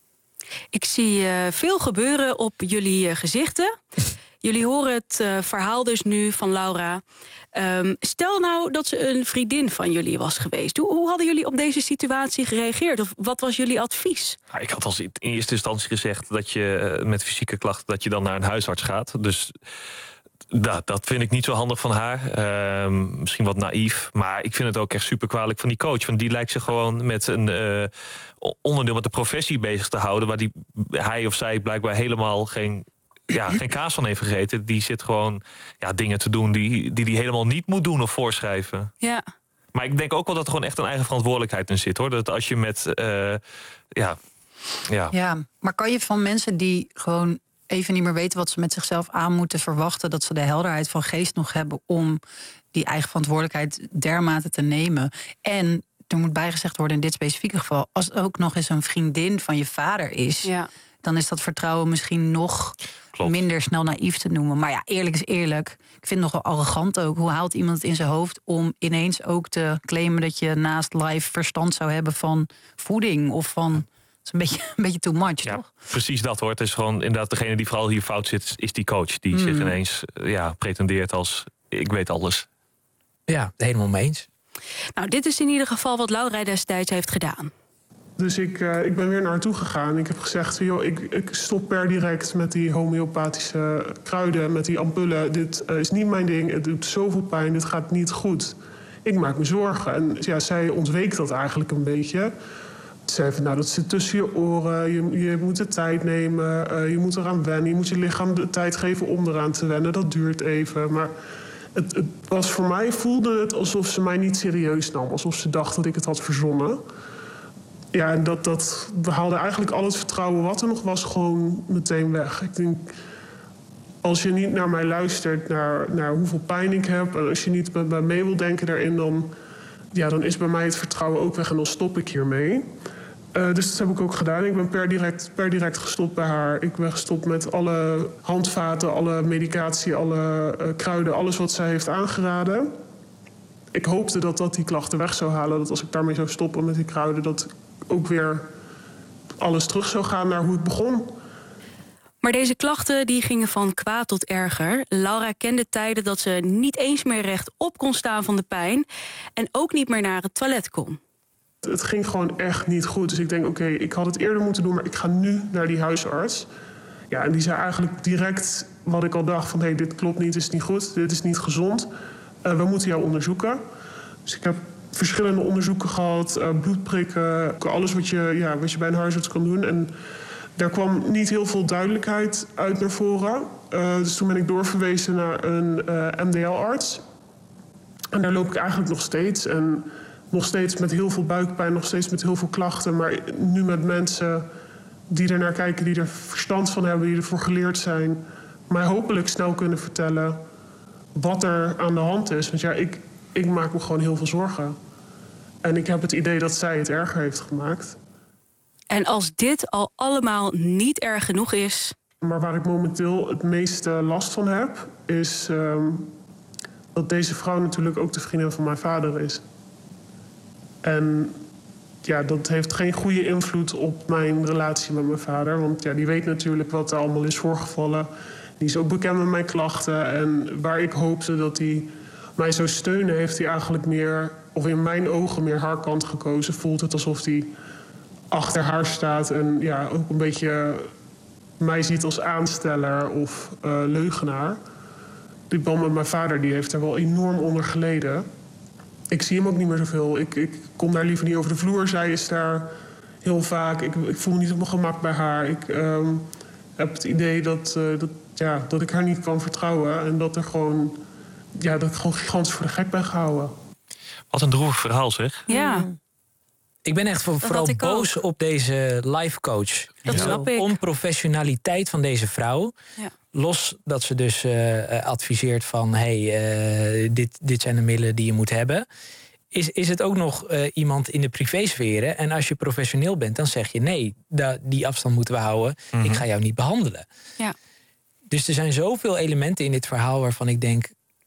Ik zie uh, veel gebeuren op jullie uh, gezichten. Jullie horen het uh, verhaal dus nu van Laura. Um, stel nou dat ze een vriendin van jullie was geweest. Hoe, hoe hadden jullie op deze situatie gereageerd? Of wat was jullie advies? Ja, ik had als in eerste instantie gezegd dat je uh, met fysieke klachten dat je dan naar een huisarts gaat. Dus dat, dat vind ik niet zo handig van haar. Uh, misschien wat naïef. Maar ik vind het ook echt super kwalijk van die coach. Want die lijkt zich gewoon met een uh, onderdeel met de professie bezig te houden. Waar die, hij of zij blijkbaar helemaal geen... Ja, geen kaas van heeft gegeten. Die zit gewoon ja, dingen te doen die, die die helemaal niet moet doen of voorschrijven. Ja. Maar ik denk ook wel dat er gewoon echt een eigen verantwoordelijkheid in zit, hoor. Dat als je met... Uh, ja, ja. ja, maar kan je van mensen die gewoon even niet meer weten wat ze met zichzelf aan moeten verwachten, dat ze de helderheid van geest nog hebben om die eigen verantwoordelijkheid dermate te nemen? En er moet bijgezegd worden in dit specifieke geval, als het ook nog eens een vriendin van je vader is, ja, dan is dat vertrouwen misschien nog Klopt. minder snel naïef te noemen. Maar ja, eerlijk is eerlijk. Ik vind het nog wel arrogant ook. Hoe haalt iemand het in zijn hoofd om ineens ook te claimen dat je naast live verstand zou hebben van voeding of van... Dat is een beetje, een beetje too much, ja, toch? Precies dat, hoor. Het is gewoon inderdaad degene die vooral hier fout zit, is die coach. Die hmm. zich ineens ja, pretendeert als ik weet alles. Ja, helemaal mee eens. Nou, dit is in ieder geval wat Laura destijds heeft gedaan. Dus ik, uh, ik ben weer naar haar toe gegaan. Ik heb gezegd, joh, ik, ik stop per direct met die homeopathische kruiden, met die ampullen. Dit uh, is niet mijn ding, het doet zoveel pijn, dit gaat niet goed. Ik maak me zorgen. En ja, zij ontweek dat eigenlijk een beetje. Ze zei van, nou, dat zit tussen je oren, je, je moet de tijd nemen, uh, je moet eraan wennen. Je moet je lichaam de tijd geven om eraan te wennen, dat duurt even. Maar het, het was voor mij, voelde het alsof ze mij niet serieus nam. Alsof ze dacht dat ik het had verzonnen. Ja, en dat, dat we haalden eigenlijk al het vertrouwen wat er nog was gewoon meteen weg. Ik denk, als je niet naar mij luistert, naar, naar hoeveel pijn ik heb, en als je niet met mij mee wil denken daarin, dan, ja, dan is bij mij het vertrouwen ook weg en dan stop ik hiermee. Uh, dus dat heb ik ook gedaan. Ik ben per direct, per direct gestopt bij haar. Ik ben gestopt met alle handvaten, alle medicatie, alle uh, kruiden, alles wat zij heeft aangeraden. Ik hoopte dat dat die klachten weg zou halen. Dat als ik daarmee zou stoppen met die kruiden, dat ook weer alles terug zou gaan naar hoe het begon. Maar deze klachten die gingen van kwaad tot erger. Laura kende tijden dat ze niet eens meer rechtop kon staan van de pijn en ook niet meer naar het toilet kon. Het ging gewoon echt niet goed. Dus ik denk, oké, okay, ik had het eerder moeten doen, maar ik ga nu naar die huisarts. Ja, en die zei eigenlijk direct wat ik al dacht van, hé, hey, dit klopt niet, dit is niet goed, dit is niet gezond. Uh, we moeten jou onderzoeken. Dus ik heb verschillende onderzoeken gehad, uh, bloedprikken, alles wat je, ja, wat je bij een huisarts kan doen. En daar kwam niet heel veel duidelijkheid uit naar voren. Uh, dus toen ben ik doorverwezen naar een uh, M D L-arts. En daar loop ik eigenlijk nog steeds. En nog steeds met heel veel buikpijn, nog steeds met heel veel klachten. Maar nu met mensen die er naar kijken, die er verstand van hebben, die ervoor geleerd zijn. Mij hopelijk snel kunnen vertellen wat er aan de hand is. Want ja, ik, ik maak me gewoon heel veel zorgen. En ik heb het idee dat zij het erger heeft gemaakt. En als dit al allemaal niet erg genoeg is... Maar waar ik momenteel het meeste last van heb, is um, dat deze vrouw natuurlijk ook de vriendin van mijn vader is. En ja, dat heeft geen goede invloed op mijn relatie met mijn vader. Want ja, die weet natuurlijk wat er allemaal is voorgevallen. Die is ook bekend met mijn klachten. En waar ik hoopte dat hij mij zou steunen, heeft hij eigenlijk meer, of in mijn ogen meer haar kant gekozen. Voelt het alsof hij achter haar staat en ja, ook een beetje mij ziet als aansteller of uh, leugenaar. Die band met mijn vader die heeft er wel enorm onder geleden. Ik zie hem ook niet meer zoveel. Ik, ik kom daar liever niet over de vloer. Zij is daar heel vaak. Ik, ik voel me niet op mijn gemak bij haar. Ik um, heb het idee dat, uh, dat, ja, dat ik haar niet kan vertrouwen. En dat, er gewoon, ja, dat ik gewoon gigantisch voor de gek ben gehouden. Wat een droevig verhaal, zeg. Ja. Ik ben echt vooral boos ook op deze life coach. Dat snap ik. De onprofessionaliteit van deze vrouw. Ja. Los dat ze dus uh, adviseert van, hey, uh, dit, dit zijn de middelen die je moet hebben. Is, is het ook nog uh, iemand in de privésfeer? En als je professioneel bent, dan zeg je nee, da, die afstand moeten we houden. Mm-hmm. Ik ga jou niet behandelen. Ja. Dus er zijn zoveel elementen in dit verhaal waarvan ik denk,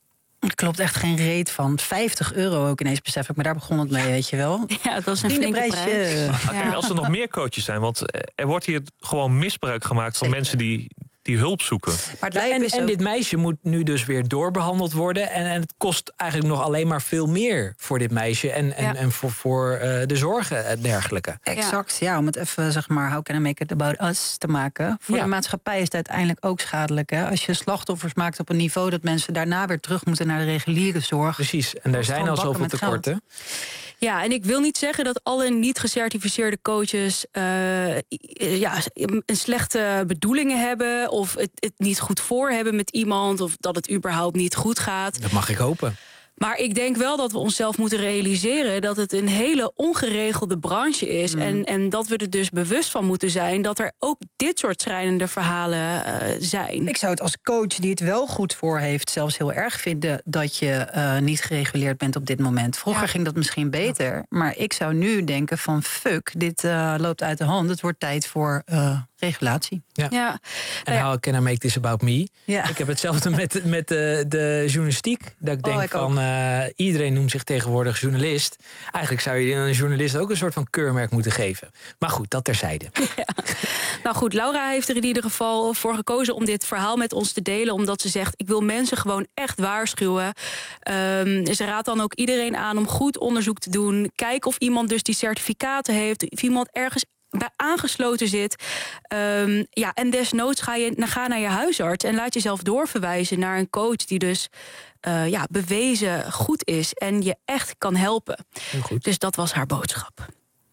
Er klopt echt geen reet van. vijftig euro ook ineens, besef ik. Maar daar begon het mee, weet je wel. Ja, dat was een flinke prijs. Ah, kijk, als er nog meer coaches zijn, want er wordt hier gewoon misbruik gemaakt van mensen die, die hulp zoeken. Maar het en, is en ook... dit meisje moet nu dus weer doorbehandeld worden. En, en het kost eigenlijk nog alleen maar veel meer voor dit meisje. En, en, Ja. en voor, voor uh, de zorgen en dergelijke. Exact, ja. Om het even, zeg maar, how can I make it about us te maken. Voor Ja. de maatschappij is het uiteindelijk ook schadelijk. Hè? Als je slachtoffers maakt op een niveau dat mensen daarna weer terug moeten naar de reguliere zorg. Precies, en daar zijn al zoveel tekorten. Ja, en ik wil niet zeggen dat alle niet gecertificeerde coaches uh, ja, een slechte bedoelingen hebben of het, het niet goed voor hebben met iemand of dat het überhaupt niet goed gaat. Dat mag ik hopen. Maar ik denk wel dat we onszelf moeten realiseren dat het een hele ongeregelde branche is. Mm. En, en dat we er dus bewust van moeten zijn dat er ook dit soort schrijnende verhalen uh, zijn. Ik zou het als coach die het wel goed voor heeft zelfs heel erg vinden dat je uh, niet gereguleerd bent op dit moment. Vroeger ja. ging dat misschien beter. Ja. Maar ik zou nu denken van fuck, dit uh, loopt uit de hand. Het wordt tijd voor uh, regulatie. Ja. Ja. En how can I make this about me? Ja. Ik heb hetzelfde met, met de, de journalistiek. Dat ik denk oh, ik van uh, iedereen noemt zich tegenwoordig journalist. Eigenlijk zou je een journalist ook een soort van keurmerk moeten geven. Maar goed, dat terzijde. Ja. Nou goed, Laura heeft er in ieder geval voor gekozen om dit verhaal met ons te delen. Omdat ze zegt, ik wil mensen gewoon echt waarschuwen. Um, ze raadt dan ook iedereen aan om goed onderzoek te doen. Kijk of iemand dus die certificaten heeft. Of iemand ergens bij aangesloten zit. Um, ja, en desnoods ga je ga naar je huisarts en laat jezelf doorverwijzen naar een coach die dus uh, ja, bewezen goed is en je echt kan helpen. Goed. Dus dat was haar boodschap.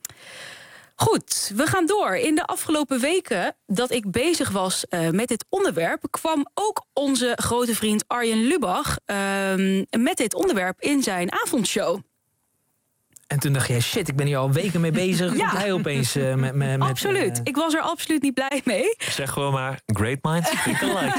Goed, we gaan door. In de afgelopen weken dat ik bezig was uh, met dit onderwerp, kwam ook onze grote vriend Arjen Lubach uh, met dit onderwerp in zijn avondshow. En toen dacht jij, shit, ik ben hier al weken mee bezig. Ja. Hij opeens uh, met, met... Absoluut. Uh... Ik was er absoluut niet blij mee. Zeg gewoon maar, great minds think alike.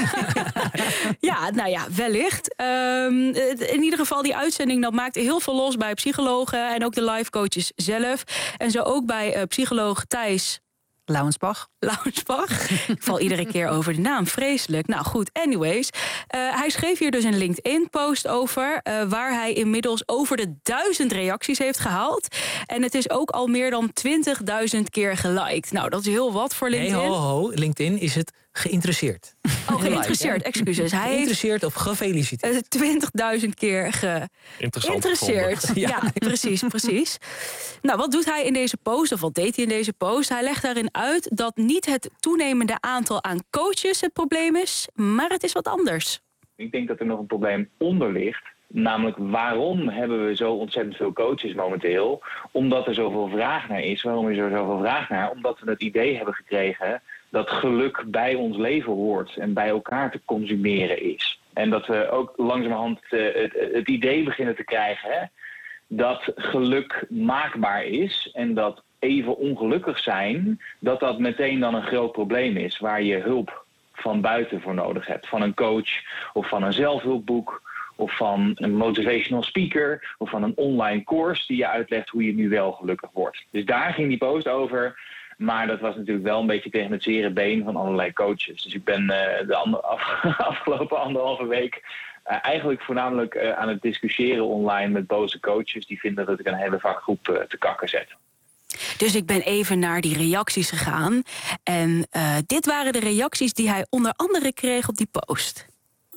Ja, nou ja, wellicht. Um, in ieder geval, die uitzending dat maakte heel veel los bij psychologen en ook de life coaches zelf. En zo ook bij uh, psycholoog Thijs Lauwensbach. Lauwensbach. Ik val iedere keer over de naam. Vreselijk. Nou goed, anyways. Uh, hij schreef hier dus een LinkedIn-post over, Uh, waar hij inmiddels over de duizend reacties heeft gehaald. En het is ook al meer dan twintigduizend keer geliked. Nou, dat is heel wat voor LinkedIn. Nee, ho, ho. LinkedIn is het geïnteresseerd. Oh, geïnteresseerd, excuses. Hij geïnteresseerd heeft of gefeliciteerd? Uh, twintigduizend keer geïnteresseerd. Ja. ja, precies, precies. Nou, wat doet hij in deze post, of wat deed hij in deze post? Hij legt daarin uit dat niet het toenemende aantal aan coaches het probleem is, maar het is wat anders. Ik denk dat er nog een probleem onder ligt. Namelijk, waarom hebben we zo ontzettend veel coaches momenteel? Omdat er zoveel vraag naar is. Waarom is er zoveel vraag naar? Omdat we het idee hebben gekregen dat geluk bij ons leven hoort en bij elkaar te consumeren is. En dat we ook langzamerhand uh, het, het idee beginnen te krijgen hè, dat geluk maakbaar is en dat even ongelukkig zijn, dat dat meteen dan een groot probleem is waar je hulp van buiten voor nodig hebt. Van een coach of van een zelfhulpboek of van een motivational speaker of van een online course die je uitlegt hoe je nu wel gelukkig wordt. Dus daar ging die post over. Maar dat was natuurlijk wel een beetje tegen het zere been van allerlei coaches. Dus ik ben uh, de ander, af, afgelopen anderhalve week uh, eigenlijk voornamelijk uh, aan het discussiëren online met boze coaches die vinden dat ik een hele vakgroep uh, te kakken zet. Dus ik ben even naar die reacties gegaan. En uh, dit waren de reacties die hij onder andere kreeg op die post.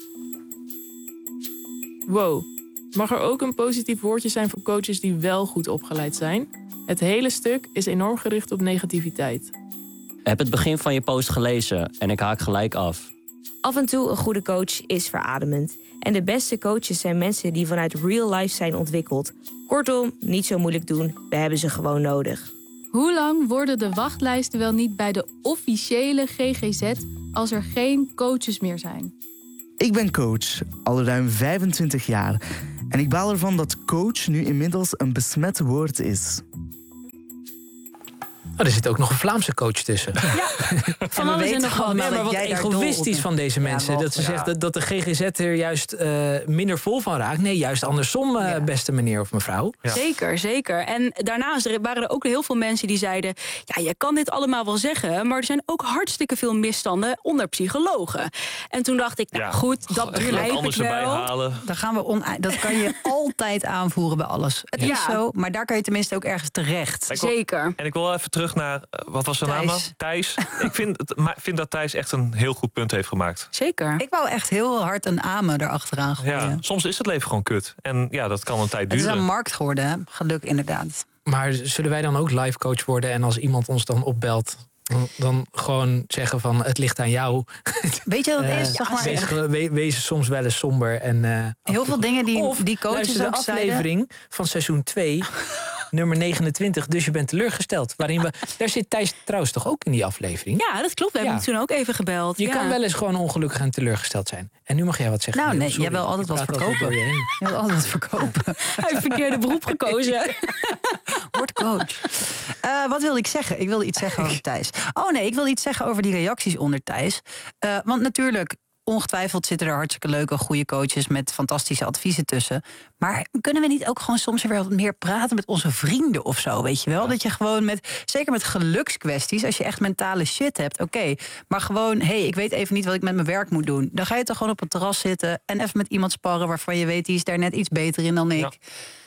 Wow, mag er ook een positief woordje zijn voor coaches die wel goed opgeleid zijn? Het hele stuk is enorm gericht op negativiteit. Ik heb het begin van je post gelezen en ik haak gelijk af. Af en toe een goede coach is verademend. En de beste coaches zijn mensen die vanuit real life zijn ontwikkeld. Kortom, niet zo moeilijk doen, we hebben ze gewoon nodig. Hoe lang worden de wachtlijsten wel niet bij de officiële G G Z als er geen coaches meer zijn? Ik ben coach, al ruim vijfentwintig jaar. En ik baal ervan dat coach nu inmiddels een besmet woord is. Oh, er zit ook nog een Vlaamse coach tussen. Ja, van alles en nog wat. Nee, maar wat egoïstisch van deze mensen. Ja, dat ze ja. zegt dat, dat de G G Z er juist uh, minder vol van raakt. Nee, juist andersom, uh, ja. beste meneer of mevrouw. Ja. Zeker, zeker. En daarnaast waren er ook heel veel mensen die zeiden... ja, je kan dit allemaal wel zeggen... maar er zijn ook hartstikke veel misstanden onder psychologen. En toen dacht ik, nou ja. goed, dat begrijp ik wel. Daar gaan we on- dat kan je altijd aanvoeren bij alles. Het ja. is zo, maar daar kan je tenminste ook ergens terecht. Wil, zeker. En ik wil even terug naar, wat was zijn naam? Thijs. Ik vind, het, vind dat Thijs echt een heel goed punt heeft gemaakt. Zeker. Ik wou echt heel hard een amen erachteraan gooien. Ja, soms is het leven gewoon kut. En ja, dat kan een tijd duren. Het is een markt geworden, hè? Geluk inderdaad. Maar zullen wij dan ook life coach worden en als iemand ons dan opbelt... dan gewoon zeggen van het ligt aan jou. Weet je wat het is? Zeg maar, wees, we, wees soms wel eens somber. En, uh, heel veel dingen die, of, die coaches de ook aflevering zeiden. Van seizoen twee... nummer negenentwintig, dus je bent teleurgesteld. Waarin we, daar zit Thijs trouwens toch ook in die aflevering? Ja, dat klopt. We ja. hebben toen ook even gebeld. Je ja. kan wel eens gewoon ongelukkig en teleurgesteld zijn. En nu mag jij wat zeggen. Nou nee, jij wil altijd wat verkopen. Je wil altijd wat verkopen. Hij heeft verkeerde beroep gekozen. Word coach. Uh, wat wilde ik zeggen? Ik wilde iets zeggen over Thijs. Oh nee, ik wilde iets zeggen over die reacties onder Thijs. Uh, want natuurlijk... Ongetwijfeld zitten er hartstikke leuke, goede coaches... met fantastische adviezen tussen. Maar kunnen we niet ook gewoon soms weer wat meer praten... met onze vrienden of zo, weet je wel? Ja. Dat je gewoon met, zeker met gelukskwesties... als je echt mentale shit hebt, oké. Okay, maar gewoon, hé, hey, ik weet even niet wat ik met mijn werk moet doen. Dan ga je toch gewoon op het terras zitten... en even met iemand sparren waarvan je weet... die is daar net iets beter in dan ik... Ja.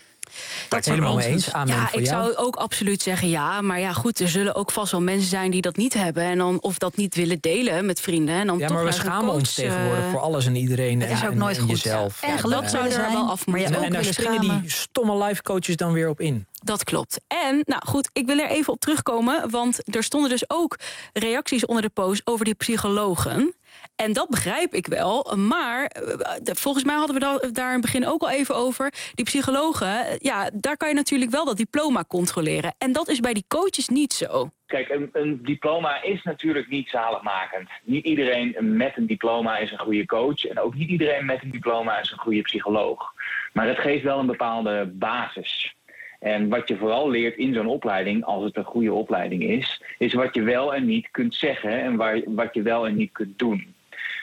Dat helemaal mee eens. Amen ja, voor ik jou. zou ook absoluut zeggen ja. Maar ja, goed, er zullen ook vast wel mensen zijn die dat niet hebben. En dan, of dat niet willen delen met vrienden. En dan ja, toch maar we schamen ons tegenwoordig voor alles en iedereen. Het is en, ook nooit en goed. jezelf. En geluk zou er wel af moeten. En, en daar springen die stomme life coaches dan weer op in. Dat klopt. En, nou goed, ik wil er even op terugkomen. Want er stonden dus ook reacties onder de post over die psychologen. En dat begrijp ik wel, maar volgens mij hadden we daar in het begin ook al even over. Die psychologen, ja, daar kan je natuurlijk wel dat diploma controleren. En dat is bij die coaches niet zo. Kijk, een, een diploma is natuurlijk niet zaligmakend. Niet iedereen met een diploma is een goede coach. En ook niet iedereen met een diploma is een goede psycholoog. Maar het geeft wel een bepaalde basis. En wat je vooral leert in zo'n opleiding, als het een goede opleiding is... is wat je wel en niet kunt zeggen en waar, wat je wel en niet kunt doen.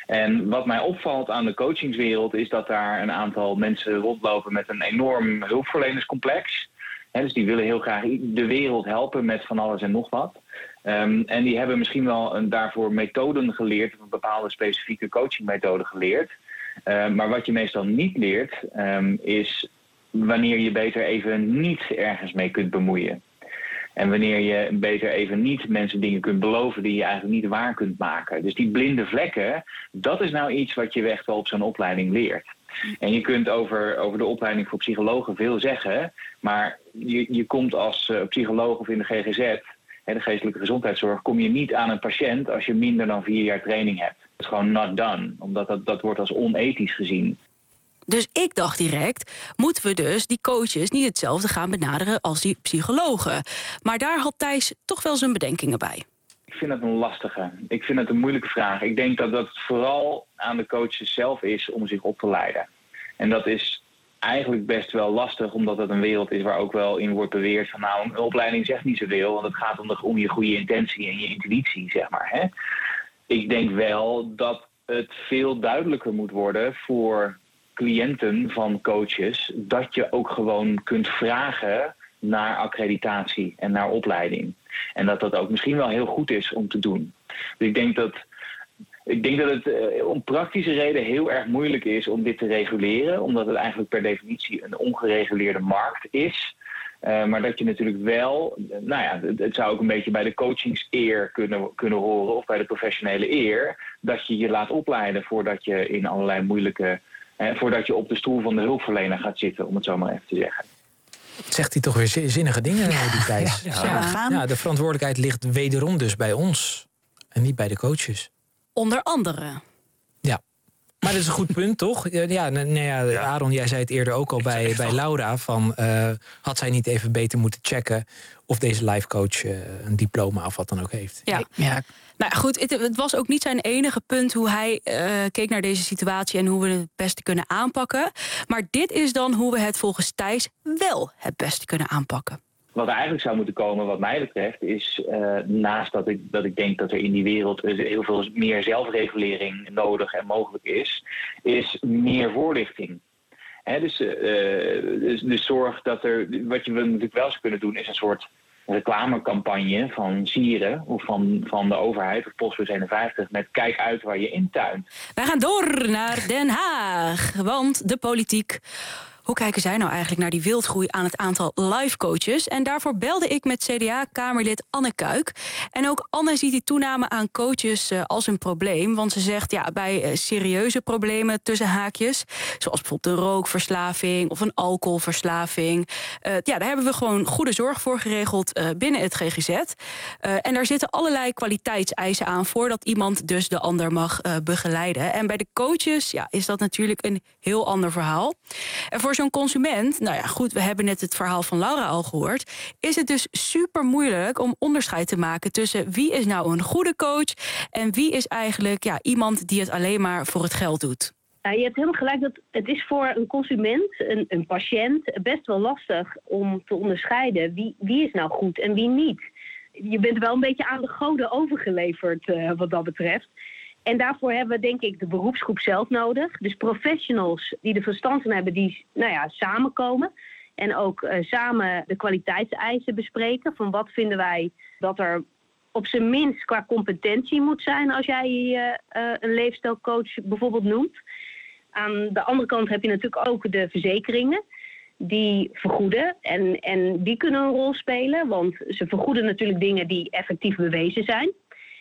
En wat mij opvalt aan de coachingswereld is dat daar een aantal mensen rondlopen met een enorm hulpverlenerscomplex. He, dus die willen heel graag de wereld helpen met van alles en nog wat. Um, en die hebben misschien wel een, daarvoor methoden geleerd, of een bepaalde specifieke coachingmethode geleerd. Uh, maar wat je meestal niet leert, um, is wanneer je beter even niet ergens mee kunt bemoeien. En wanneer je beter even niet mensen dingen kunt beloven die je eigenlijk niet waar kunt maken. Dus die blinde vlekken, dat is nou iets wat je echt wel op zo'n opleiding leert. En je kunt over, over de opleiding voor psychologen veel zeggen. Maar je, je komt als uh, psycholoog of in de G G Z, hè, de geestelijke gezondheidszorg, kom je niet aan een patiënt als je minder dan vier jaar training hebt. Dat is gewoon not done, omdat dat, dat wordt als onethisch gezien. Dus ik dacht direct, moeten we dus die coaches niet hetzelfde gaan benaderen als die psychologen. Maar daar had Thijs toch wel zijn bedenkingen bij. Ik vind het een lastige. Ik vind het een moeilijke vraag. Ik denk dat dat vooral aan de coaches zelf is om zich op te leiden. En dat is eigenlijk best wel lastig, omdat het een wereld is waar ook wel in wordt beweerd van nou, een opleiding zegt niet zoveel, want het gaat om, de, om je goede intentie en je intuïtie, zeg maar. Hè? Ik denk wel dat het veel duidelijker moet worden voor cliënten van coaches, dat je ook gewoon kunt vragen naar accreditatie en naar opleiding. En dat dat ook misschien wel heel goed is om te doen. Dus ik denk dat, ik denk dat het uh, om praktische reden heel erg moeilijk is om dit te reguleren, omdat het eigenlijk per definitie een ongereguleerde markt is. Uh, maar dat je natuurlijk wel, nou ja, het, het zou ook een beetje bij de coachingseer kunnen, kunnen horen, of bij de professionele eer, dat je je laat opleiden voordat je in allerlei moeilijke Eh, voordat je op de stoel van de hulpverlener gaat zitten, om het zo maar even te zeggen. Zegt hij toch weer zinnige dingen, die Thijs? Ja, ja. Ja. Ja, de verantwoordelijkheid ligt wederom dus bij ons. En niet bij de coaches. Onder andere. Ja. Maar dat is een goed punt, toch? Ja, nou ja, ja. Aaron, jij zei het eerder ook al bij, bij Laura. Van, uh, had zij niet even beter moeten checken of deze life coach uh, een diploma of wat dan ook heeft? Ja. ja. Nou goed, het, het was ook niet zijn enige punt hoe hij uh, keek naar deze situatie en hoe we het het beste kunnen aanpakken. Maar dit is dan hoe we het volgens Thijs wel het beste kunnen aanpakken. wat er eigenlijk zou moeten komen, wat mij betreft, is uh, naast dat ik, dat ik denk dat er in die wereld heel veel meer zelfregulering nodig en mogelijk is, is meer voorlichting. He, dus, uh, dus, dus zorg dat er, wat je natuurlijk wel zou kunnen doen, is een soort reclamecampagne van Sieren of van, van de overheid of Postbus eenenvijftig met kijk uit waar je intuint. Wij gaan door naar Den Haag, want de politiek. Hoe kijken zij nou eigenlijk naar die wildgroei aan het aantal life coaches? En daarvoor belde ik met C D A-Kamerlid Anne Kuik. En ook Anne ziet die toename aan coaches uh, als een probleem. Want ze zegt, ja, bij uh, serieuze problemen tussen haakjes, zoals bijvoorbeeld een rookverslaving of een alcoholverslaving, Uh, ja, daar hebben we gewoon goede zorg voor geregeld uh, binnen het G G Z. Uh, en daar zitten allerlei kwaliteitseisen aan voordat iemand dus de ander mag uh, begeleiden. En bij de coaches ja, is dat natuurlijk een heel ander verhaal. En voor zo'n consument, nou ja, goed, we hebben net het verhaal van Laura al gehoord, is het dus super moeilijk om onderscheid te maken tussen wie is nou een goede coach en wie is eigenlijk ja, iemand die het alleen maar voor het geld doet. Ja, je hebt helemaal gelijk dat het is voor een consument, een, een patiënt, best wel lastig om te onderscheiden wie, wie is nou goed en wie niet. Je bent wel een beetje aan de goden overgeleverd uh, wat dat betreft. En daarvoor hebben we denk ik de beroepsgroep zelf nodig. Dus professionals die er verstand van hebben, die nou ja, samenkomen. En ook uh, samen de kwaliteitseisen bespreken. Van wat vinden wij dat er op zijn minst qua competentie moet zijn als jij uh, uh, een leefstijlcoach bijvoorbeeld noemt. Aan de andere kant heb je natuurlijk ook de verzekeringen. Die vergoeden en, en die kunnen een rol spelen. Want ze vergoeden natuurlijk dingen die effectief bewezen zijn.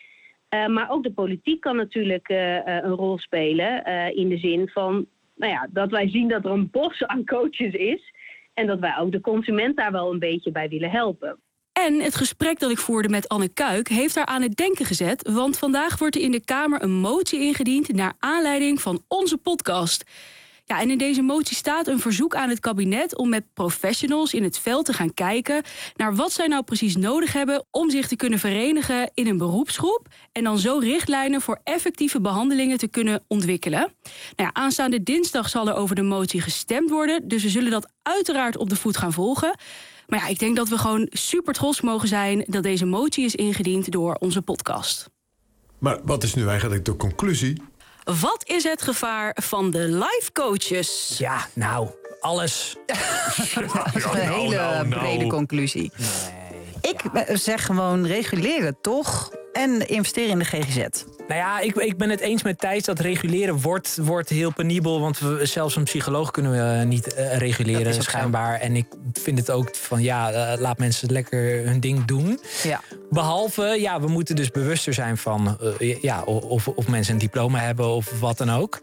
Uh, maar ook de politiek kan natuurlijk uh, uh, een rol spelen uh, in de zin van nou ja, dat wij zien dat er een bos aan coaches is en dat wij ook de consument daar wel een beetje bij willen helpen. En het gesprek dat ik voerde met Anne Kuik heeft haar aan het denken gezet, want vandaag wordt er in de Kamer een motie ingediend naar aanleiding van onze podcast. Ja, en in deze motie staat een verzoek aan het kabinet om met professionals in het veld te gaan kijken naar wat zij nou precies nodig hebben om zich te kunnen verenigen in een beroepsgroep en dan zo richtlijnen voor effectieve behandelingen te kunnen ontwikkelen. Nou ja, aanstaande dinsdag zal er over de motie gestemd worden, dus we zullen dat uiteraard op de voet gaan volgen. Maar ja, ik denk dat we gewoon super trots mogen zijn dat deze motie is ingediend door onze podcast. Maar wat is nu eigenlijk de conclusie? Wat is het gevaar van de life coaches? Ja, nou, alles. Dat is een hele nou, nou, brede nou. conclusie. Nee, ik ja. zeg gewoon reguleren toch en investeren in de G G Z. Nou ja, ik, ik ben het eens met Thijs dat reguleren wordt, wordt heel penibel. Want we, zelfs een psycholoog kunnen we niet uh, reguleren, schijnbaar. Zo. En ik vind het ook van, ja, uh, laat mensen lekker hun ding doen. Ja. Behalve, ja, we moeten dus bewuster zijn van uh, ja, of, of mensen een diploma hebben of wat dan ook.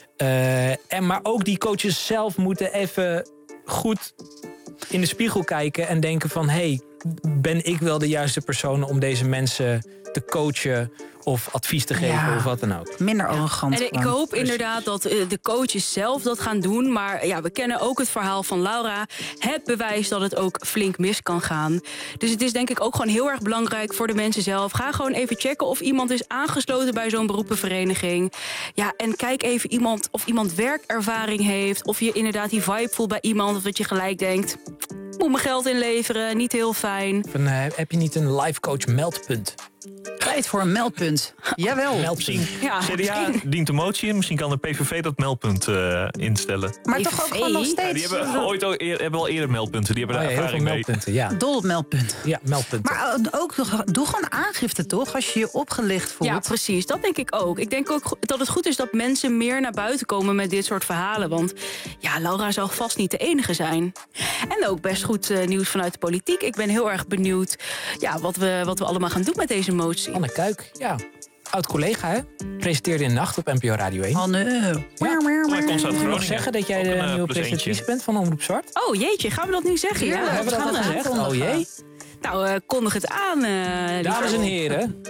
Uh, en, maar ook die coaches zelf moeten even goed in de spiegel kijken en denken van, hé, hey, ben ik wel de juiste persoon om deze mensen te coachen of advies te geven ja, of wat dan ook. Minder arrogant. En ik hoop inderdaad dat de coaches zelf dat gaan doen. Maar ja, we kennen ook het verhaal van Laura. Het bewijs dat het ook flink mis kan gaan. Dus het is denk ik ook gewoon heel erg belangrijk voor de mensen zelf. Ga gewoon even checken of iemand is aangesloten bij zo'n beroepenvereniging. Ja, en kijk even iemand of iemand werkervaring heeft. Of je inderdaad die vibe voelt bij iemand. Of dat je gelijk denkt, moet mijn geld inleveren, niet heel fijn. Van, uh, heb je niet een life coach meldpunt? Tijd voor een meldpunt. Jawel. Meldpunt. Ja, C D A dient de motie in. Misschien kan de P V V dat meldpunt uh, instellen. Maar P V V? Toch ook gewoon nog steeds. Ja, die hebben ooit al, eer, hebben al eerder meldpunten. Die hebben oh, daar ja, ervaring mee. Meldpunten, ja. Dol op meldpunten. Ja, meldpunten. Maar uh, ook, doe gewoon aangifte, toch? Als je je opgelicht voelt. Ja, precies. Dat denk ik ook. Ik denk ook dat het goed is dat mensen meer naar buiten komen met dit soort verhalen. Want ja, Laura zal vast niet de enige zijn. En ook best goed uh, nieuws vanuit de politiek. Ik ben heel erg benieuwd ja, wat, we, wat we allemaal gaan doen met deze motie. Anne Kuik, ja. Oud-collega, hè? Presenteerde in de nacht op N P O Radio één. Oh, nee. Ja. Oh, ik kon uit nog zeggen dat jij de een, nieuwe presentatrice bent van Omroep Zwart? Oh, jeetje, gaan we dat nu zeggen? Ja, ja hebben we dat al gezegd? Oh, jee. Nou, uh, kondig het aan. Uh, Dames en heren.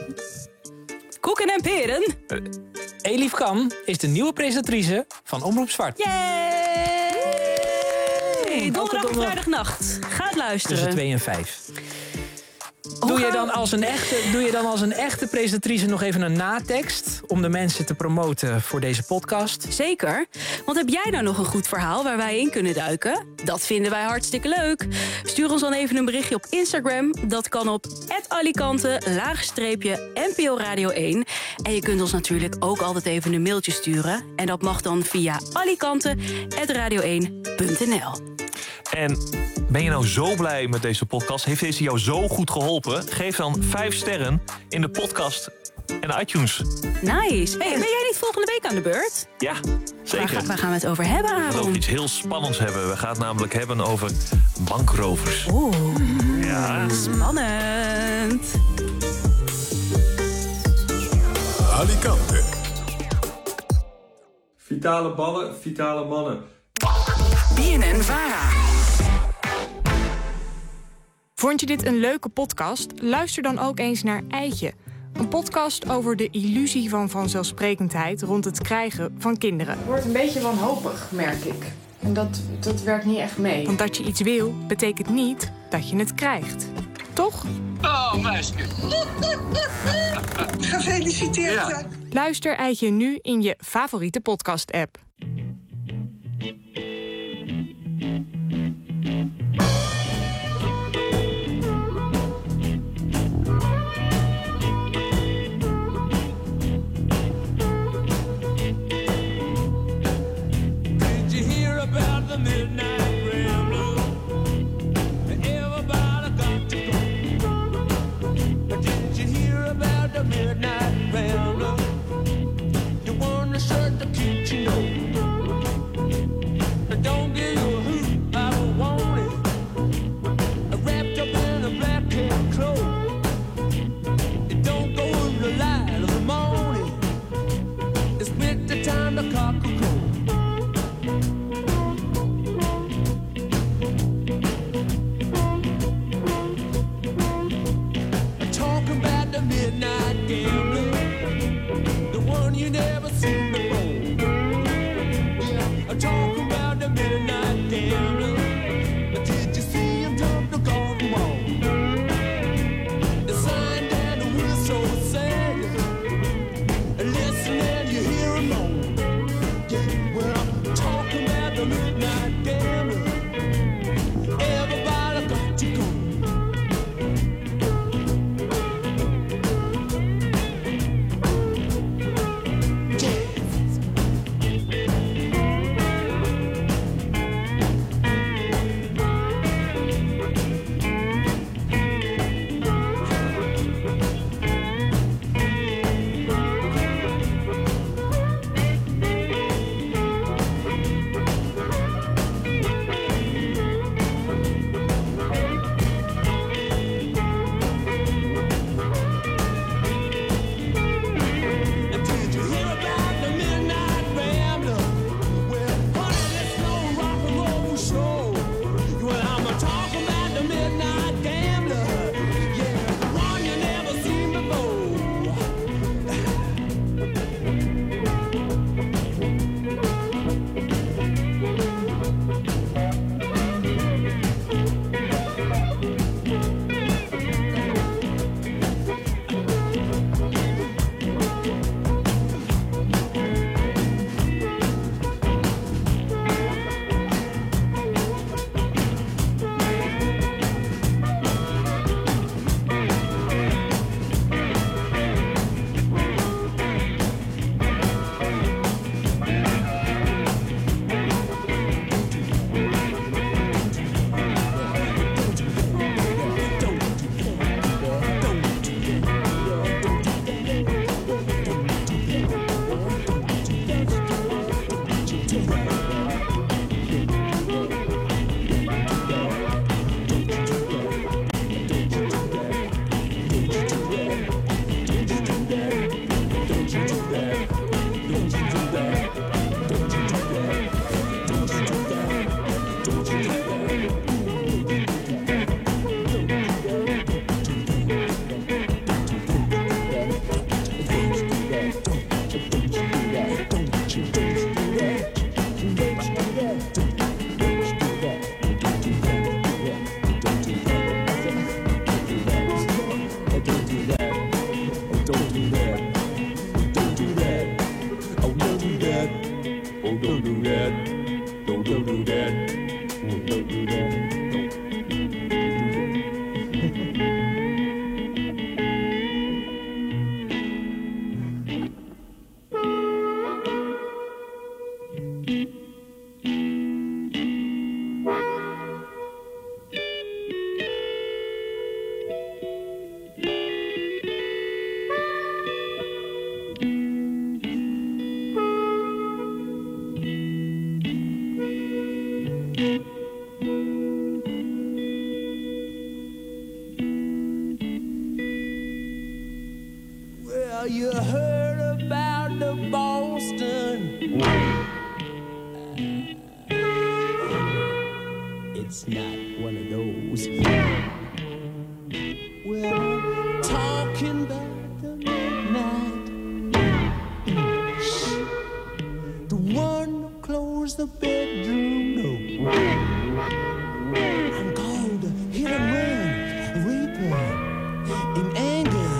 Koeken en peren. Uh, Elief Kam is de nieuwe presentatrice van Omroep Zwart. Yay! Donderdag en vrijdagnacht. Ga het luisteren. Tussen twee en vijf. Doe je, dan als een echte, doe je dan als een echte presentatrice nog even een natekst... om de mensen te promoten voor deze podcast? Zeker. Want heb jij nou nog een goed verhaal waar wij in kunnen duiken? Dat vinden wij hartstikke leuk. Stuur ons dan even een berichtje op Instagram. Dat kan op at alicante laagstreepje N P O Radio één. En je kunt ons natuurlijk ook altijd even een mailtje sturen. En dat mag dan via alicante at radio één punt n l. En ben je nou zo blij met deze podcast? Heeft deze jou zo goed geholpen? Geef dan vijf sterren in de podcast en iTunes. Nice. Hey, ben jij niet volgende week aan de beurt? Ja, zeker. Waar, waar gaan we het over hebben, Aaron? We gaan over iets heel spannends hebben. We gaan het namelijk hebben over bankrovers. Oeh, ja. Spannend. Alicante. Vitale ballen, vitale mannen. B N N Vara. Vond je dit een leuke podcast? Luister dan ook eens naar Eitje. Een podcast over de illusie van vanzelfsprekendheid rond het krijgen van kinderen. Het wordt een beetje wanhopig, merk ik. En dat, dat werkt niet echt mee. Want dat je iets wil, betekent niet dat je het krijgt. Toch? Oh, meisje. Gefeliciteerd. Ja. Luister Eitje nu in je favoriete podcast-app. The midnight railroad, everybody got to go. But did you hear about the midnight railroad? The one that shut the kitchen door. Well, you heard about the Boston. It's not one of those. We're talking about the midnight. Shh. The one who closed the bedroom door. I'm called a hit and run, a reaper in anger.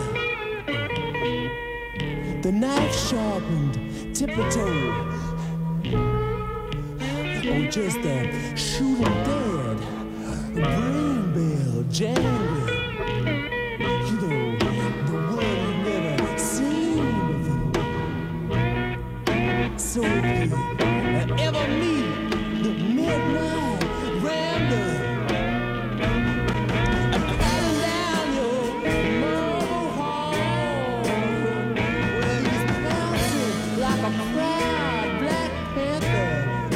The knife sharpened, tip-a-toe. Or just a shooting dead, brain bell jangle. You know, the one you've never seen before. So if you ever meet the midnight rambler, riding down your marble hall, well, he's bouncing like a proud Black Panther.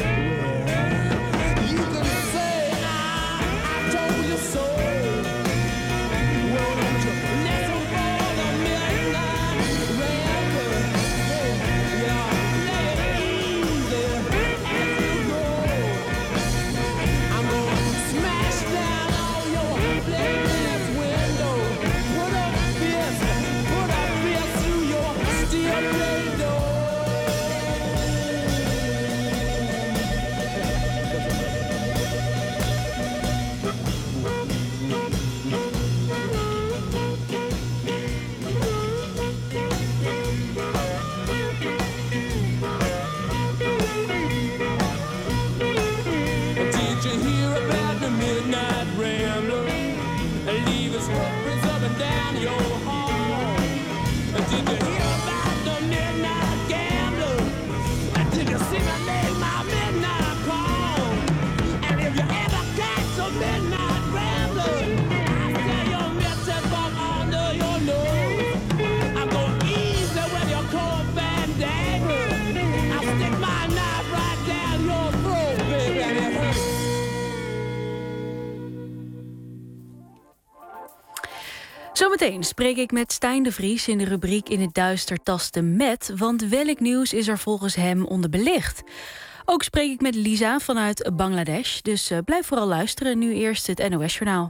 You can say I, I told you so. Well, don't you listen for the midnight rambler. Hey, yeah, lay it easy as you go. I'm gonna smash down all your plate glass windows. Put a fist, put a fist through your steel plate door. Did you hear about the midnight rambler? Leave his footprints up and down your hall. Did you hear about the midnight gambler? Did you see me make my midnight call? And if you ever catch a midnight rambler, I say you're missing from under your nose. I'm going easy with your cold bandana. I'll stick my knife right down your throat, baby, and it hurts. Zometeen spreek ik met Stijn de Vries in de rubriek In het Duister tasten met. Want welk nieuws is er volgens hem onderbelicht? Ook spreek ik met Lisa vanuit Bangladesh. Dus uh, blijf vooral luisteren. Nu eerst het N O S-journaal.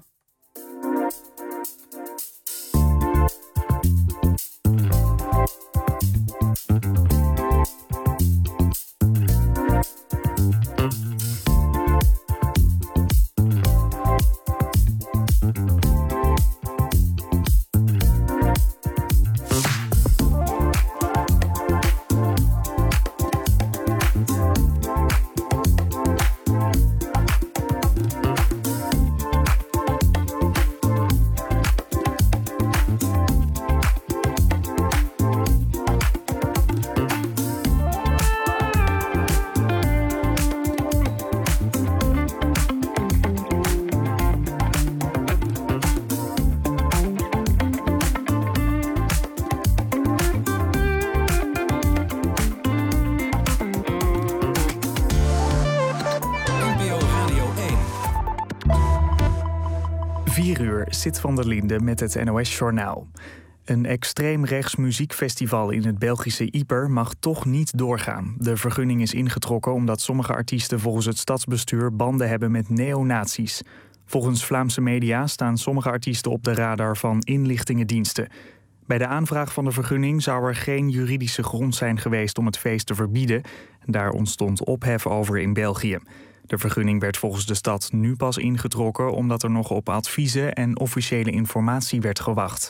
vier uur, Sit van der Linde met het N O S-journaal. Een extreem rechts muziekfestival in het Belgische Yper mag toch niet doorgaan. De vergunning is ingetrokken omdat sommige artiesten volgens het stadsbestuur banden hebben met neonazies. Volgens Vlaamse media staan sommige artiesten op de radar van inlichtingendiensten. Bij de aanvraag van de vergunning zou er geen juridische grond zijn geweest om het feest te verbieden. Daar ontstond ophef over in België. De vergunning werd volgens de stad nu pas ingetrokken omdat er nog op adviezen en officiële informatie werd gewacht.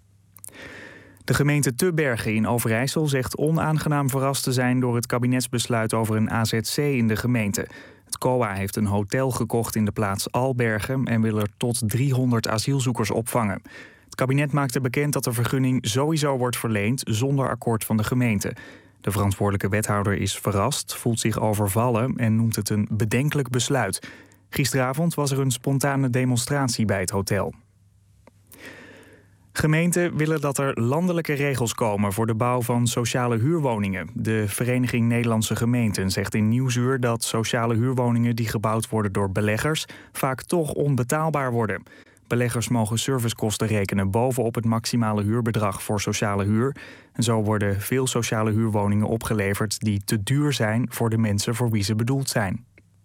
De gemeente Tubbergen in Overijssel zegt onaangenaam verrast te zijn door het kabinetsbesluit over een A Z C in de gemeente. Het C O A heeft een hotel gekocht in de plaats Albergen en wil er tot driehonderd asielzoekers opvangen. Het kabinet maakte bekend dat de vergunning sowieso wordt verleend zonder akkoord van de gemeente. De verantwoordelijke wethouder is verrast, voelt zich overvallen en noemt het een bedenkelijk besluit. Gisteravond was er een spontane demonstratie bij het hotel. Gemeenten willen dat er landelijke regels komen voor de bouw van sociale huurwoningen. De Vereniging Nederlandse Gemeenten zegt in Nieuwsuur dat sociale huurwoningen die gebouwd worden door beleggers vaak toch onbetaalbaar worden. Beleggers mogen servicekosten rekenen bovenop het maximale huurbedrag voor sociale huur. En zo worden veel sociale huurwoningen opgeleverd die te duur zijn voor de mensen voor wie ze bedoeld zijn.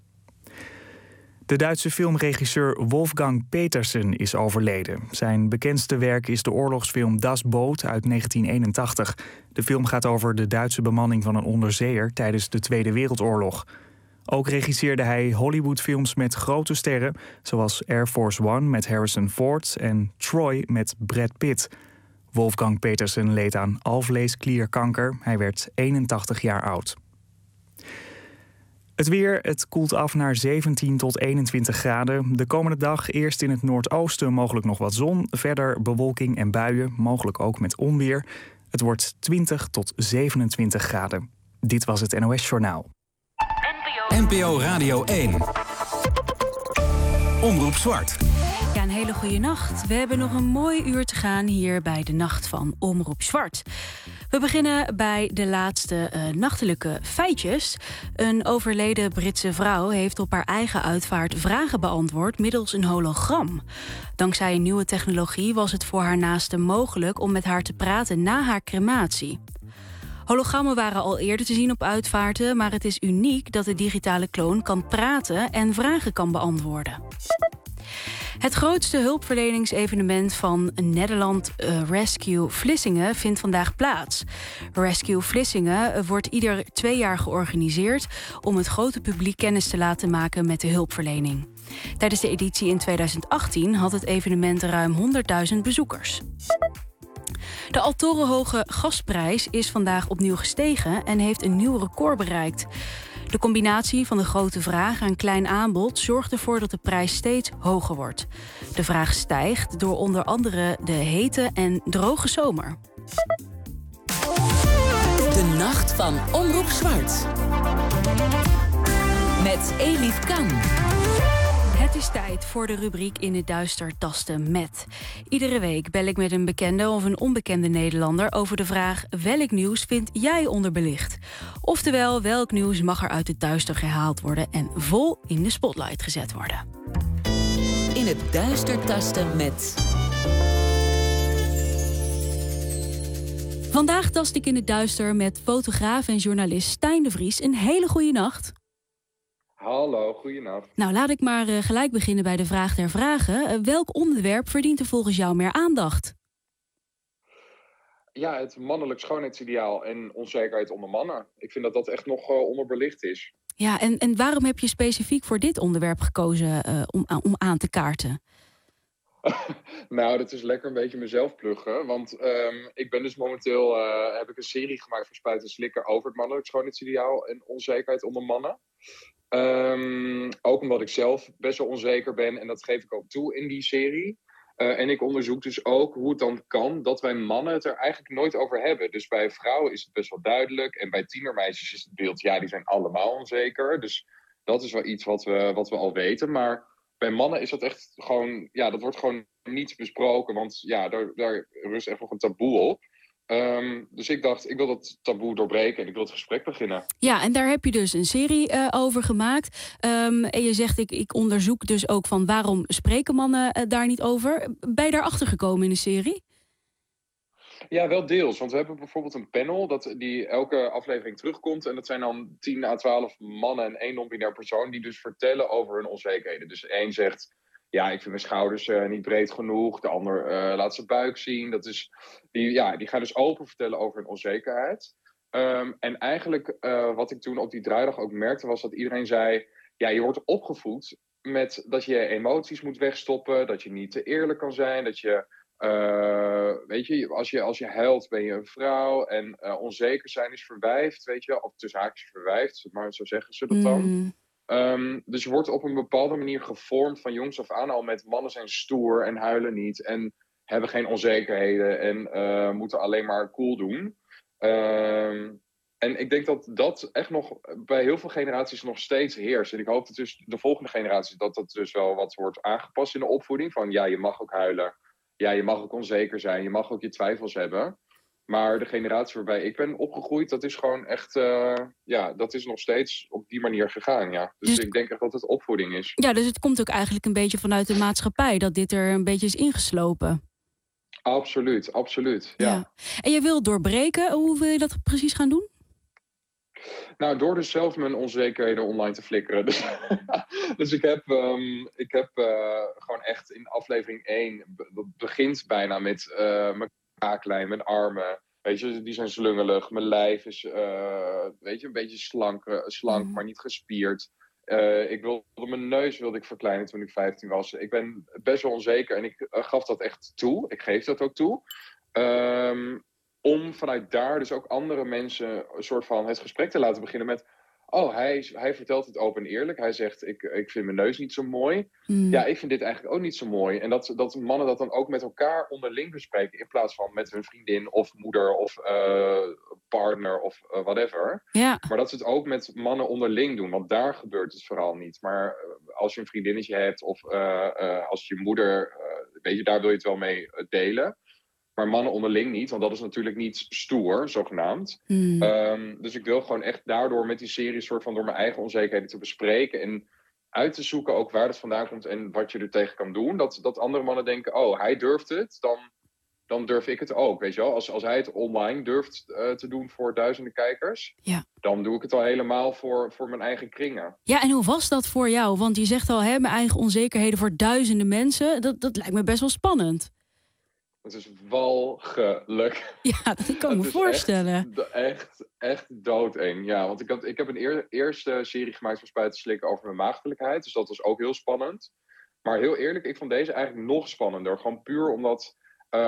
De Duitse filmregisseur Wolfgang Petersen is overleden. Zijn bekendste werk is de oorlogsfilm Das Boot uit negentien eenentachtig. De film gaat over de Duitse bemanning van een onderzeeër tijdens de Tweede Wereldoorlog. Ook regisseerde hij Hollywoodfilms met grote sterren, zoals Air Force One met Harrison Ford en Troy met Brad Pitt. Wolfgang Petersen leed aan alvleesklierkanker. Hij werd eenentachtig jaar oud. Het weer, het koelt af naar zeventien tot eenentwintig graden. De komende dag eerst in het noordoosten mogelijk nog wat zon. Verder bewolking en buien, mogelijk ook met onweer. Het wordt twintig tot zevenentwintig graden. Dit was het N O S Journaal. N P O Radio één. Omroep Zwart. Ja, een hele goede nacht. We hebben nog een mooi uur te gaan hier bij de Nacht van Omroep Zwart. We beginnen bij de laatste uh, nachtelijke feitjes. Een overleden Britse vrouw heeft op haar eigen uitvaart vragen beantwoord middels een hologram. Dankzij een nieuwe technologie was het voor haar naasten mogelijk om met haar te praten na haar crematie. Hologrammen waren al eerder te zien op uitvaarten, maar het is uniek dat de digitale kloon kan praten en vragen kan beantwoorden. Het grootste hulpverleningsevenement van Nederland, uh, Rescue Vlissingen, vindt vandaag plaats. Rescue Vlissingen wordt ieder twee jaar georganiseerd om het grote publiek kennis te laten maken met de hulpverlening. Tijdens de editie in tweeduizend achttien had het evenement ruim honderdduizend bezoekers. De al torenhoge gasprijs is vandaag opnieuw gestegen en heeft een nieuw record bereikt. De combinatie van de grote vraag en klein aanbod zorgt ervoor dat de prijs steeds hoger wordt. De vraag stijgt door onder andere de hete en droge zomer. De Nacht van Omroep Zwart. Met Elif Kan. Het is tijd voor de rubriek In het Duister tasten met. Iedere week bel ik met een bekende of een onbekende Nederlander over de vraag: welk nieuws vind jij onderbelicht? Oftewel, welk nieuws mag er uit het duister gehaald worden en vol in de spotlight gezet worden? In het Duister tasten met. Vandaag tast ik in het duister met fotograaf en journalist Stijn de Vries. Een hele goede nacht. Hallo, goeienacht. Nou, laat ik maar uh, gelijk beginnen bij de vraag der vragen. Uh, welk onderwerp verdient er volgens jou meer aandacht? Ja, het mannelijk schoonheidsideaal en onzekerheid onder mannen. Ik vind dat dat echt nog uh, onderbelicht is. Ja, en, en waarom heb je specifiek voor dit onderwerp gekozen uh, om, uh, om aan te kaarten? Nou, dat is lekker een beetje mezelf pluggen. Want um, ik ben dus momenteel, uh, heb ik een serie gemaakt voor Spuit en Slikker over het mannelijk schoonheidsideaal en onzekerheid onder mannen. Um, ook omdat ik zelf best wel onzeker ben en dat geef ik ook toe in die serie. Uh, en ik onderzoek dus ook hoe het dan kan dat wij mannen het er eigenlijk nooit over hebben. Dus bij vrouwen is het best wel duidelijk en bij tienermeisjes is het beeld, ja, die zijn allemaal onzeker. Dus dat is wel iets wat we, wat we al weten. Maar bij mannen is dat echt gewoon, ja, dat wordt gewoon niet besproken, want ja, daar, daar rust echt nog een taboe op. Um, dus ik dacht, ik wil dat taboe doorbreken en ik wil het gesprek beginnen. Ja, en daar heb je dus een serie uh, over gemaakt. Um, en je zegt, ik, ik onderzoek dus ook van waarom spreken mannen uh, daar niet over. Ben je daarachter gekomen in de serie? Ja, wel deels. Want we hebben bijvoorbeeld een panel dat die elke aflevering terugkomt. En dat zijn dan tien à twaalf mannen en één non-binair persoon die dus vertellen over hun onzekerheden. Dus één zegt, ja, ik vind mijn schouders uh, niet breed genoeg. De ander uh, laat zijn buik zien. Dat is, die, ja, die gaan dus open vertellen over hun onzekerheid. Um, en eigenlijk uh, wat ik toen op die draaidag ook merkte was dat iedereen zei, ja, je wordt opgevoed met dat je emoties moet wegstoppen. Dat je niet te eerlijk kan zijn. Dat je, uh, weet je, als je, als je huilt ben je een vrouw. En uh, onzeker zijn is verwijfd, weet je. Of tussen haakjes verwijfd, maar zo zeggen ze dat dan. Mm. Um, dus je wordt op een bepaalde manier gevormd van jongs af aan al met mannen zijn stoer en huilen niet en hebben geen onzekerheden en uh, moeten alleen maar cool doen. Um, en ik denk dat dat echt nog bij heel veel generaties nog steeds heerst. En ik hoop dat dus de volgende generatie dat dat dus wel wat wordt aangepast in de opvoeding. Van ja, je mag ook huilen. Ja, je mag ook onzeker zijn. Je mag ook je twijfels hebben. Maar de generatie waarbij ik ben opgegroeid, dat is gewoon echt, uh, ja, dat is nog steeds op die manier gegaan, ja. Dus, dus ik denk echt dat het opvoeding is. Ja, dus het komt ook eigenlijk een beetje vanuit de maatschappij, dat dit er een beetje is ingeslopen. Absoluut, absoluut, ja. ja. En je wil doorbreken, hoe wil je dat precies gaan doen? Nou, door dus zelf mijn onzekerheden online te flikkeren. Dus, dus ik heb, um, ik heb uh, gewoon echt in aflevering één, dat begint bijna met uh, mijn kaaklijn, mijn armen. Weet je, die zijn slungelig. Mijn lijf is, uh, weet je, een beetje slank, slank mm. maar niet gespierd. Uh, ik wilde, mijn neus wilde ik verkleinen toen ik vijftien was. Ik ben best wel onzeker en ik uh, gaf dat echt toe. Ik geef dat ook toe. Um, om vanuit daar dus ook andere mensen een soort van het gesprek te laten beginnen met... Oh, hij, hij vertelt het open en eerlijk. Hij zegt, ik, ik vind mijn neus niet zo mooi. Mm. Ja, ik vind dit eigenlijk ook niet zo mooi. En dat, dat mannen dat dan ook met elkaar onderling bespreken... in plaats van met hun vriendin of moeder of uh, partner of uh, whatever. Ja. Maar dat ze het ook met mannen onderling doen. Want daar gebeurt het vooral niet. Maar uh, als je een vriendinnetje hebt of uh, uh, als je moeder... Uh, weet je, daar wil je het wel mee uh, delen... Maar mannen onderling niet, want dat is natuurlijk niet stoer, zogenaamd. Mm. Um, dus ik wil gewoon echt daardoor met die serie... soort van door mijn eigen onzekerheden te bespreken... en uit te zoeken ook waar dat vandaan komt en wat je er tegen kan doen. Dat, dat andere mannen denken, oh, hij durft het, dan, dan durf ik het ook. Weet je wel? Als, als hij het online durft uh, te doen voor duizenden kijkers... Ja. dan doe ik het al helemaal voor, voor mijn eigen kringen. Ja, en hoe was dat voor jou? Want je zegt al, hè, mijn eigen onzekerheden voor duizenden mensen. Dat, dat lijkt me best wel spannend. Het is walgelijk. Ja, dat kan ik me voorstellen. Echt, echt, echt doodeng. Ja, want ik, had, ik heb een eer, eerste serie gemaakt van Spuiten Slikken over mijn maagdelijkheid. Dus dat was ook heel spannend. Maar heel eerlijk, ik vond deze eigenlijk nog spannender. Gewoon puur omdat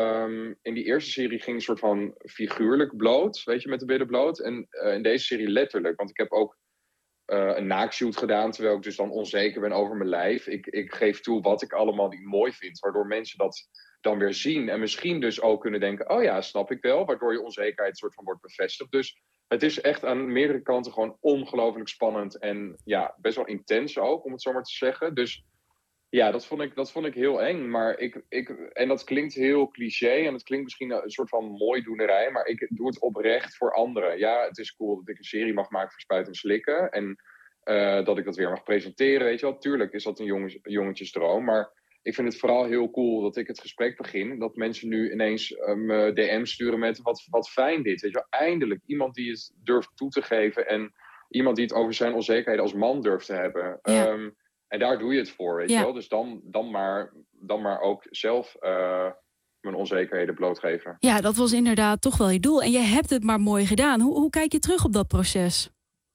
um, in die eerste serie ging een soort van figuurlijk bloot. Weet je, met de billen bloot. En uh, in deze serie letterlijk. Want ik heb ook uh, een naakshoot gedaan. Terwijl ik dus dan onzeker ben over mijn lijf. Ik, ik geef toe wat ik allemaal niet mooi vind. Waardoor mensen dat... dan weer zien en misschien dus ook kunnen denken... oh ja, snap ik wel, waardoor je onzekerheid soort van wordt bevestigd. Dus het is echt aan meerdere kanten gewoon ongelooflijk spannend... en ja, best wel intens ook, om het zo maar te zeggen. Dus ja, dat vond ik, dat vond ik heel eng. Maar ik, ik, en dat klinkt heel cliché en het klinkt misschien een soort van mooidoenerij... maar ik doe het oprecht voor anderen. Ja, het is cool dat ik een serie mag maken voor Spuiten en Slikken... en uh, dat ik dat weer mag presenteren, weet je wel. Tuurlijk is dat een jongens, jongensjesdroom, maar... ik vind het vooral heel cool dat ik het gesprek begin. Dat mensen nu ineens me um, D M sturen met wat, wat fijn dit. Weet je wel? Eindelijk iemand die het durft toe te geven. En iemand die het over zijn onzekerheden als man durft te hebben. Ja. Um, en daar doe je het voor, weet ja. je wel. Dus dan, dan, maar, dan maar ook zelf uh, mijn onzekerheden blootgeven. Ja, dat was inderdaad toch wel je doel. En je hebt het maar mooi gedaan. Hoe, hoe kijk je terug op dat proces?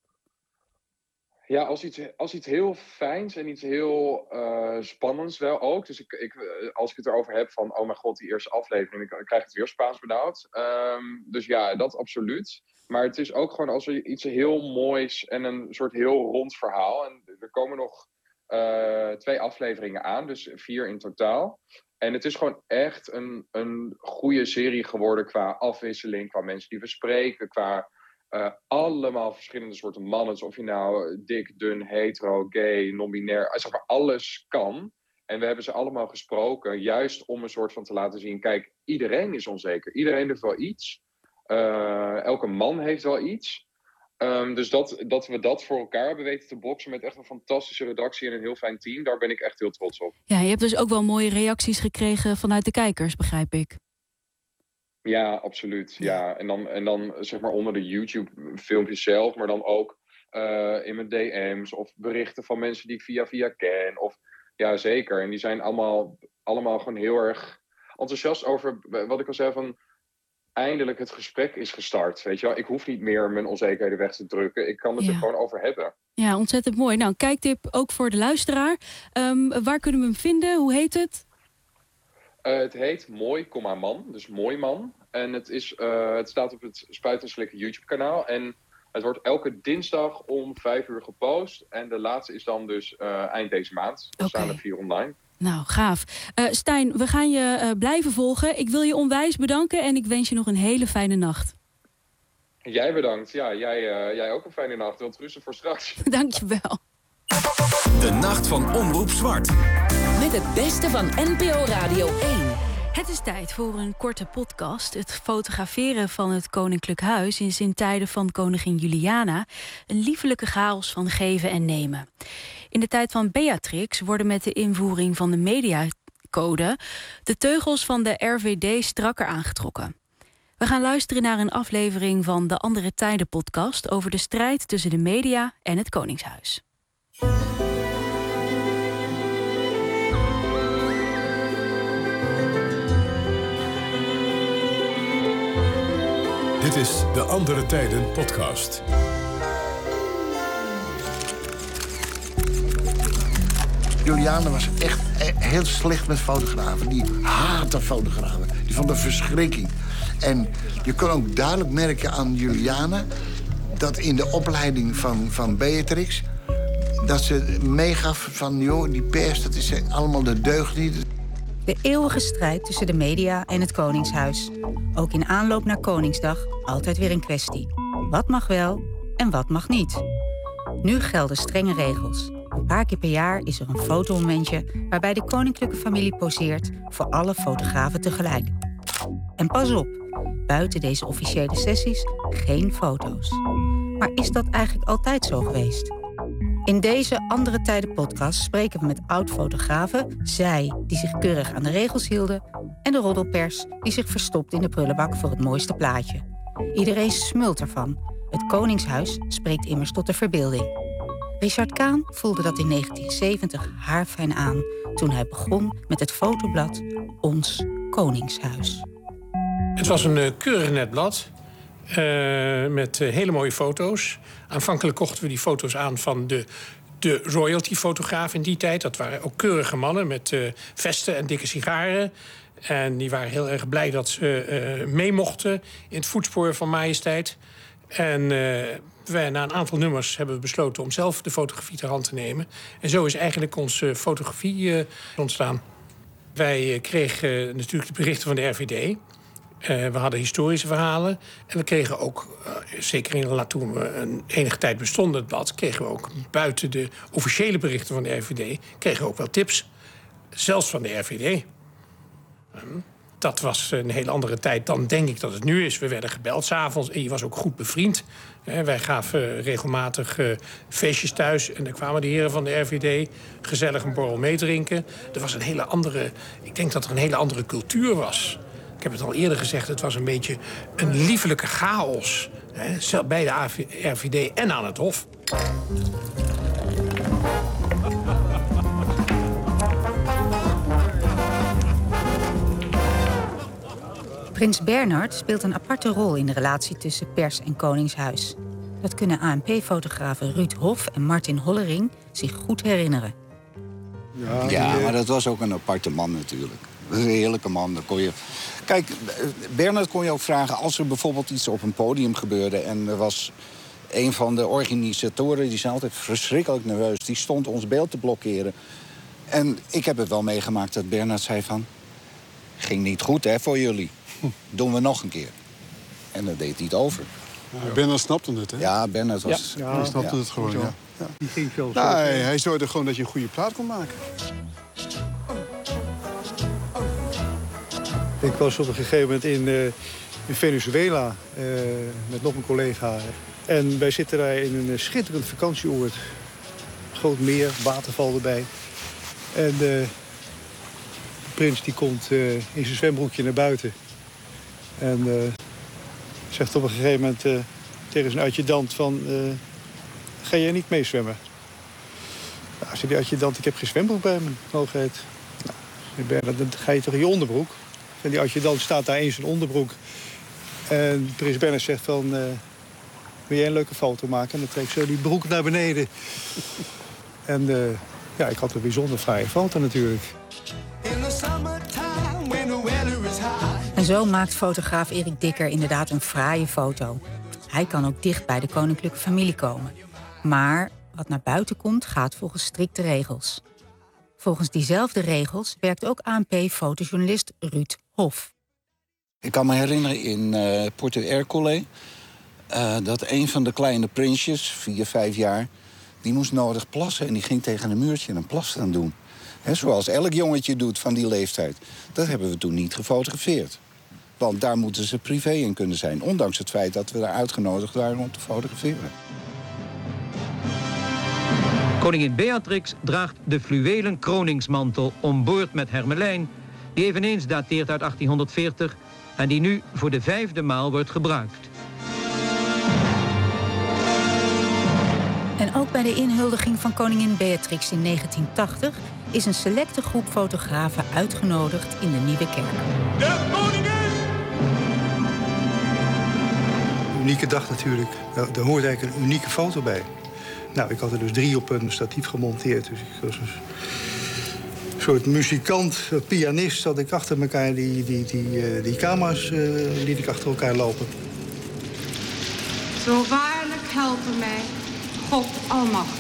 Ja, als iets, als iets heel fijns en iets heel uh, spannends wel ook. Dus ik, ik, als ik het erover heb van, oh mijn god, die eerste aflevering, ik, ik krijg het weer Spaans benauwd. Um, dus ja, dat absoluut. Maar het is ook gewoon als er iets heel moois en een soort heel rond verhaal. En er komen nog uh, twee afleveringen aan, dus vier in totaal. En het is gewoon echt een, een goede serie geworden qua afwisseling, qua mensen die we spreken, qua... Uh, allemaal verschillende soorten mannen. Dus of je nou dik, dun, hetero, gay, non-binair... zeg maar alles kan. En we hebben ze allemaal gesproken... juist om een soort van te laten zien... kijk, iedereen is onzeker. Iedereen heeft wel iets. Uh, elke man heeft wel iets. Um, dus dat, dat we dat voor elkaar hebben weten te boksen... met echt een fantastische redactie en een heel fijn team... daar ben ik echt heel trots op. Ja, je hebt dus ook wel mooie reacties gekregen... vanuit de kijkers, begrijp ik. Ja, absoluut. Ja. En, dan, en dan zeg maar onder de YouTube-filmpjes zelf, maar dan ook uh, in mijn D M's of berichten van mensen die ik via via ken. Of, ja, zeker. En die zijn allemaal, allemaal gewoon heel erg enthousiast over wat ik al zei van... eindelijk het gesprek is gestart, weet je wel. Ik hoef niet meer mijn onzekerheden weg te drukken. Ik kan het ja. er gewoon over hebben. Ja, ontzettend mooi. Nou, een kijktip ook voor de luisteraar. Um, waar kunnen we hem vinden? Hoe heet het? Uh, het heet Mooi, Man, dus Mooi Man. En het, is, uh, het staat op het Spuiten en Slikken YouTube-kanaal. En het wordt elke dinsdag om vijf uur gepost. En de laatste is dan dus uh, eind deze maand. Er okay. staan er vier online. Nou, gaaf. Uh, Stijn, we gaan je uh, blijven volgen. Ik wil je onwijs bedanken en ik wens je nog een hele fijne nacht. Jij bedankt. Ja, jij, uh, jij ook een fijne nacht. Wilt rusten voor straks. Dank je wel. De Nacht van Omroep Zwart. Met het beste van N P O Radio één. Het is tijd voor een korte podcast. Het fotograferen van het Koninklijk Huis is in tijden van koningin Juliana een liefelijke chaos van geven en nemen. In de tijd van Beatrix worden met de invoering van de mediacode de teugels van de R V D strakker aangetrokken. We gaan luisteren naar een aflevering van de Andere Tijden podcast over de strijd tussen de media en het Koningshuis. Dit is de Andere Tijden podcast. Juliana was echt heel slecht met fotografen. Die haatte fotografen. Die vond het verschrikking. En je kon ook duidelijk merken aan Juliana dat in de opleiding van, van Beatrix dat ze meegaf van, joh, die pers, dat is allemaal de deugnieten. De eeuwige strijd tussen de media en het Koningshuis. Ook in aanloop naar Koningsdag altijd weer een kwestie. Wat mag wel en wat mag niet? Nu gelden strenge regels. Een paar keer per jaar is er een fotomomentje waarbij de koninklijke familie poseert voor alle fotografen tegelijk. En pas op, buiten deze officiële sessies geen foto's. Maar is dat eigenlijk altijd zo geweest? In deze Andere Tijden podcast spreken we met oud-fotografen, zij die zich keurig aan de regels hielden, en de roddelpers die zich verstopt in de prullenbak voor het mooiste plaatje. Iedereen smult ervan. Het Koningshuis spreekt immers tot de verbeelding. Richard Kaan voelde dat in negentien zeventig haarfijn aan toen hij begon met het fotoblad Ons Koningshuis. Het was een uh, keurig net blad. Uh, met uh, hele mooie foto's. Aanvankelijk kochten we die foto's aan van de, de royalty-fotograaf in die tijd. Dat waren ook keurige mannen met uh, vesten en dikke sigaren. En die waren heel erg blij dat ze uh, mee mochten in het voetspoor van majesteit. En uh, wij, na een aantal nummers hebben we besloten om zelf de fotografie ter hand te nemen. En zo is eigenlijk onze fotografie uh, ontstaan. Wij uh, kregen uh, natuurlijk de berichten van de R V D. Uh, we hadden historische verhalen. En we kregen ook, uh, zeker in, toen we een enige tijd bestonden het blad, kregen we ook buiten de officiële berichten van de R V D, kregen we ook wel tips. Zelfs van de R V D. Um, dat was een hele andere tijd dan denk ik dat het nu is. We werden gebeld 's avonds en je was ook goed bevriend. Uh, wij gaven uh, regelmatig uh, feestjes thuis. En dan kwamen de heren van de R V D gezellig een borrel meedrinken. Er was een hele andere, ik denk dat er een hele andere cultuur was. Ik heb het al eerder gezegd, het was een beetje een liefelijke chaos. Hè, bij de R V D en aan het Hof. Prins Bernhard speelt een aparte rol in de relatie tussen pers en Koningshuis. Dat kunnen A N P-fotografen Ruud Hof en Martin Hollering zich goed herinneren. Ja, ja, maar dat was ook een aparte man natuurlijk. Dat is een heerlijke man. Dan kon je... Kijk, Bernhard kon je ook vragen als er bijvoorbeeld iets op een podium gebeurde en er was een van de organisatoren, die zijn altijd verschrikkelijk nerveus, die stond ons beeld te blokkeren. En ik heb het wel meegemaakt dat Bernhard zei van, ging niet goed hè, voor jullie. Doen we nog een keer. En dan deed hij het over. Ja, Bernhard snapte het, hè? Ja, Bernhard was... Ja, hij snapte ja. het gewoon, ja. ja. Die ging veel nee, hij zorgde gewoon dat je een goede plaat kon maken. Ik was op een gegeven moment in, uh, in Venezuela uh, met nog een collega. En wij zitten daar in een schitterend vakantieoord. Groot meer, waterval erbij. En uh, de prins die komt uh, in zijn zwembroekje naar buiten. En uh, zegt op een gegeven moment uh, tegen zijn adjudant van... Uh, ga jij niet meezwemmen? Nou, zei die adjudant, ik heb geen zwembroek bij me, hoogheid. Nou, dan ga je toch in je onderbroek? En die adjudant staat daar in zijn onderbroek. En prins Bernhard zegt van... Uh, wil jij een leuke foto maken? En dan trek ik zo die broek naar beneden. En uh, ja, ik had een bijzonder fraaie foto natuurlijk. En zo maakt fotograaf Erik Dikker inderdaad een fraaie foto. Hij kan ook dicht bij de koninklijke familie komen. Maar wat naar buiten komt, gaat volgens strikte regels. Volgens diezelfde regels werkt ook A N P-fotojournalist Ruud Hof. Ik kan me herinneren in uh, Porto Ercole... Uh, dat een van de kleine prinsjes, vier, vijf jaar... die moest nodig plassen en die ging tegen een muurtje een plas aan doen. He, zoals elk jongetje doet van die leeftijd. Dat hebben we toen niet gefotografeerd. Want daar moeten ze privé in kunnen zijn. Ondanks het feit dat we daar uitgenodigd waren om te fotograferen. Koningin Beatrix draagt de fluwelen kroningsmantel omboord met hermelijn, die eveneens dateert uit achttienhonderdveertig en die nu voor de vijfde maal wordt gebruikt. En ook bij de inhuldiging van koningin Beatrix in negentien tachtig is een selecte groep fotografen uitgenodigd in de Nieuwe Kerk. De koningin! Unieke dag natuurlijk. Daar hoort eigenlijk een unieke foto bij. Nou, ik had er dus drie op een statief gemonteerd. Dus ik was een soort muzikant, pianist, zat ik achter elkaar. Die, die, die, die camera's uh, liet ik achter elkaar lopen. Zo waarlijk helpen mij, God almachtig.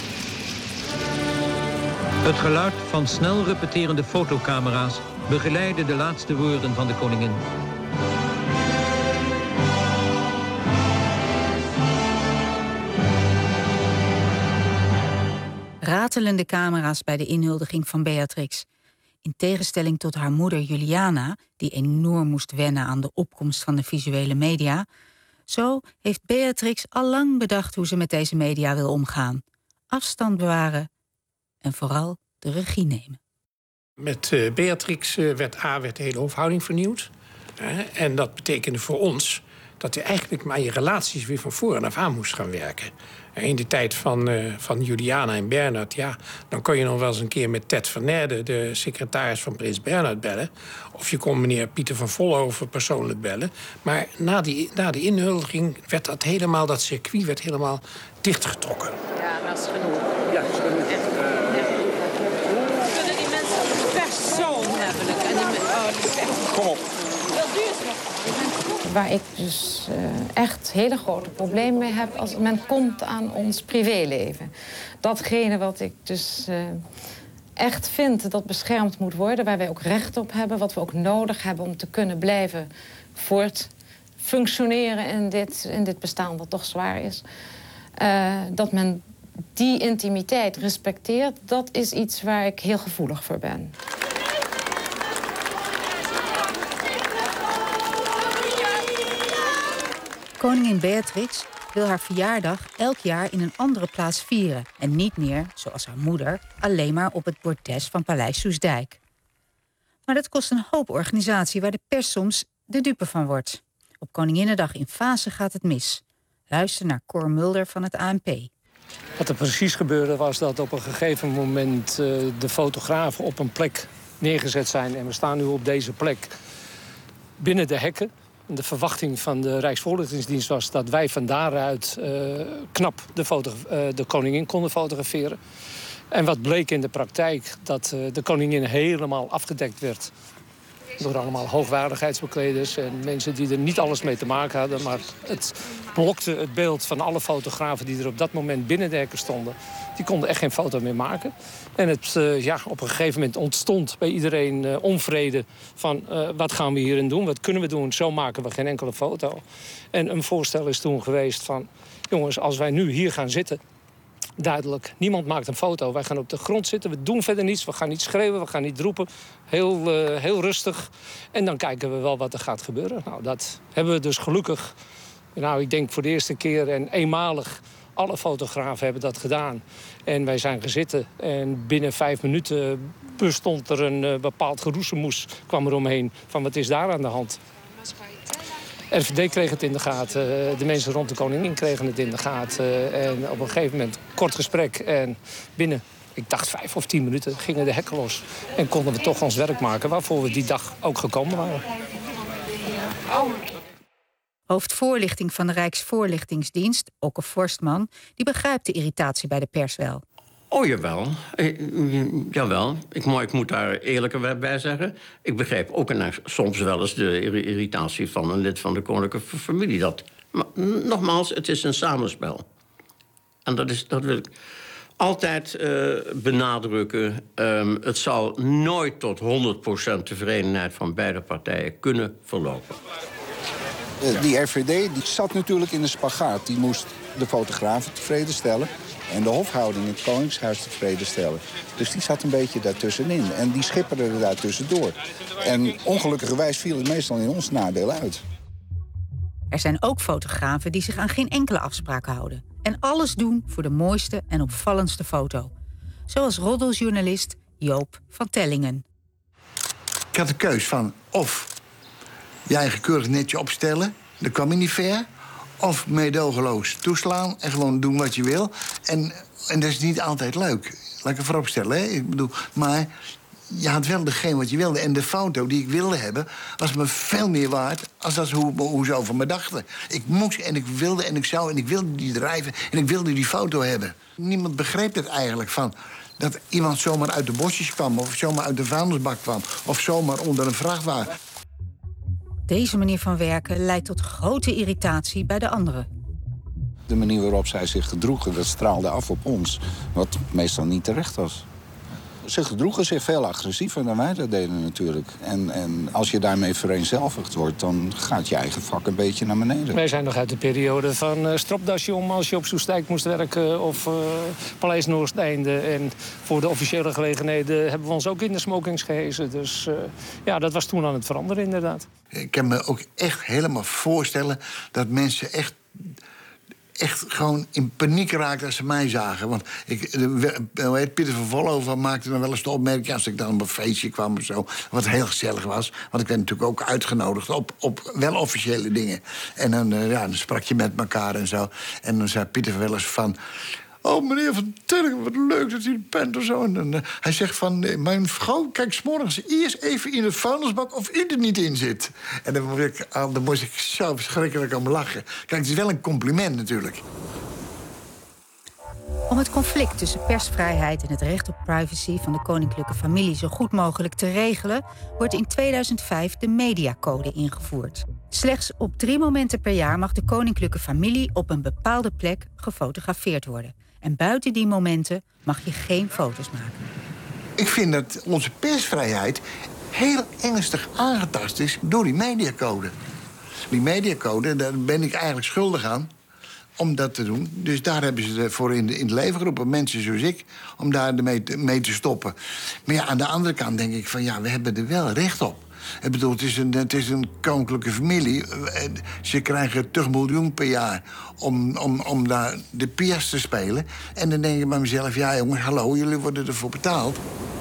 Het geluid van snel repeterende fotocamera's begeleidde de laatste woorden van de koningin. Ratelende camera's bij de inhuldiging van Beatrix. In tegenstelling tot haar moeder Juliana, die enorm moest wennen aan de opkomst van de visuele media, zo heeft Beatrix al lang bedacht hoe ze met deze media wil omgaan. Afstand bewaren en vooral de regie nemen. Met uh, Beatrix uh, werd A werd de hele hofhouding vernieuwd. Uh, en dat betekende voor ons dat je eigenlijk maar je relaties weer van voren af aan moest gaan werken. In de tijd van, uh, van Juliana en Bernhard, ja, dan kon je nog wel eens een keer met Ted van Nerde, de secretaris van prins Bernhard, bellen. Of je kon meneer Pieter van Vollenhoven persoonlijk bellen. Maar na die, na die inhuldiging werd dat helemaal, dat circuit werd helemaal dichtgetrokken. Ja, dat is genoeg. Ja, dat is genoeg. Echt, echt. Kunnen die mensen een persoon hebben? En die, oh, dat is echt... Kom op. Heel duurzaam. Waar ik dus uh, echt hele grote problemen mee heb als men komt aan ons privéleven. Datgene wat ik dus uh, echt vind dat beschermd moet worden, waar wij ook recht op hebben, wat we ook nodig hebben om te kunnen blijven voortfunctioneren in dit, in dit bestaan wat toch zwaar is. Uh, dat men die intimiteit respecteert, dat is iets waar ik heel gevoelig voor ben. Koningin Beatrix wil haar verjaardag elk jaar in een andere plaats vieren en niet meer, zoals haar moeder, alleen maar op het bordes van Paleis Soestdijk. Maar dat kost een hoop organisatie waar de pers soms de dupe van wordt. Op Koninginnedag in Vaassen gaat het mis. Luister naar Cor Mulder van het A N P. Wat er precies gebeurde was dat op een gegeven moment uh, de fotografen op een plek neergezet zijn. En we staan nu op deze plek binnen de hekken. De verwachting van de Rijksvoorlichtingsdienst was dat wij van daaruit uh, knap de, foto, uh, de koningin konden fotograferen. En wat bleek in de praktijk, dat uh, de koningin helemaal afgedekt werd door allemaal hoogwaardigheidsbekleders en mensen die er niet alles mee te maken hadden. Maar het blokte het beeld van alle fotografen die er op dat moment binnen de hekken stonden. Die konden echt geen foto meer maken. En het, uh, ja, op een gegeven moment ontstond bij iedereen uh, onvrede van uh, wat gaan we hierin doen, wat kunnen we doen, zo maken we geen enkele foto. En een voorstel is toen geweest van, jongens, als wij nu hier gaan zitten, duidelijk, niemand maakt een foto. Wij gaan op de grond zitten, we doen verder niets. We gaan niet schreeuwen, we gaan niet roepen. Heel, uh, heel rustig. En dan kijken we wel wat er gaat gebeuren. Nou, dat hebben we dus gelukkig, nou, ik denk voor de eerste keer en eenmalig, alle fotografen hebben dat gedaan. En wij zijn gezitten en binnen vijf minuten bestond er een uh, bepaald geroezemoes, kwam er omheen van wat is daar aan de hand. R V D kreeg het in de gaten, de mensen rond de koningin kregen het in de gaten. En op een gegeven moment kort gesprek en binnen, ik dacht vijf of tien minuten, gingen de hekken los. En konden we toch ons werk maken waarvoor we die dag ook gekomen waren. Hoofdvoorlichting van de Rijksvoorlichtingsdienst, Okke Forstman, die begrijpt de irritatie bij de pers wel. Oh, jawel. Eh, jawel. Ik, maar ik moet daar eerlijker bij zeggen. Ik begrijp ook en soms wel eens de irritatie van een lid van de koninklijke familie. Dat, maar nogmaals, het is een samenspel. En dat, is, dat wil ik altijd uh, benadrukken. Um, het zal nooit tot honderd procent tevredenheid van beide partijen kunnen verlopen. Uh, die R V D die zat natuurlijk in een spagaat. Die moest de fotografen tevreden stellen. en de hofhouding in het Koningshuis tevreden stellen. Dus die zat een beetje daartussenin. En die schipperde er daar tussendoor. En ongelukkigerwijs viel het meestal in ons nadeel uit. Er zijn ook fotografen die zich aan geen enkele afspraak houden. En alles doen voor de mooiste en opvallendste foto. Zoals roddeljournalist Joop van Tellingen. Ik had de keus van of je eigen keurig netje opstellen. Dat kwam je niet ver. Of meedogenloos toeslaan en gewoon doen wat je wil. En, en dat is niet altijd leuk. Laat ik het voorop stellen, hè? Ik bedoel, maar je had wel degene wat je wilde. En de foto die ik wilde hebben was me veel meer waard als dat hoe, hoe ze over me dachten. Ik moest en ik wilde en ik zou en ik wilde die drijven en ik wilde die foto hebben. Niemand begreep het eigenlijk van dat iemand zomaar uit de bosjes kwam of zomaar uit de vuilnisbak kwam of zomaar onder een vrachtwagen. Deze manier van werken leidt tot grote irritatie bij de anderen. De manier waarop zij zich gedroegen, dat straalde af op ons. Wat meestal niet terecht was. Ze gedroegen zich veel agressiever dan wij dat deden natuurlijk. En, en als je daarmee vereenzelvigd wordt, dan gaat je eigen vak een beetje naar beneden. Wij zijn nog uit de periode van uh, stropdasje om als je op Soestdijk moest werken of uh, Paleis Noordeinde. En voor de officiële gelegenheden hebben we ons ook in de smokings gehezen. Dus uh, ja, dat was toen aan het veranderen inderdaad. Ik kan me ook echt helemaal voorstellen dat mensen echt... echt gewoon in paniek raakte als ze mij zagen. Want ik, de, Pieter van Vollenhoven maakte dan wel eens de opmerking als ik dan op een feestje kwam of zo, wat heel gezellig was. Want ik werd natuurlijk ook uitgenodigd op, op wel officiële dingen. En dan, uh, ja, dan sprak je met elkaar en zo. En dan zei Pieter wel eens van... Oh, meneer Van Tellingen, wat leuk dat u bent of zo. En dan, uh, hij zegt van, uh, mijn vrouw kijkt 's morgens eerst even in het vuilnisbak of u er niet in zit. En dan moest ik, uh, dan moest ik zo verschrikkelijk om lachen. Kijk, het is wel een compliment natuurlijk. Om het conflict tussen persvrijheid en het recht op privacy van de koninklijke familie zo goed mogelijk te regelen, wordt in tweeduizend vijf de mediacode ingevoerd. Slechts op drie momenten per jaar mag de koninklijke familie op een bepaalde plek gefotografeerd worden. En buiten die momenten mag je geen foto's maken. Ik vind dat onze persvrijheid heel ernstig aangetast is door die mediacode. Die mediacode, daar ben ik eigenlijk schuldig aan om dat te doen. Dus daar hebben ze voor in, de, in het leven geroepen, mensen zoals ik, om daar mee te, mee te stoppen. Maar ja, aan de andere kant denk ik van ja, we hebben er wel recht op. Ik bedoel, het is een, het is een koninklijke familie. Ze krijgen twintig miljoen per jaar om, om, om daar de pièce te spelen. En dan denk ik bij mezelf, ja jongens, hallo, jullie worden ervoor betaald.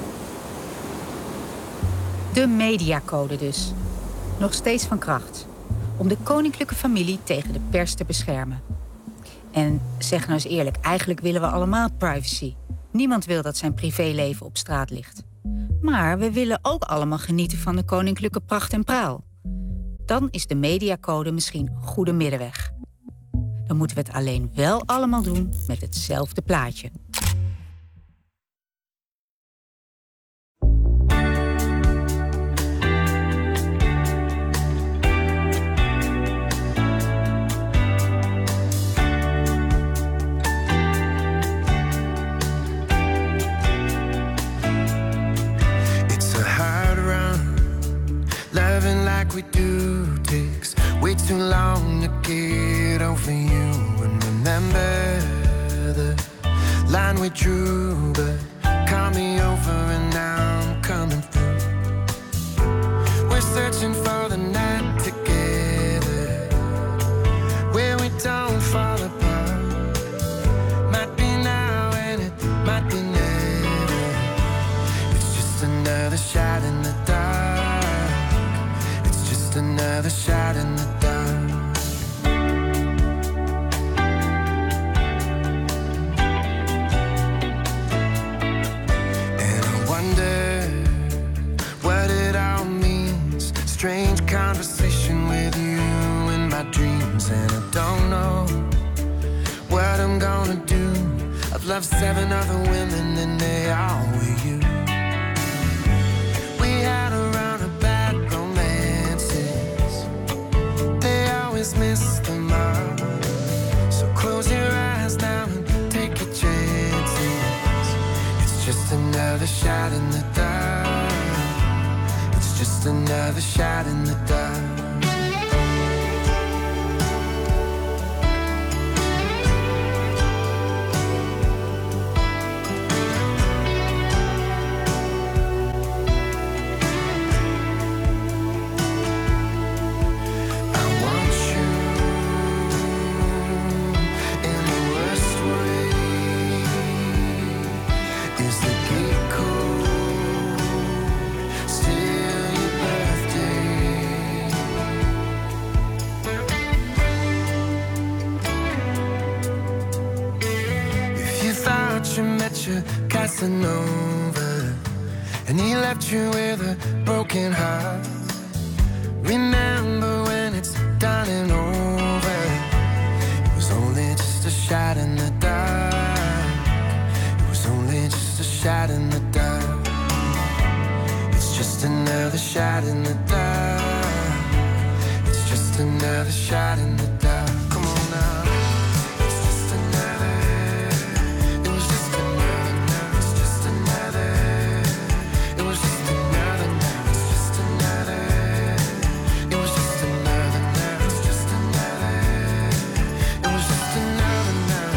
De mediacode dus. Nog steeds van kracht. Om de koninklijke familie tegen de pers te beschermen. En zeg nou eens eerlijk, eigenlijk willen we allemaal privacy. Niemand wil dat zijn privéleven op straat ligt. Maar we willen ook allemaal genieten van de koninklijke pracht en praal. Dan is de mediacode misschien een goede middenweg. Dan moeten we het alleen wel allemaal doen met hetzelfde plaatje. We do takes way too long to get over you and remember the line we drew, but call me over and now I'm coming through. We're searching for the night together where we don't fall apart. Might be now and it might be never. It's just another shot in the dark. Another shot in the dark. And I wonder what it all means. Strange conversation with you in my dreams. And I don't know what I'm gonna do. I've loved seven other women and they all were you. We had a run of bad miss them all. So close your eyes now and take your chances. It's just another shot in the dark. It's just another shot in the dark. messing over, and he left you with a broken heart. Remember when it's done and over, it was only just a shot in the dark. It was only just a shot in the dark. It's just another shot in the dark. It's just another shot in the dark. Come on now. It's just another. It was just another. It's just another. It was just another. It's just another. It was just another. It's just another. It was just another.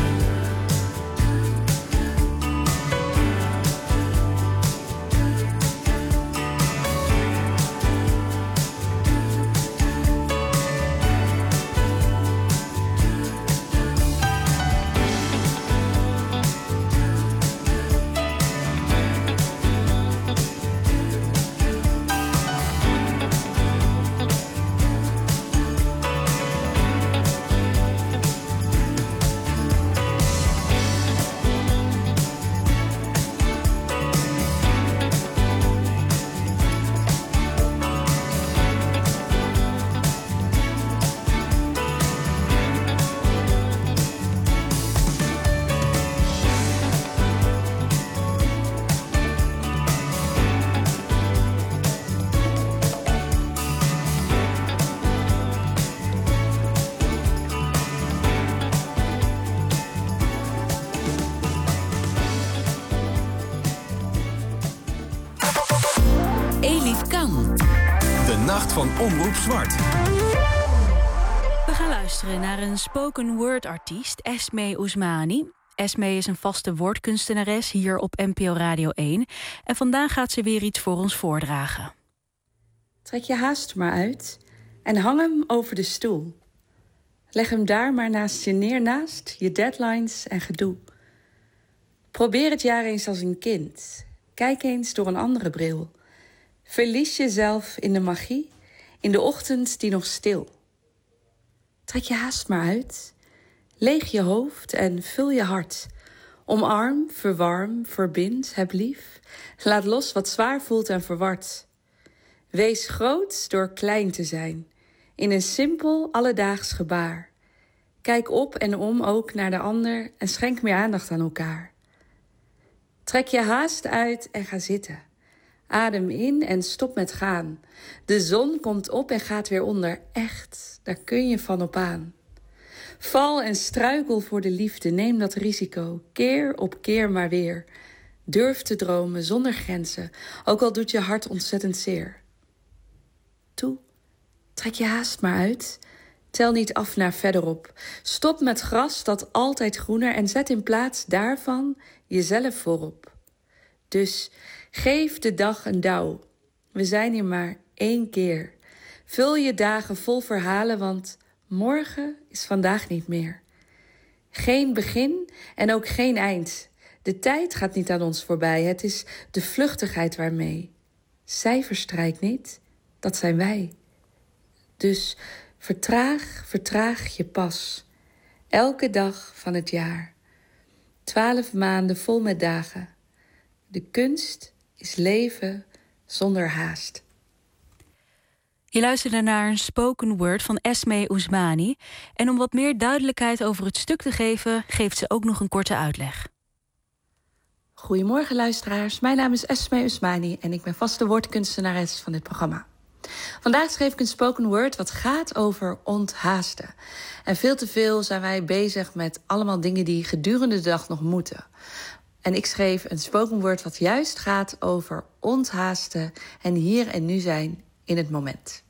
Van Omroep Zwart. We gaan luisteren naar een spoken word artiest, Esmee Ousmani. Esmee is een vaste woordkunstenares hier op N P O Radio één. En vandaag gaat ze weer iets voor ons voordragen. Trek je haast maar uit en hang hem over de stoel. Leg hem daar maar naast je neer, naast je deadlines en gedoe. Probeer het jaar eens als een kind. Kijk eens door een andere bril. Verlies jezelf in de magie, in de ochtend die nog stil. Trek je haast maar uit. Leeg je hoofd en vul je hart. Omarm, verwarm, verbind, heb lief. Laat los wat zwaar voelt en verward. Wees groot door klein te zijn. In een simpel, alledaags gebaar. Kijk op en om ook naar de ander en schenk meer aandacht aan elkaar. Trek je haast uit en ga zitten. Adem in en stop met gaan. De zon komt op en gaat weer onder. Echt, daar kun je van op aan. Val en struikel voor de liefde, neem dat risico. Keer op keer maar weer. Durf te dromen zonder grenzen, ook al doet je hart ontzettend zeer. Toe, trek je haast maar uit. Tel niet af naar verderop. Stop met gras dat altijd groener en zet in plaats daarvan jezelf voorop. Dus geef de dag een douw. We zijn hier maar één keer. Vul je dagen vol verhalen, want morgen is vandaag niet meer. Geen begin en ook geen eind. De tijd gaat niet aan ons voorbij. Het is de vluchtigheid waarmee. Zij verstrijkt niet, dat zijn wij. Dus vertraag, vertraag je pas. Elke dag van het jaar. Twaalf maanden vol met dagen. De kunst is leven zonder haast. Je luisterde naar een spoken word van Esmee Ousmani. En om wat meer duidelijkheid over het stuk te geven, geeft ze ook nog een korte uitleg. Goedemorgen luisteraars, mijn naam is Esmee Ousmani en ik ben vaste woordkunstenares van dit programma. Vandaag schreef ik een spoken word wat gaat over onthaasten. En veel te veel zijn wij bezig met allemaal dingen die gedurende de dag nog moeten. En ik schreef een spoken word wat juist gaat over onthaasten en hier en nu zijn in het moment.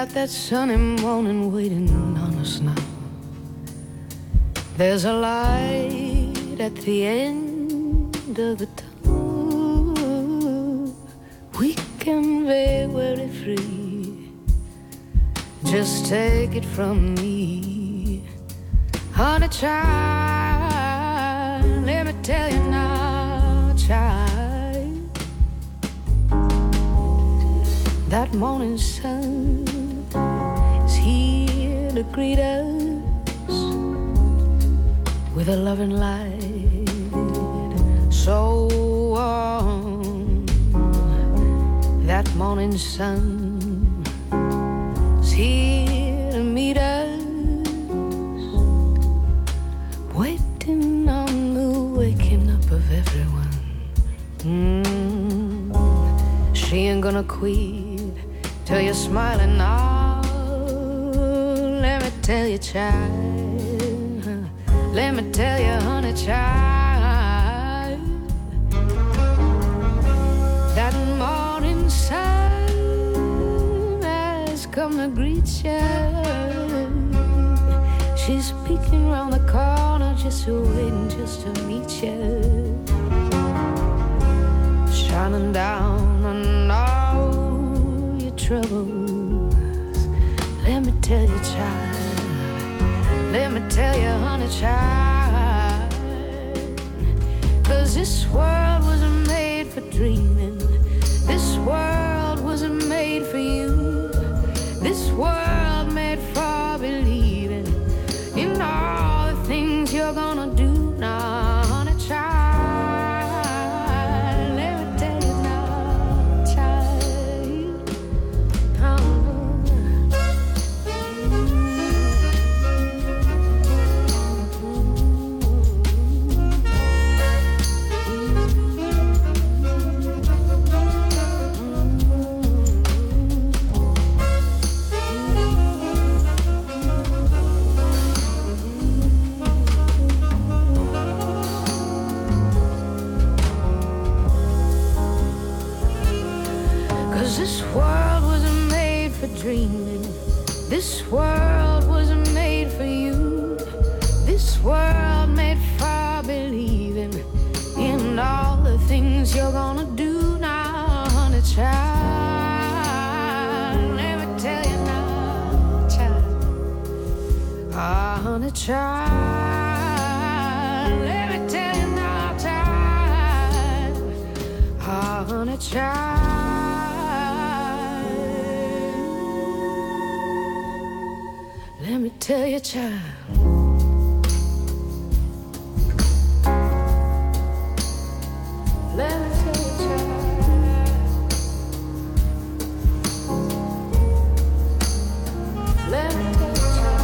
got that sunny morning waiting on us now. There's a light at the end of the tunnel. We can be very free. Just take it from me, honey child. Let me tell you now, child. That morning sun is here to greet us with a loving light so warm. That morning sun is here to meet us, waiting on the waking up of everyone. Mm. She ain't gonna quit till you're smiling now. Let me tell you, child. Let me tell you, honey, child. That morning sun has come to greet you. She's peeking round the corner, just waiting just to meet you. Shining down on all your troubles. Let me tell you, child. Let me tell you, honey, child. 'Cause this world wasn't made for dreaming. This world wasn't made for you. This world made for believing in all the things you're gonna do now, honey, child. Let me tell you now, child. Oh. This world wasn't made for dreaming. This world wasn't made for you. This world made for believing in all the things you're gonna do now, honey, child. Let me tell you now, child. Ah, honey, child. Let me tell you now, child. Ah, honey, child. Let me tell you, child. Let me tell you, child. Let me tell you,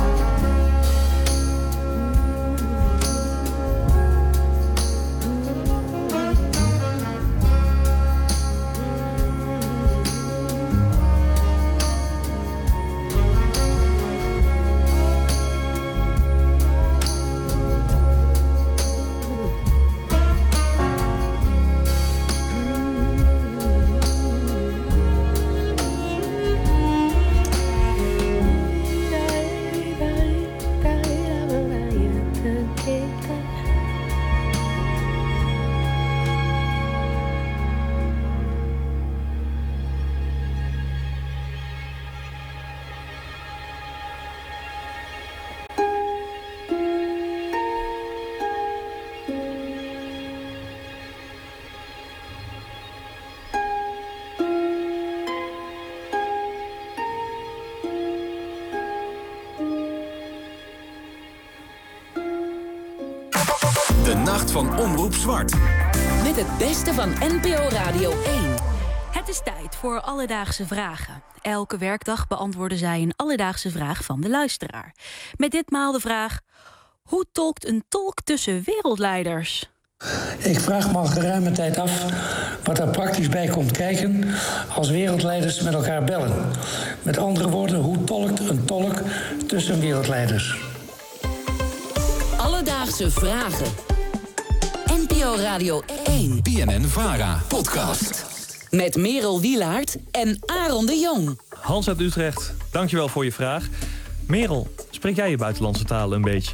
De Nacht van Omroep Zwart. Met het beste van N P O Radio één. Het is tijd voor Alledaagse Vragen. Elke werkdag beantwoorden zij een alledaagse vraag van de luisteraar. Met ditmaal de vraag: hoe tolkt een tolk tussen wereldleiders? Ik vraag me al geruime tijd af wat er praktisch bij komt kijken als wereldleiders met elkaar bellen. Met andere woorden, hoe tolkt een tolk tussen wereldleiders? Alledaagse Vragen. N P O Radio één. B N N-Vara podcast. Met Merel Wielaert en Aaron de Jong. Hans uit Utrecht, dankjewel voor je vraag. Merel, spreek jij je buitenlandse talen een beetje?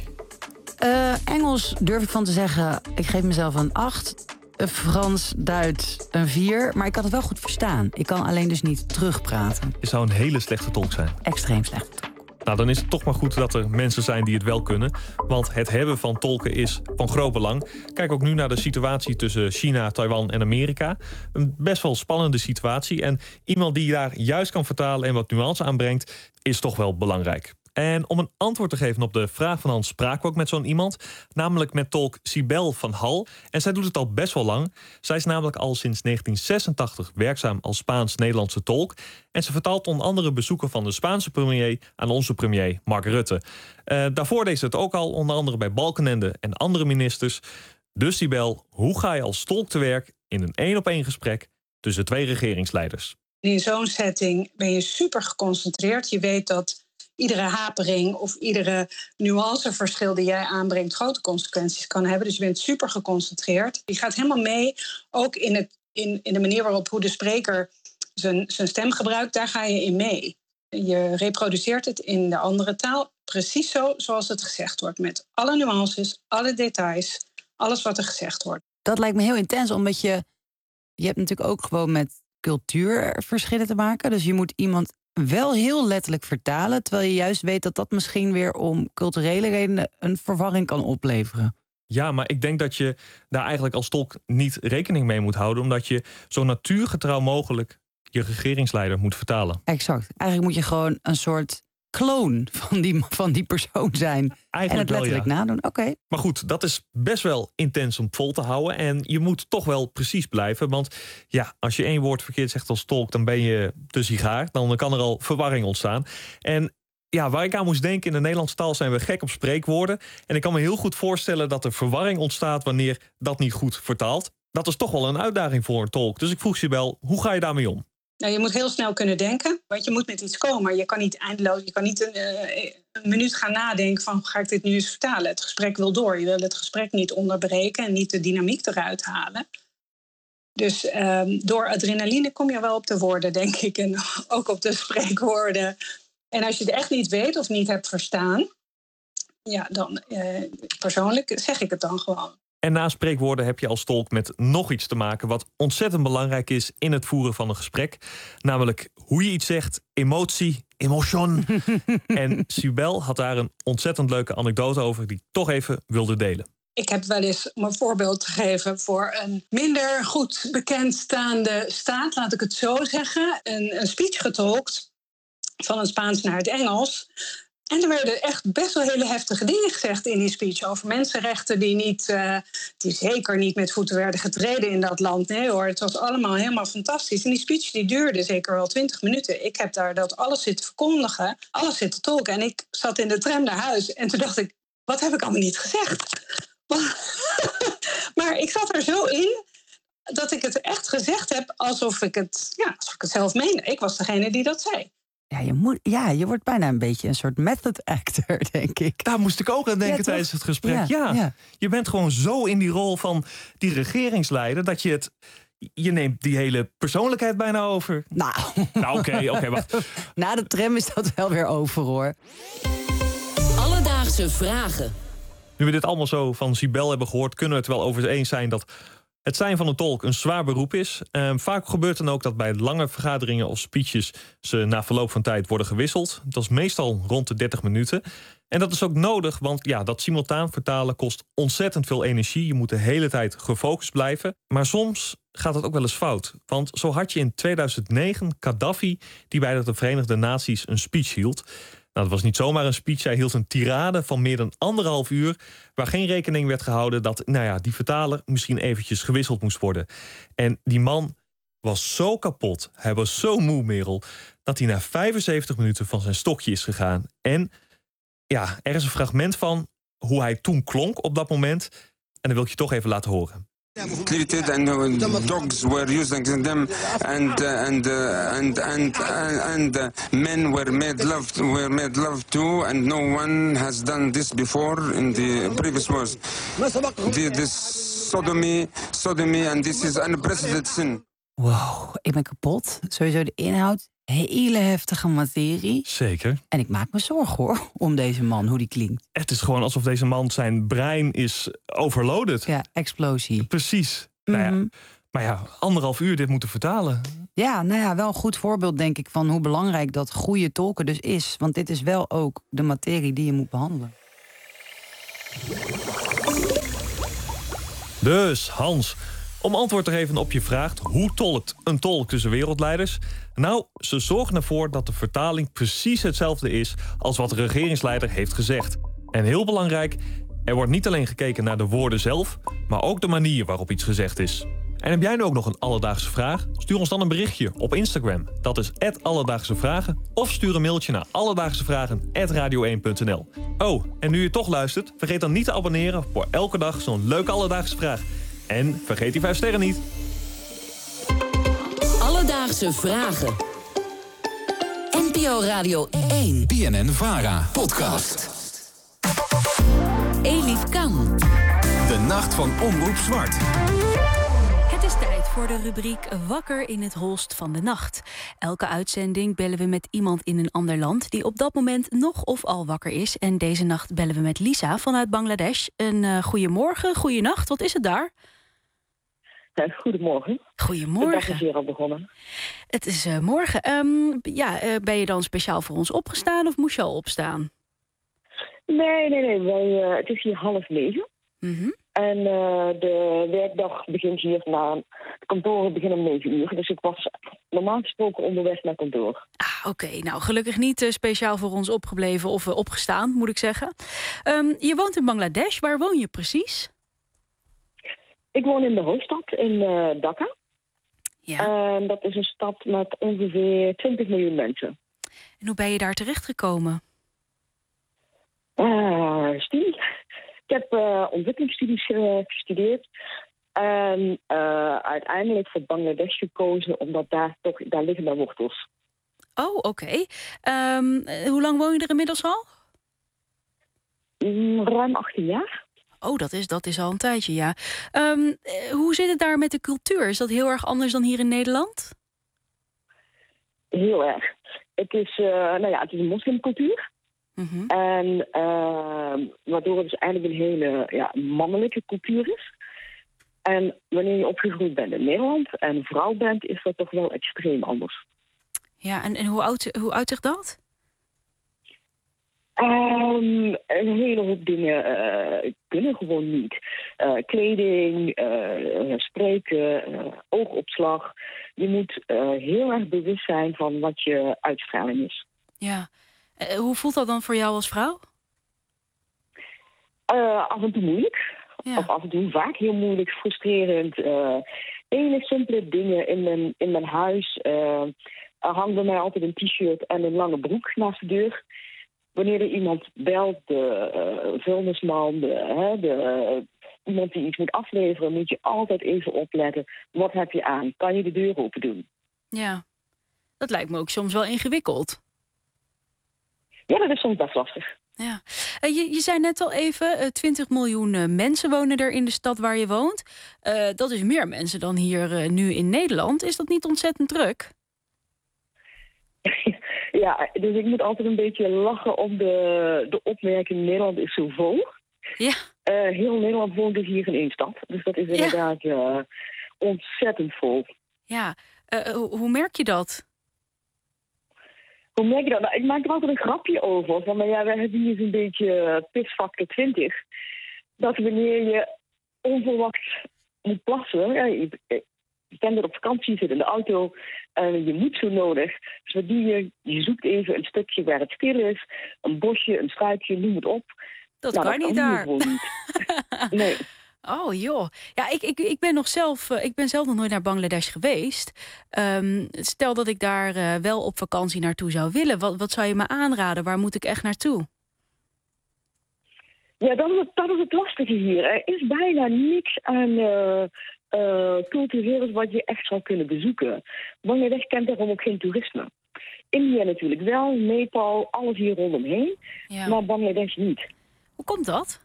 Uh, Engels durf ik van te zeggen, ik geef mezelf een acht. Frans, Duits een vier. Maar ik kan het wel goed verstaan. Ik kan alleen dus niet terugpraten. Je zou een hele slechte tolk zijn. Extreem slechte tolk. Nou, dan is het toch maar goed dat er mensen zijn die het wel kunnen. Want het hebben van tolken is van groot belang. Kijk ook nu naar de situatie tussen China, Taiwan en Amerika. Een best wel spannende situatie. En iemand die daar juist kan vertalen en wat nuance aanbrengt, is toch wel belangrijk. En om een antwoord te geven op de vraag van Hans spraken we ook met zo'n iemand. Namelijk met tolk Sibel van Hal. En zij doet het al best wel lang. Zij is namelijk al sinds negentien zesentachtig werkzaam als Spaans-Nederlandse tolk. En ze vertaalt onder andere bezoeken van de Spaanse premier aan onze premier Mark Rutte. Uh, daarvoor deed ze het ook al, onder andere bij Balkenende en andere ministers. Dus Sibel, hoe ga je als tolk te werk in een één-op-één gesprek tussen twee regeringsleiders? In zo'n setting ben je super geconcentreerd. Je weet dat iedere hapering of iedere nuanceverschil die jij aanbrengt grote consequenties kan hebben. Dus je bent super geconcentreerd. Je gaat helemaal mee, ook in, het, in, in de manier waarop hoe de spreker zijn, zijn stem gebruikt, daar ga je in mee. Je reproduceert het in de andere taal precies zo zoals het gezegd wordt. Met alle nuances, alle details, alles wat er gezegd wordt. Dat lijkt me heel intens, omdat je... Je hebt natuurlijk ook gewoon met cultuurverschillen te maken. Dus je moet iemand wel heel letterlijk vertalen, terwijl je juist weet dat dat misschien weer om culturele redenen een verwarring kan opleveren. Ja, maar ik denk dat je daar eigenlijk als tolk niet rekening mee moet houden, omdat je zo natuurgetrouw mogelijk je regeringsleider moet vertalen. Exact. Eigenlijk moet je gewoon een soort kloon van die, van die persoon zijn. Eigenlijk en het letterlijk wel, ja. nadoen. Oké. Okay. Maar goed, dat is best wel intens om vol te houden. En je moet toch wel precies blijven. Want ja, als je één woord verkeerd zegt als tolk, dan ben je de sigaar. Dan kan er al verwarring ontstaan. En ja, waar ik aan moest denken, in de Nederlandse taal zijn we gek op spreekwoorden. En ik kan me heel goed voorstellen dat er verwarring ontstaat wanneer dat niet goed vertaalt. Dat is toch wel een uitdaging voor een tolk. Dus ik vroeg Sibel, hoe ga je daarmee om? Nou, je moet heel snel kunnen denken, want je moet met iets komen. Je kan niet eindeloos, je kan niet een, uh, een minuut gaan nadenken van, ga ik dit nu eens vertalen? Het gesprek wil door. Je wil het gesprek niet onderbreken en niet de dynamiek eruit halen. Dus uh, door adrenaline kom je wel op de woorden, denk ik, en ook op de spreekwoorden. En als je het echt niet weet of niet hebt verstaan, ja, dan uh, persoonlijk zeg ik het dan gewoon. En na spreekwoorden heb je als tolk met nog iets te maken wat ontzettend belangrijk is in het voeren van een gesprek. Namelijk hoe je iets zegt, emotie, emotion. En Sibel had daar een ontzettend leuke anekdote over die ik toch even wilde delen. Ik heb wel eens, om een voorbeeld te geven, voor een minder goed bekendstaande staat, laat ik het zo zeggen, een, een speech getolkt van het Spaans naar het Engels. En er werden echt best wel hele heftige dingen gezegd in die speech over mensenrechten die, niet, uh, die zeker niet met voeten werden getreden in dat land. Nee hoor, het was allemaal helemaal fantastisch. En die speech die duurde zeker wel twintig minuten. Ik heb daar dat alles zitten verkondigen, alles zitten tolken. En ik zat in de tram naar huis en toen dacht ik, wat heb ik allemaal niet gezegd? Maar ik zat er zo in dat ik het echt gezegd heb alsof ik het, ja, alsof ik het zelf meende. Ik was degene die dat zei. Ja, je moet, ja, je wordt bijna een beetje een soort method actor, denk ik. Daar moest ik ook aan denken ja, tijdens het gesprek. Ja, ja. ja, je bent gewoon zo in die rol van die regeringsleider dat je het... Je neemt die hele persoonlijkheid bijna over. Nou, nou oké, okay, okay, wacht. Na de tram is dat wel weer over, hoor. Alledaagse vragen. Nu we dit allemaal zo van Sibel hebben gehoord, kunnen we het wel over eens zijn dat het zijn van een tolk een zwaar beroep is. Uh, vaak gebeurt dan ook dat bij lange vergaderingen of speeches ze na verloop van tijd worden gewisseld. Dat is meestal rond de dertig minuten. En dat is ook nodig, want ja, dat simultaan vertalen kost ontzettend veel energie. Je moet de hele tijd gefocust blijven. Maar soms gaat het ook wel eens fout. Want zo had je in tweeduizend negen Gaddafi die bij de Verenigde Naties een speech hield. Nou, dat was niet zomaar een speech. Hij hield een tirade van meer dan anderhalf uur, waar geen rekening werd gehouden dat nou ja, die vertaler misschien eventjes gewisseld moest worden. En die man was zo kapot, hij was zo moe, Merel, dat hij na vijfenzeventig minuten van zijn stokje is gegaan. En ja, er is een fragment van hoe hij toen klonk op dat moment. En dat wil ik je toch even laten horen. Treated and dogs were using them and uh, and uh, and and uh, and uh, men were made love were made love to, and no one has done this before in the previous wars. The, this sodomy, sodomy, and this is unprecedented sin. Wow, ik ben kapot. Sowieso de inhoud hele heftige materie. Zeker. En ik maak me zorgen hoor, om deze man, hoe die klinkt. Het is gewoon alsof deze man zijn brein is overloaded. Ja, explosie. Precies. Mm-hmm. Nou ja, maar ja, anderhalf uur dit moeten vertalen. Ja, nou ja, wel een goed voorbeeld denk ik van hoe belangrijk dat goede tolken dus is. Want dit is wel ook de materie die je moet behandelen. Dus, Hans, om antwoord te geven op je vraag, hoe tolkt een tolk tussen wereldleiders? Nou, ze zorgen ervoor dat de vertaling precies hetzelfde is als wat de regeringsleider heeft gezegd. En heel belangrijk, er wordt niet alleen gekeken naar de woorden zelf, maar ook de manier waarop iets gezegd is. En heb jij nu ook nog een alledaagse vraag? Stuur ons dan een berichtje op Instagram. Dat is at alledaagse vragen. Of stuur een mailtje naar alledaagsevragen at radio één punt n l. Oh, en nu je toch luistert, vergeet dan niet te abonneren voor elke dag zo'n leuke alledaagse vraag. En vergeet die vijf sterren niet. Alledaagse vragen. N P O Radio één. B N N-Vara. Podcast. Elif Kan. De Nacht van Omroep Zwart. Het is tijd voor de rubriek Wakker in het holst van de nacht. Elke uitzending bellen we met iemand in een ander land die op dat moment nog of al wakker is. En deze nacht bellen we met Lisa vanuit Bangladesh. Een uh, goedemorgen, goeienacht, wat is het daar? Ja, goedemorgen. Goedemorgen. De dag is weer al begonnen. Het is uh, morgen. Um, ja, uh, ben je dan speciaal voor ons opgestaan of moest je al opstaan? Nee, nee, nee. Wij, uh, het is hier half negen. Mm-hmm. En uh, de werkdag begint hier na... De kantoren beginnen om negen uur. Dus ik was normaal gesproken onderweg naar kantoor. Ah, oké. Okay. Nou, gelukkig niet uh, speciaal voor ons opgebleven of uh, opgestaan, moet ik zeggen. Um, je woont in Bangladesh. Waar woon je precies? Ik woon in de hoofdstad, in uh, Dhaka. Ja. En dat is een stad met ongeveer twintig miljoen mensen. En hoe ben je daar terechtgekomen? Uh, studie. Ik heb uh, ontwikkelingsstudies uh, gestudeerd. En uh, uiteindelijk voor Bangladesh gekozen, omdat daar toch, daar liggen mijn wortels. Oh, oké. Okay. Um, hoe lang woon je er inmiddels al? Mm, ruim achttien jaar. Oh, dat is, dat is al een tijdje, ja. Um, hoe zit het daar met de cultuur? Is dat heel erg anders dan hier in Nederland? Heel erg. Het is, uh, nou ja, het is een moslimcultuur. Mm-hmm. En uh, waardoor het dus eigenlijk een hele ja, mannelijke cultuur is. En wanneer je opgegroeid bent in Nederland en vrouw bent, is dat toch wel extreem anders. Ja, en, en hoe, oud, hoe uitzicht dat? Um, een hele hoop dingen uh, kunnen gewoon niet. Uh, kleding, uh, spreken, uh, oogopslag. Je moet uh, heel erg bewust zijn van wat je uitstraling is. Ja. Uh, hoe voelt dat dan voor jou als vrouw? Uh, af en toe moeilijk. Ja. Of af en toe vaak heel moeilijk, frustrerend. Uh, hele simpele dingen in mijn, in mijn huis. Uh, er hangt bij mij altijd een t-shirt en een lange broek naast de deur. Wanneer er iemand belt, de uh, vuilnisman, de, uh, de, uh, iemand die iets moet afleveren, moet je altijd even opletten. Wat heb je aan? Kan je de deur open doen? Ja, dat lijkt me ook soms wel ingewikkeld. Ja, dat is soms best lastig. Ja. Uh, je, je zei net al even, uh, twintig miljoen uh, mensen wonen er in de stad waar je woont. Uh, dat is meer mensen dan hier uh, nu in Nederland. Is dat niet ontzettend druk? Ja, dus ik moet altijd een beetje lachen om de, de opmerking Nederland is zo vol. Ja. Uh, heel Nederland woont dus hier in één stad. Dus dat is inderdaad ja. uh, ontzettend vol. Ja, uh, hoe, hoe merk je dat? Hoe merk je dat? Nou, ik maak er altijd een grapje over. Van, maar ja, we hebben hier zo'n beetje pisfactor twintig. Dat wanneer je onverwacht moet plassen... Ja, je, je bent er op vakantie, zit in de auto en je moet zo nodig. Dus wat doe je? Je zoekt even een stukje waar het stil is. Een bosje, een struikje, noem het op. Dat nou, kan dat niet kan daar. Niet. Nee. Oh joh. Ja, ik, ik, ik ben nog zelf, ik ben zelf nog nooit naar Bangladesh geweest. Um, stel dat ik daar uh, wel op vakantie naartoe zou willen. Wat, wat zou je me aanraden? Waar moet ik echt naartoe? Ja, dat is het, dat is het lastige hier. Er is bijna niks aan uh, uh, cultureels wat je echt zou kunnen bezoeken. Bangladesh kent daarom ook geen toerisme. India natuurlijk wel, Nepal, alles hier rondomheen. Ja. Maar Bangladesh niet. Hoe komt dat?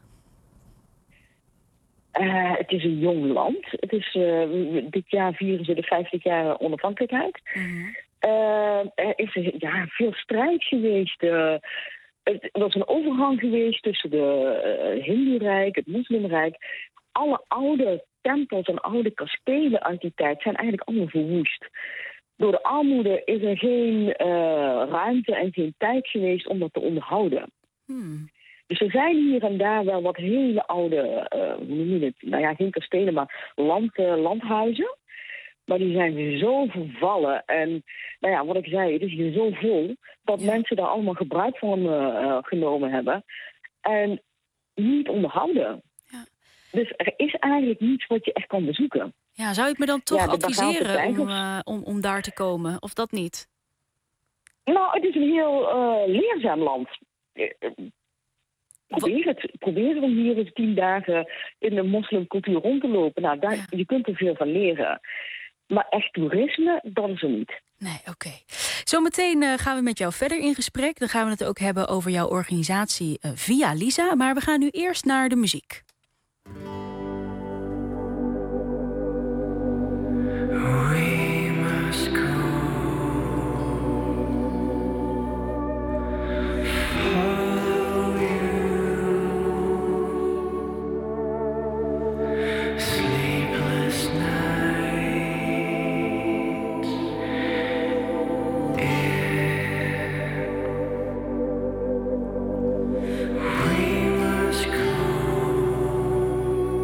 Uh, het is een jong land. Het is, uh, dit jaar vieren ze de vijftig jaar onafhankelijkheid. Mm-hmm. Uh, er is ja, veel strijd geweest. Uh, het was een overgang geweest tussen de uh, Hindoerijk, het Moslimrijk. Alle oude tempels en oude kastelen uit die tijd zijn eigenlijk allemaal verwoest. Door de armoede is er geen uh, ruimte en geen tijd geweest om dat te onderhouden. Hmm. Dus er zijn hier en daar wel wat hele oude, uh, hoe noem je het? Nou ja, geen kastelen, maar land, uh, landhuizen. Maar die zijn zo vervallen. En nou ja, wat ik zei, het is hier zo vol dat ja. mensen daar allemaal gebruik van uh, genomen hebben. En niet onderhouden. Ja. Dus er is eigenlijk niets wat je echt kan bezoeken. Ja, zou je het me dan toch ja, adviseren om, uh, om, om daar te komen? Of dat niet? Nou, het is een heel uh, leerzaam land. Probeer het. Probeer het om hier eens tien dagen in de moslimcultuur rond te lopen. Nou, daar, ja. je kunt er veel van leren. Maar echt toerisme, dat is er niet. Nee, oké. Okay. Zometeen uh, gaan we met jou verder in gesprek. Dan gaan we het ook hebben over jouw organisatie uh, Via Lisa. Maar we gaan nu eerst naar de muziek. We must go. We must go.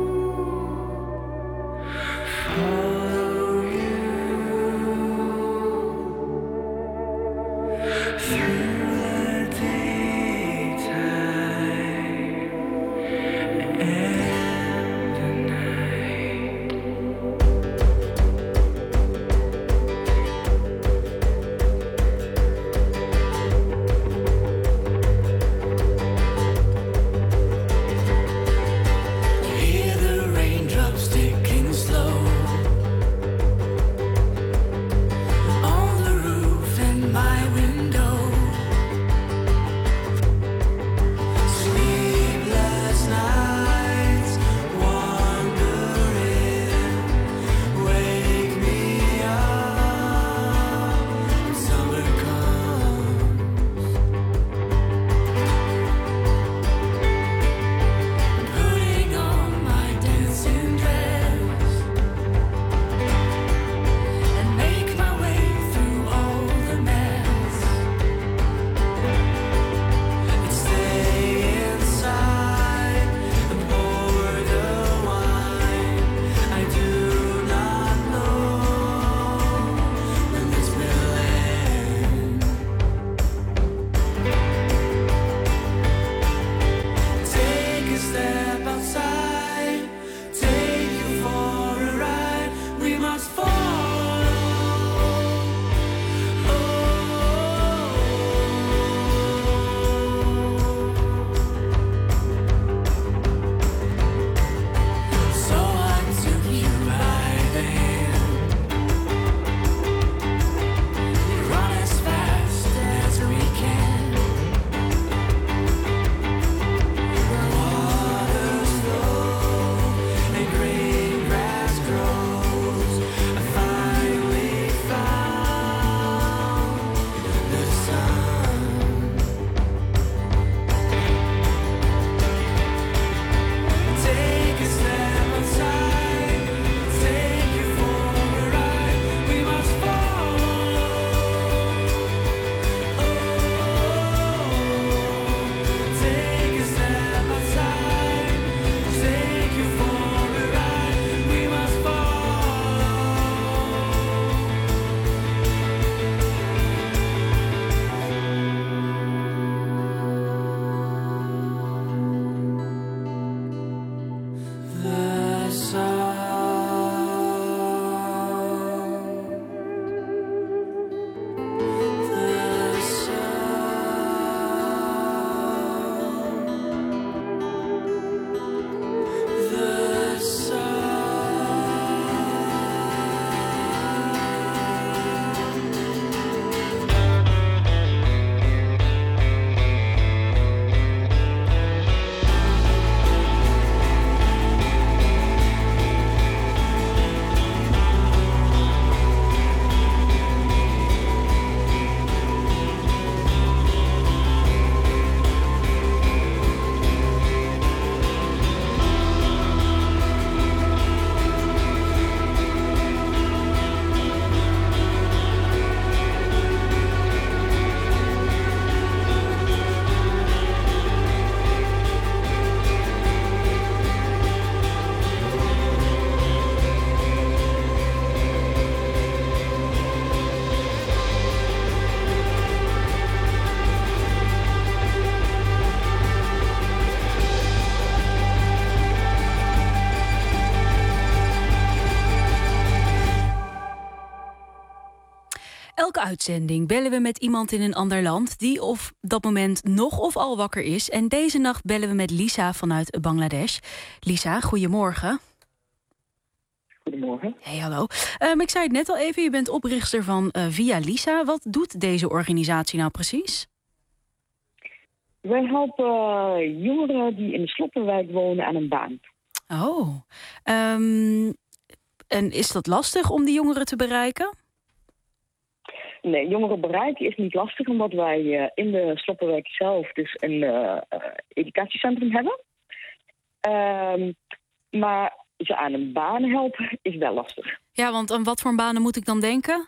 Elke uitzending bellen we met iemand in een ander land die op dat moment nog of al wakker is. En deze nacht bellen we met Lisa vanuit Bangladesh. Lisa, goedemorgen. Goedemorgen. Hey, hallo. Um, ik zei het net al even, je bent oprichter van uh, Via Lisa. Wat doet deze organisatie nou precies? Wij helpen uh, jongeren die in de Sloppenwijk wonen aan een baan. Oh. Um, en is dat lastig om die jongeren te bereiken? Nee, jongeren bereiken is niet lastig, omdat wij uh, in de Sloppenwijk zelf dus een uh, uh, educatiecentrum hebben. Uh, maar ze aan een baan helpen is wel lastig. Ja, want aan wat voor banen moet ik dan denken?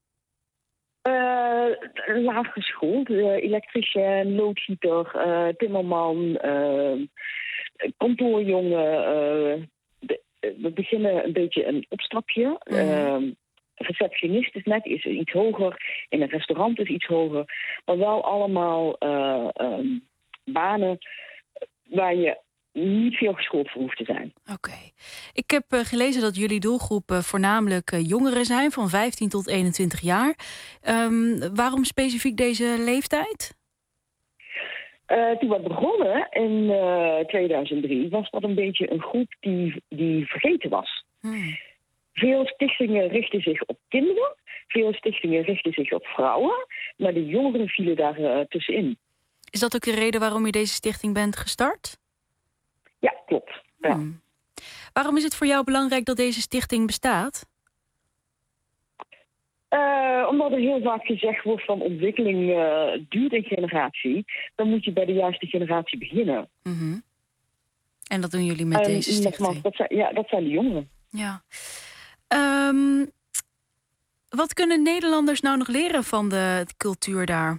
Uh, laag geschoold, uh, elektricien, loodgieter, uh, timmerman, uh, kantoorjongen. Uh, de, we beginnen een beetje een opstapje. Mm-hmm. Uh, receptionist is net is iets hoger, in een restaurant is iets hoger. Maar wel allemaal uh, um, banen waar je niet veel geschoold voor hoeft te zijn. Oké. Okay. Ik heb uh, gelezen dat jullie doelgroep uh, voornamelijk uh, jongeren zijn, van vijftien tot eenentwintig jaar. Um, waarom specifiek deze leeftijd? Uh, toen we begonnen in uh, tweeduizend drie was dat een beetje een groep die, die vergeten was. Hmm. Veel stichtingen richten zich op kinderen, veel stichtingen richten zich op vrouwen, maar de jongeren vielen daar uh, tussenin. Is dat ook de reden waarom je deze stichting bent gestart? Ja, klopt. Ja. Hmm. Waarom is het voor jou belangrijk dat deze stichting bestaat? Uh, omdat er heel vaak gezegd wordt van ontwikkeling uh, duurt een generatie. Dan moet je bij de juiste generatie beginnen. Mm-hmm. En dat doen jullie met en, deze stichting? Dat zijn, ja, dat zijn de jongeren. Ja. Um, wat kunnen Nederlanders nou nog leren van de cultuur daar?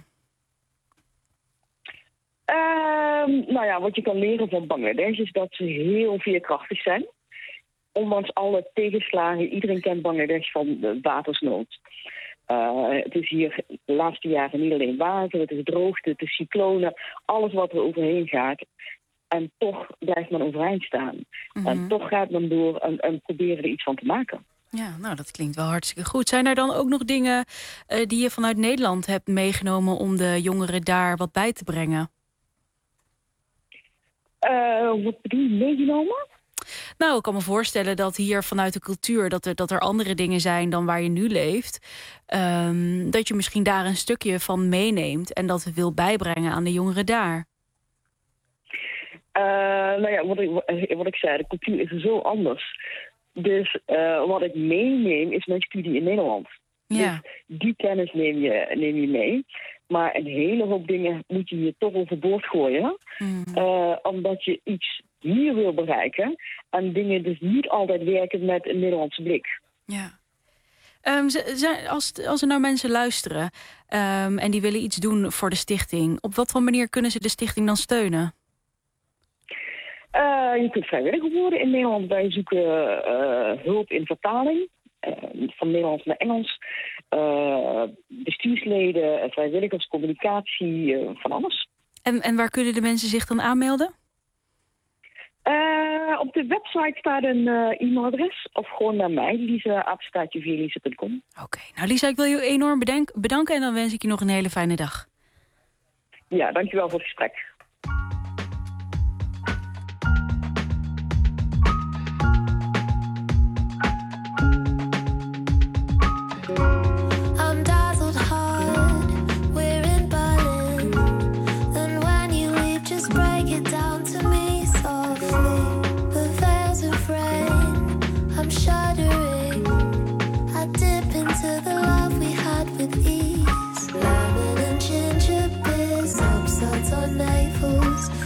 Uh, nou ja, wat je kan leren van Bangladesh is dat ze heel veerkrachtig zijn. Ondanks alle tegenslagen, iedereen kent Bangladesh van de watersnood. Uh, het is hier de laatste jaren niet alleen water, het is droogte, het is cyclonen, alles wat er overheen gaat. En toch blijft men overeind staan. Mm-hmm. En toch gaat men door en, en proberen er iets van te maken. Ja, nou, dat klinkt wel hartstikke goed. Zijn er dan ook nog dingen uh, die je vanuit Nederland hebt meegenomen om de jongeren daar wat bij te brengen? Uh, wat bedoel je, meegenomen? Nou, ik kan me voorstellen dat hier vanuit de cultuur dat er, dat er andere dingen zijn dan waar je nu leeft. Um, dat je misschien daar een stukje van meeneemt en dat wil bijbrengen aan de jongeren daar. Uh, nou ja, wat ik, wat ik zei, de cultuur is zo anders. Dus uh, wat ik meeneem is mijn studie in Nederland. Ja. Dus die kennis neem je, neem je mee. Maar een hele hoop dingen moet je hier toch overboord gooien. Mm. Uh, omdat je iets hier wil bereiken. En dingen dus niet altijd werken met een Nederlandse blik. Ja. Um, als, als er nou mensen luisteren um, en die willen iets doen voor de stichting, op wat voor manier kunnen ze de stichting dan steunen? Uh, je kunt vrijwilliger worden in Nederland. Wij zoeken uh, hulp in vertaling. Uh, van Nederlands naar Engels. Uh, bestuursleden, vrijwilligers, communicatie, uh, van alles. En, en waar kunnen de mensen zich dan aanmelden? Uh, op de website staat een uh, e-mailadres. Of gewoon naar mij, Lisa, apenstaartje via lisa punt com. Oké, okay. Nou Lisa, ik wil je enorm bedank- bedanken en dan wens ik je nog een hele fijne dag. Ja, dankjewel voor het gesprek. Lemon and ginger beers, upsets on navels.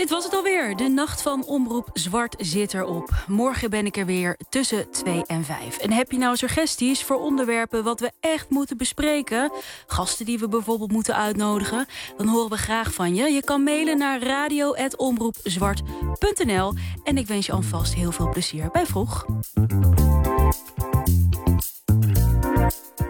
Dit was het alweer. De Nacht van Omroep Zwart zit erop. Morgen ben ik er weer tussen twee en vijf. En heb je nou suggesties voor onderwerpen wat we echt moeten bespreken? Gasten die we bijvoorbeeld moeten uitnodigen? Dan horen we graag van je. Je kan mailen naar radio apenstaartje omroepzwart punt n l. En ik wens je alvast heel veel plezier bij Vroeg.